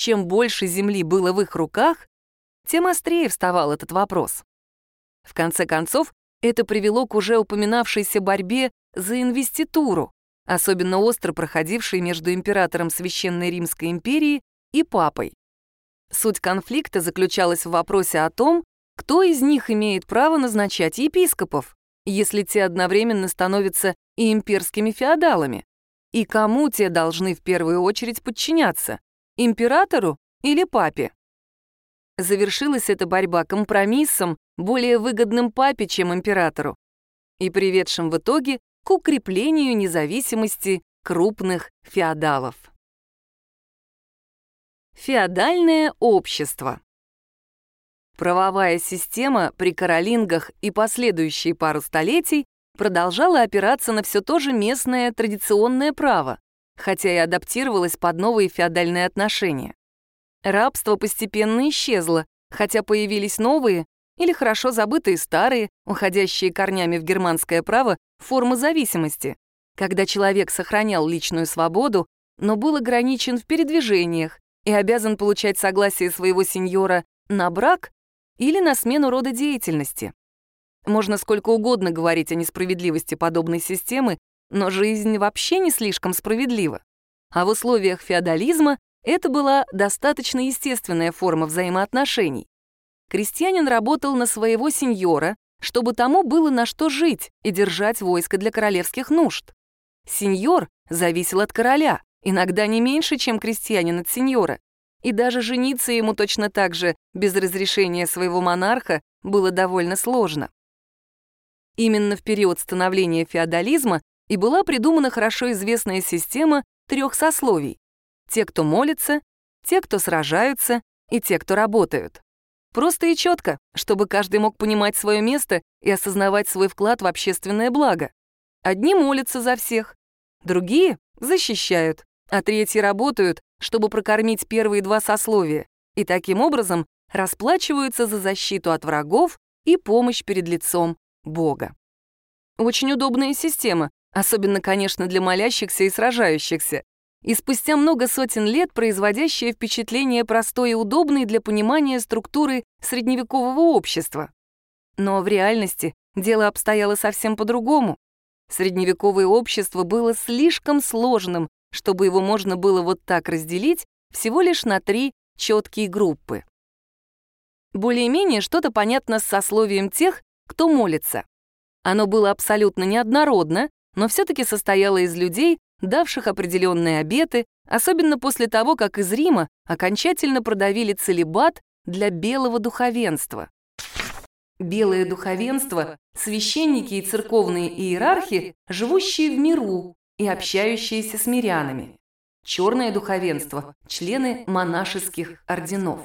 чем больше земли было в их руках, тем острее вставал этот вопрос. В конце концов, это привело к уже упоминавшейся борьбе за инвеституру, особенно остро проходившей между императором Священной Римской империи и папой. Суть конфликта заключалась в вопросе о том, кто из них имеет право назначать епископов, если те одновременно становятся и имперскими феодалами, и кому те должны в первую очередь подчиняться — императору или папе. Завершилась эта борьба компромиссом, более выгодным папе, чем императору, и приведшим в итоге к укреплению независимости крупных феодалов. Феодальное общество. Правовая система при каролингах и последующие пару столетий продолжала опираться на все то же местное традиционное право, хотя и адаптировалась под новые феодальные отношения. Рабство постепенно исчезло, хотя появились новые или хорошо забытые старые, уходящие корнями в германское право, формы зависимости, когда человек сохранял личную свободу, но был ограничен в передвижениях и обязан получать согласие своего сеньора на брак или на смену рода деятельности. Можно сколько угодно говорить о несправедливости подобной системы, но жизнь вообще не слишком справедлива. А в условиях феодализма это была достаточно естественная форма взаимоотношений. Крестьянин работал на своего сеньора, чтобы тому было на что жить и держать войско для королевских нужд. Сеньор зависел от короля, иногда не меньше, чем крестьянин от сеньора, и даже жениться ему точно так же без разрешения своего монарха было довольно сложно. Именно в период становления феодализма и была придумана хорошо известная система трех сословий: те, кто молится, те, кто сражаются, и те, кто работают. Просто и четко, чтобы каждый мог понимать свое место и осознавать свой вклад в общественное благо. Одни молятся за всех, другие защищают, а третьи работают, чтобы прокормить первые два сословия, и таким образом расплачиваются за защиту от врагов и помощь перед лицом Бога. Очень удобная система, особенно, конечно, для молящихся и сражающихся, и спустя много сотен лет производящее впечатление простой и удобной для понимания структуры средневекового общества. Но в реальности дело обстояло совсем по-другому. Средневековое общество было слишком сложным, чтобы его можно было вот так разделить всего лишь на три четкие группы. Более-менее что-то понятно с сословием тех, кто молится. Оно было абсолютно неоднородно, но все-таки состояло из людей, давших определенные обеты, особенно после того, как из Рима окончательно продавили целибат для белого духовенства. Белое духовенство — священники и церковные иерархи, живущие в миру и общающиеся с мирянами. Черное духовенство — члены монашеских орденов.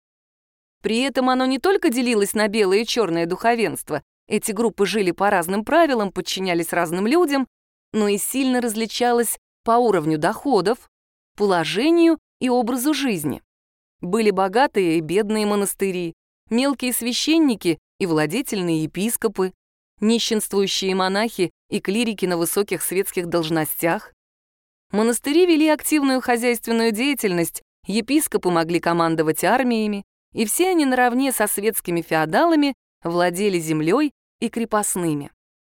При этом оно не только делилось на белое и черное духовенство, эти группы жили по разным правилам, подчинялись разным людям, но и сильно различалось по уровню доходов, положению и образу жизни. Были богатые и бедные монастыри, мелкие священники и владетельные епископы, нищенствующие монахи и клирики на высоких светских должностях. Монастыри вели активную хозяйственную деятельность, епископы могли командовать армиями, и все они наравне со светскими феодалами владели землей и крепостными.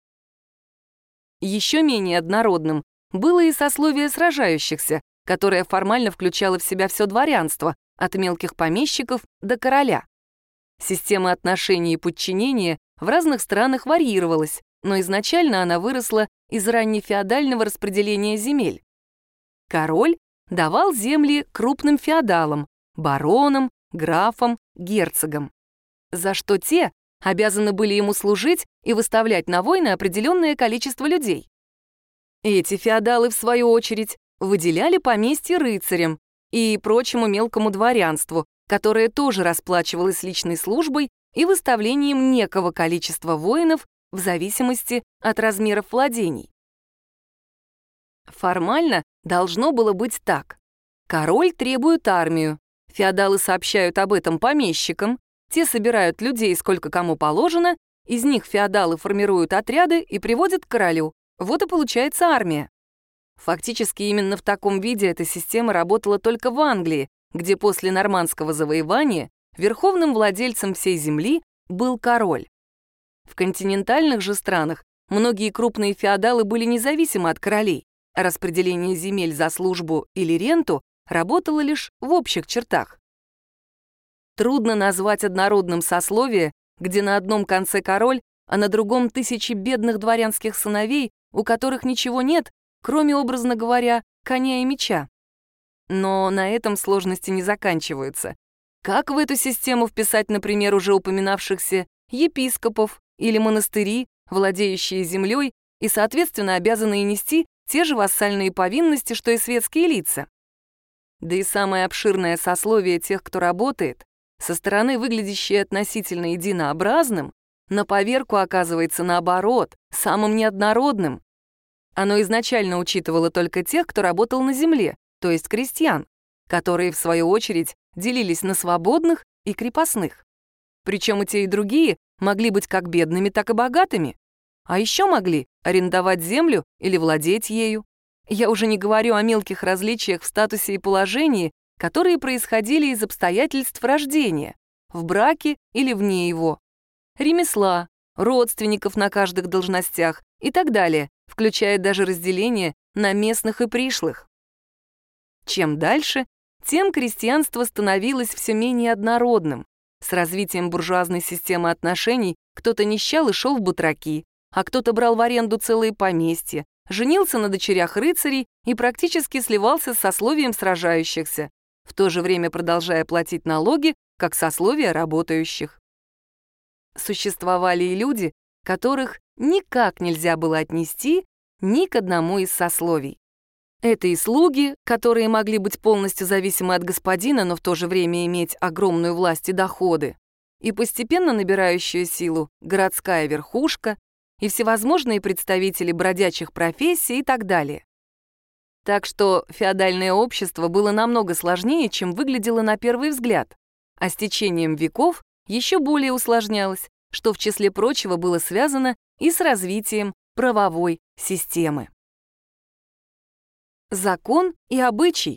Еще менее однородным было и сословие сражающихся, которое формально включало в себя все дворянство, от мелких помещиков до короля. Система отношений и подчинения в разных странах варьировалась, но изначально она выросла из раннефеодального распределения земель. Король давал земли крупным феодалам, баронам, графам, герцогам, за что те обязаны были ему служить и выставлять на войны определенное количество людей. Эти феодалы, в свою очередь, выделяли поместья рыцарям и прочему мелкому дворянству, которое тоже расплачивалось личной службой и выставлением некого количества воинов в зависимости от размеров владений. Формально должно было быть так. Король требует армию, феодалы сообщают об этом помещикам, те собирают людей, сколько кому положено, из них феодалы формируют отряды и приводят к королю. Вот и получается армия. Фактически именно в таком виде эта система работала только в Англии, где после нормандского завоевания верховным владельцем всей земли был король. В континентальных же странах многие крупные феодалы были независимы от королей, а распределение земель за службу или ренту работало лишь в общих чертах. Трудно назвать однородным сословие, где на одном конце король, а на другом тысячи бедных дворянских сыновей, у которых ничего нет, кроме, образно говоря, коня и меча. Но на этом сложности не заканчиваются. Как в эту систему вписать, например, уже упоминавшихся епископов или монастыри, владеющие землей и, соответственно, обязанные нести те же вассальные повинности, что и светские лица? Да и самое обширное сословие тех, кто работает, со стороны выглядящее относительно единообразным, на поверку оказывается наоборот, самым неоднородным. Оно изначально учитывало только тех, кто работал на земле, то есть крестьян, которые, в свою очередь, делились на свободных и крепостных. Причем и те, и другие могли быть как бедными, так и богатыми. А еще могли арендовать землю или владеть ею. Я уже не говорю о мелких различиях в статусе и положении, которые происходили из обстоятельств рождения, в браке или вне его, ремесла, родственников на каждых должностях и так далее, включая даже разделение на местных и пришлых. Чем дальше, тем крестьянство становилось все менее однородным. С развитием буржуазной системы отношений кто-то нищал и шел в батраки, а кто-то брал в аренду целые поместья, женился на дочерях рыцарей и практически сливался с сословием сражающихся, в то же время продолжая платить налоги, как сословие работающих. Существовали и люди, которых никак нельзя было отнести ни к одному из сословий. Это и слуги, которые могли быть полностью зависимы от господина, но в то же время иметь огромную власть и доходы, и постепенно набирающую силу городская верхушка, и всевозможные представители бродячих профессий и так далее. Так что феодальное общество было намного сложнее, чем выглядело на первый взгляд, а с течением веков еще более усложнялось, что в числе прочего было связано и с развитием правовой системы. Закон и обычай.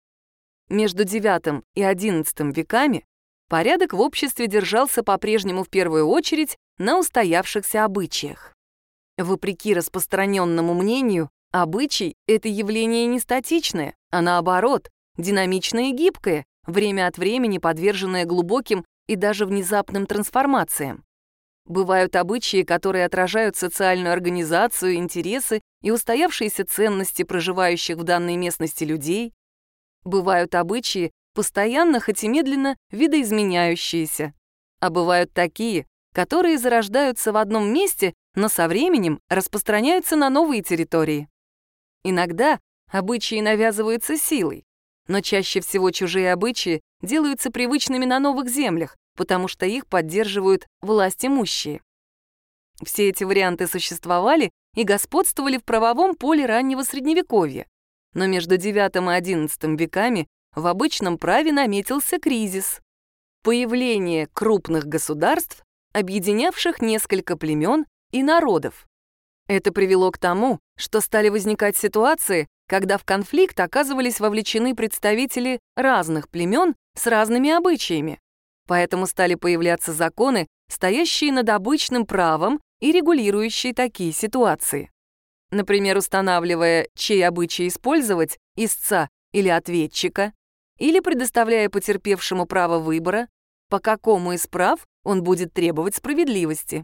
Между девятым и одиннадцатым веками порядок в обществе держался по-прежнему в первую очередь на устоявшихся обычаях. Вопреки распространенному мнению, обычай — это явление не статичное, а наоборот, динамичное и гибкое, время от времени подверженное глубоким и даже внезапным трансформациям. Бывают обычаи, которые отражают социальную организацию, интересы и устоявшиеся ценности проживающих в данной местности людей. Бывают обычаи, постоянно, хоть и медленно, видоизменяющиеся. А бывают такие, которые зарождаются в одном месте, но со временем распространяются на новые территории. Иногда обычаи навязываются силой, но чаще всего чужие обычаи делаются привычными на новых землях, потому что их поддерживают власть имущие. Все эти варианты существовали и господствовали в правовом поле раннего Средневековья. Но между девятым и одиннадцатым веками в обычном праве наметился кризис. Появление крупных государств, объединявших несколько племен и народов. Это привело к тому, что стали возникать ситуации, когда в конфликт оказывались вовлечены представители разных племен с разными обычаями. Поэтому стали появляться законы, стоящие над обычным правом и регулирующие такие ситуации. Например, устанавливая, чей обычай использовать, истца или ответчика, или предоставляя потерпевшему право выбора, по какому из прав он будет требовать справедливости.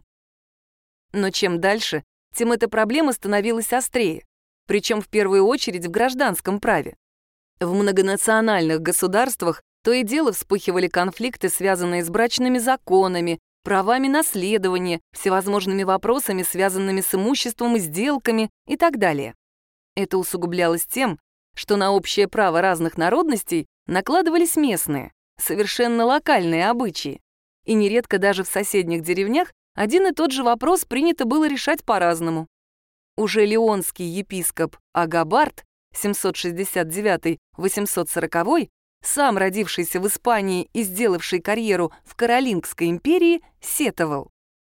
Но чем дальше, тем эта проблема становилась острее, причем в первую очередь в гражданском праве. В многонациональных государствах то и дело вспыхивали конфликты, связанные с брачными законами, правами наследования, всевозможными вопросами, связанными с имуществом и сделками и так далее. Это усугублялось тем, что на общее право разных народностей накладывались местные, совершенно локальные обычаи. И нередко даже в соседних деревнях один и тот же вопрос принято было решать по-разному. Уже леонский епископ Агабард семьсот шестьдесят девятый — восемьсот сороковой, сам родившийся в Испании и сделавший карьеру в Каролингской империи, сетовал.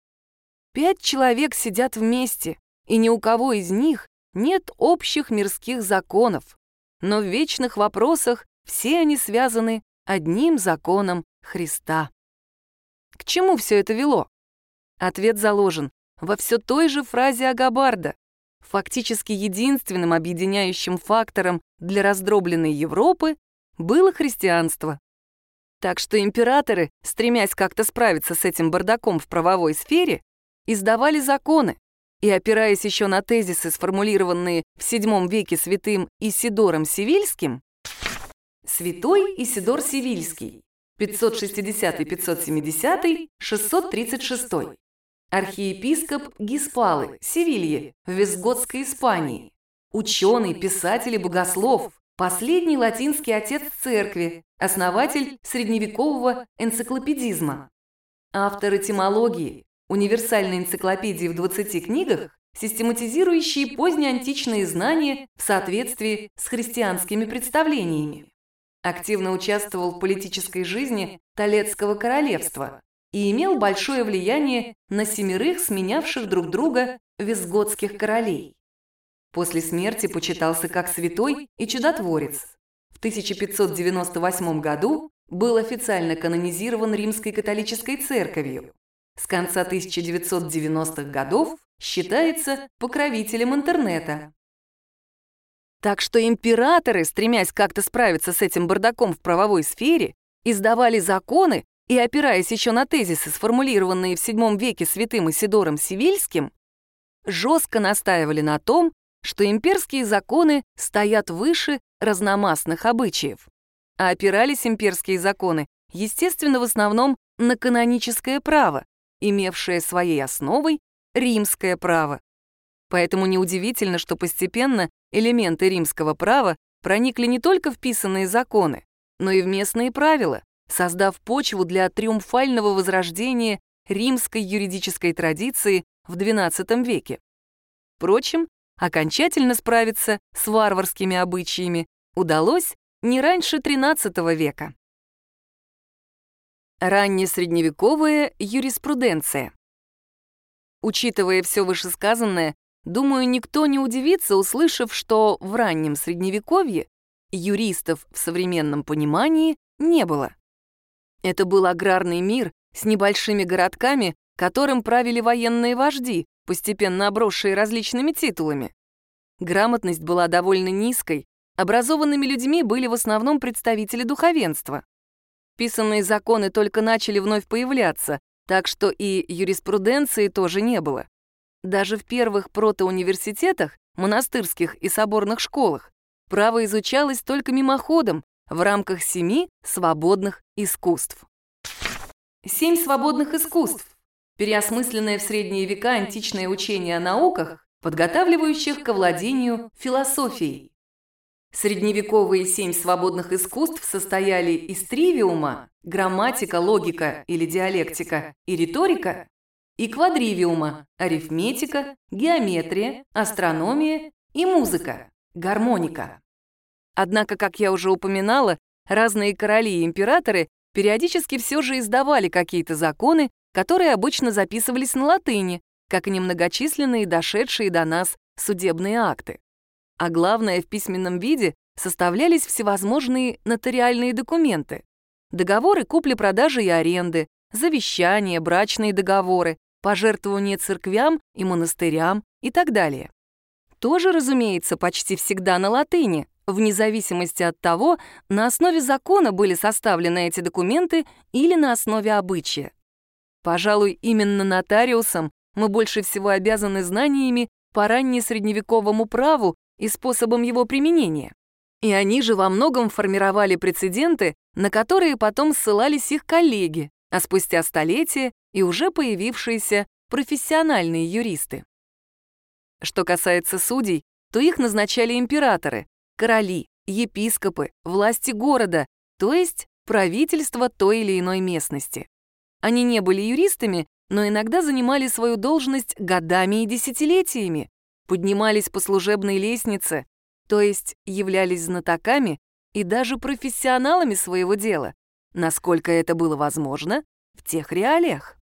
Пять человек сидят вместе, и ни у кого из них нет общих мирских законов, но в вечных вопросах все они связаны одним законом Христа. К чему все это вело? Ответ заложен во все той же фразе Агабарда. Фактически единственным объединяющим фактором для раздробленной Европы было христианство. Так что императоры, стремясь как-то справиться с этим бардаком в правовой сфере, издавали законы и, опираясь еще на тезисы, сформулированные в седьмом веке святым Исидором Севильским, святой Исидор Севильский, пятьсот шестидесятый — пятьсот семидесятый, шестьсот тридцать шестой, архиепископ Гиспалы, Севильи, в Вестготской Испании, ученый, писатель и богослов, последний латинский отец церкви, основатель средневекового энциклопедизма, автор этимологии, универсальной энциклопедии в двадцати книгах, систематизирующие позднеантичные знания в соответствии с христианскими представлениями. Активно участвовал в политической жизни Толедского королевства и имел большое влияние на семерых сменявших друг друга вестготских королей. После смерти почитался как святой и чудотворец. В тысяча пятьсот девяносто восьмом году был официально канонизирован Римской католической церковью. С конца тысяча девятьсот девяностых годов считается покровителем интернета. Так что императоры, стремясь как-то справиться с этим бардаком в правовой сфере, издавали законы и, опираясь еще на тезисы, сформулированные в седьмом веке святым Исидором Севильским, жестко настаивали на том, что имперские законы стоят выше разномастных обычаев. А опирались имперские законы, естественно, в основном на каноническое право, имевшее своей основой римское право. Поэтому неудивительно, что постепенно элементы римского права проникли не только в писанные законы, но и в местные правила, создав почву для триумфального возрождения римской юридической традиции в двенадцатом веке. Впрочем, окончательно справиться с варварскими обычаями удалось не раньше тринадцатого века. Раннесредневековая юриспруденция. Учитывая все вышесказанное, думаю, никто не удивится, услышав, что в раннем Средневековье юристов в современном понимании не было. Это был аграрный мир с небольшими городками, которым правили военные вожди, постепенно обросшие различными титулами. Грамотность была довольно низкой, образованными людьми были в основном представители духовенства. Писанные законы только начали вновь появляться, так что и юриспруденции тоже не было. Даже в первых протоуниверситетах, монастырских и соборных школах право изучалось только мимоходом в рамках семи свободных искусств. Семь свободных искусств – переосмысленное в средние века античное учение о науках, подготавливающих ко владению философией. Средневековые семь свободных искусств состояли из тривиума – грамматика, логика или диалектика и риторика, и квадривиума – арифметика, геометрия, астрономия и музыка – гармоника. Однако, как я уже упоминала, разные короли и императоры периодически все же издавали какие-то законы, которые обычно записывались на латыни, как и немногочисленные дошедшие до нас судебные акты. А главное, в письменном виде составлялись всевозможные нотариальные документы, договоры купли-продажи и аренды, завещания, брачные договоры, пожертвования церквям и монастырям и так далее. Тоже, разумеется, почти всегда на латыни, вне зависимости от того, на основе закона были составлены эти документы или на основе обычая. Пожалуй, именно нотариусам мы больше всего обязаны знаниями по раннесредневековому праву и способам его применения. И они же во многом формировали прецеденты, на которые потом ссылались их коллеги, а спустя столетия и уже появившиеся профессиональные юристы. Что касается судей, то их назначали императоры, короли, епископы, власти города, то есть правительство той или иной местности. Они не были юристами, но иногда занимали свою должность годами и десятилетиями, поднимались по служебной лестнице, то есть являлись знатоками и даже профессионалами своего дела, насколько это было возможно в тех реалиях.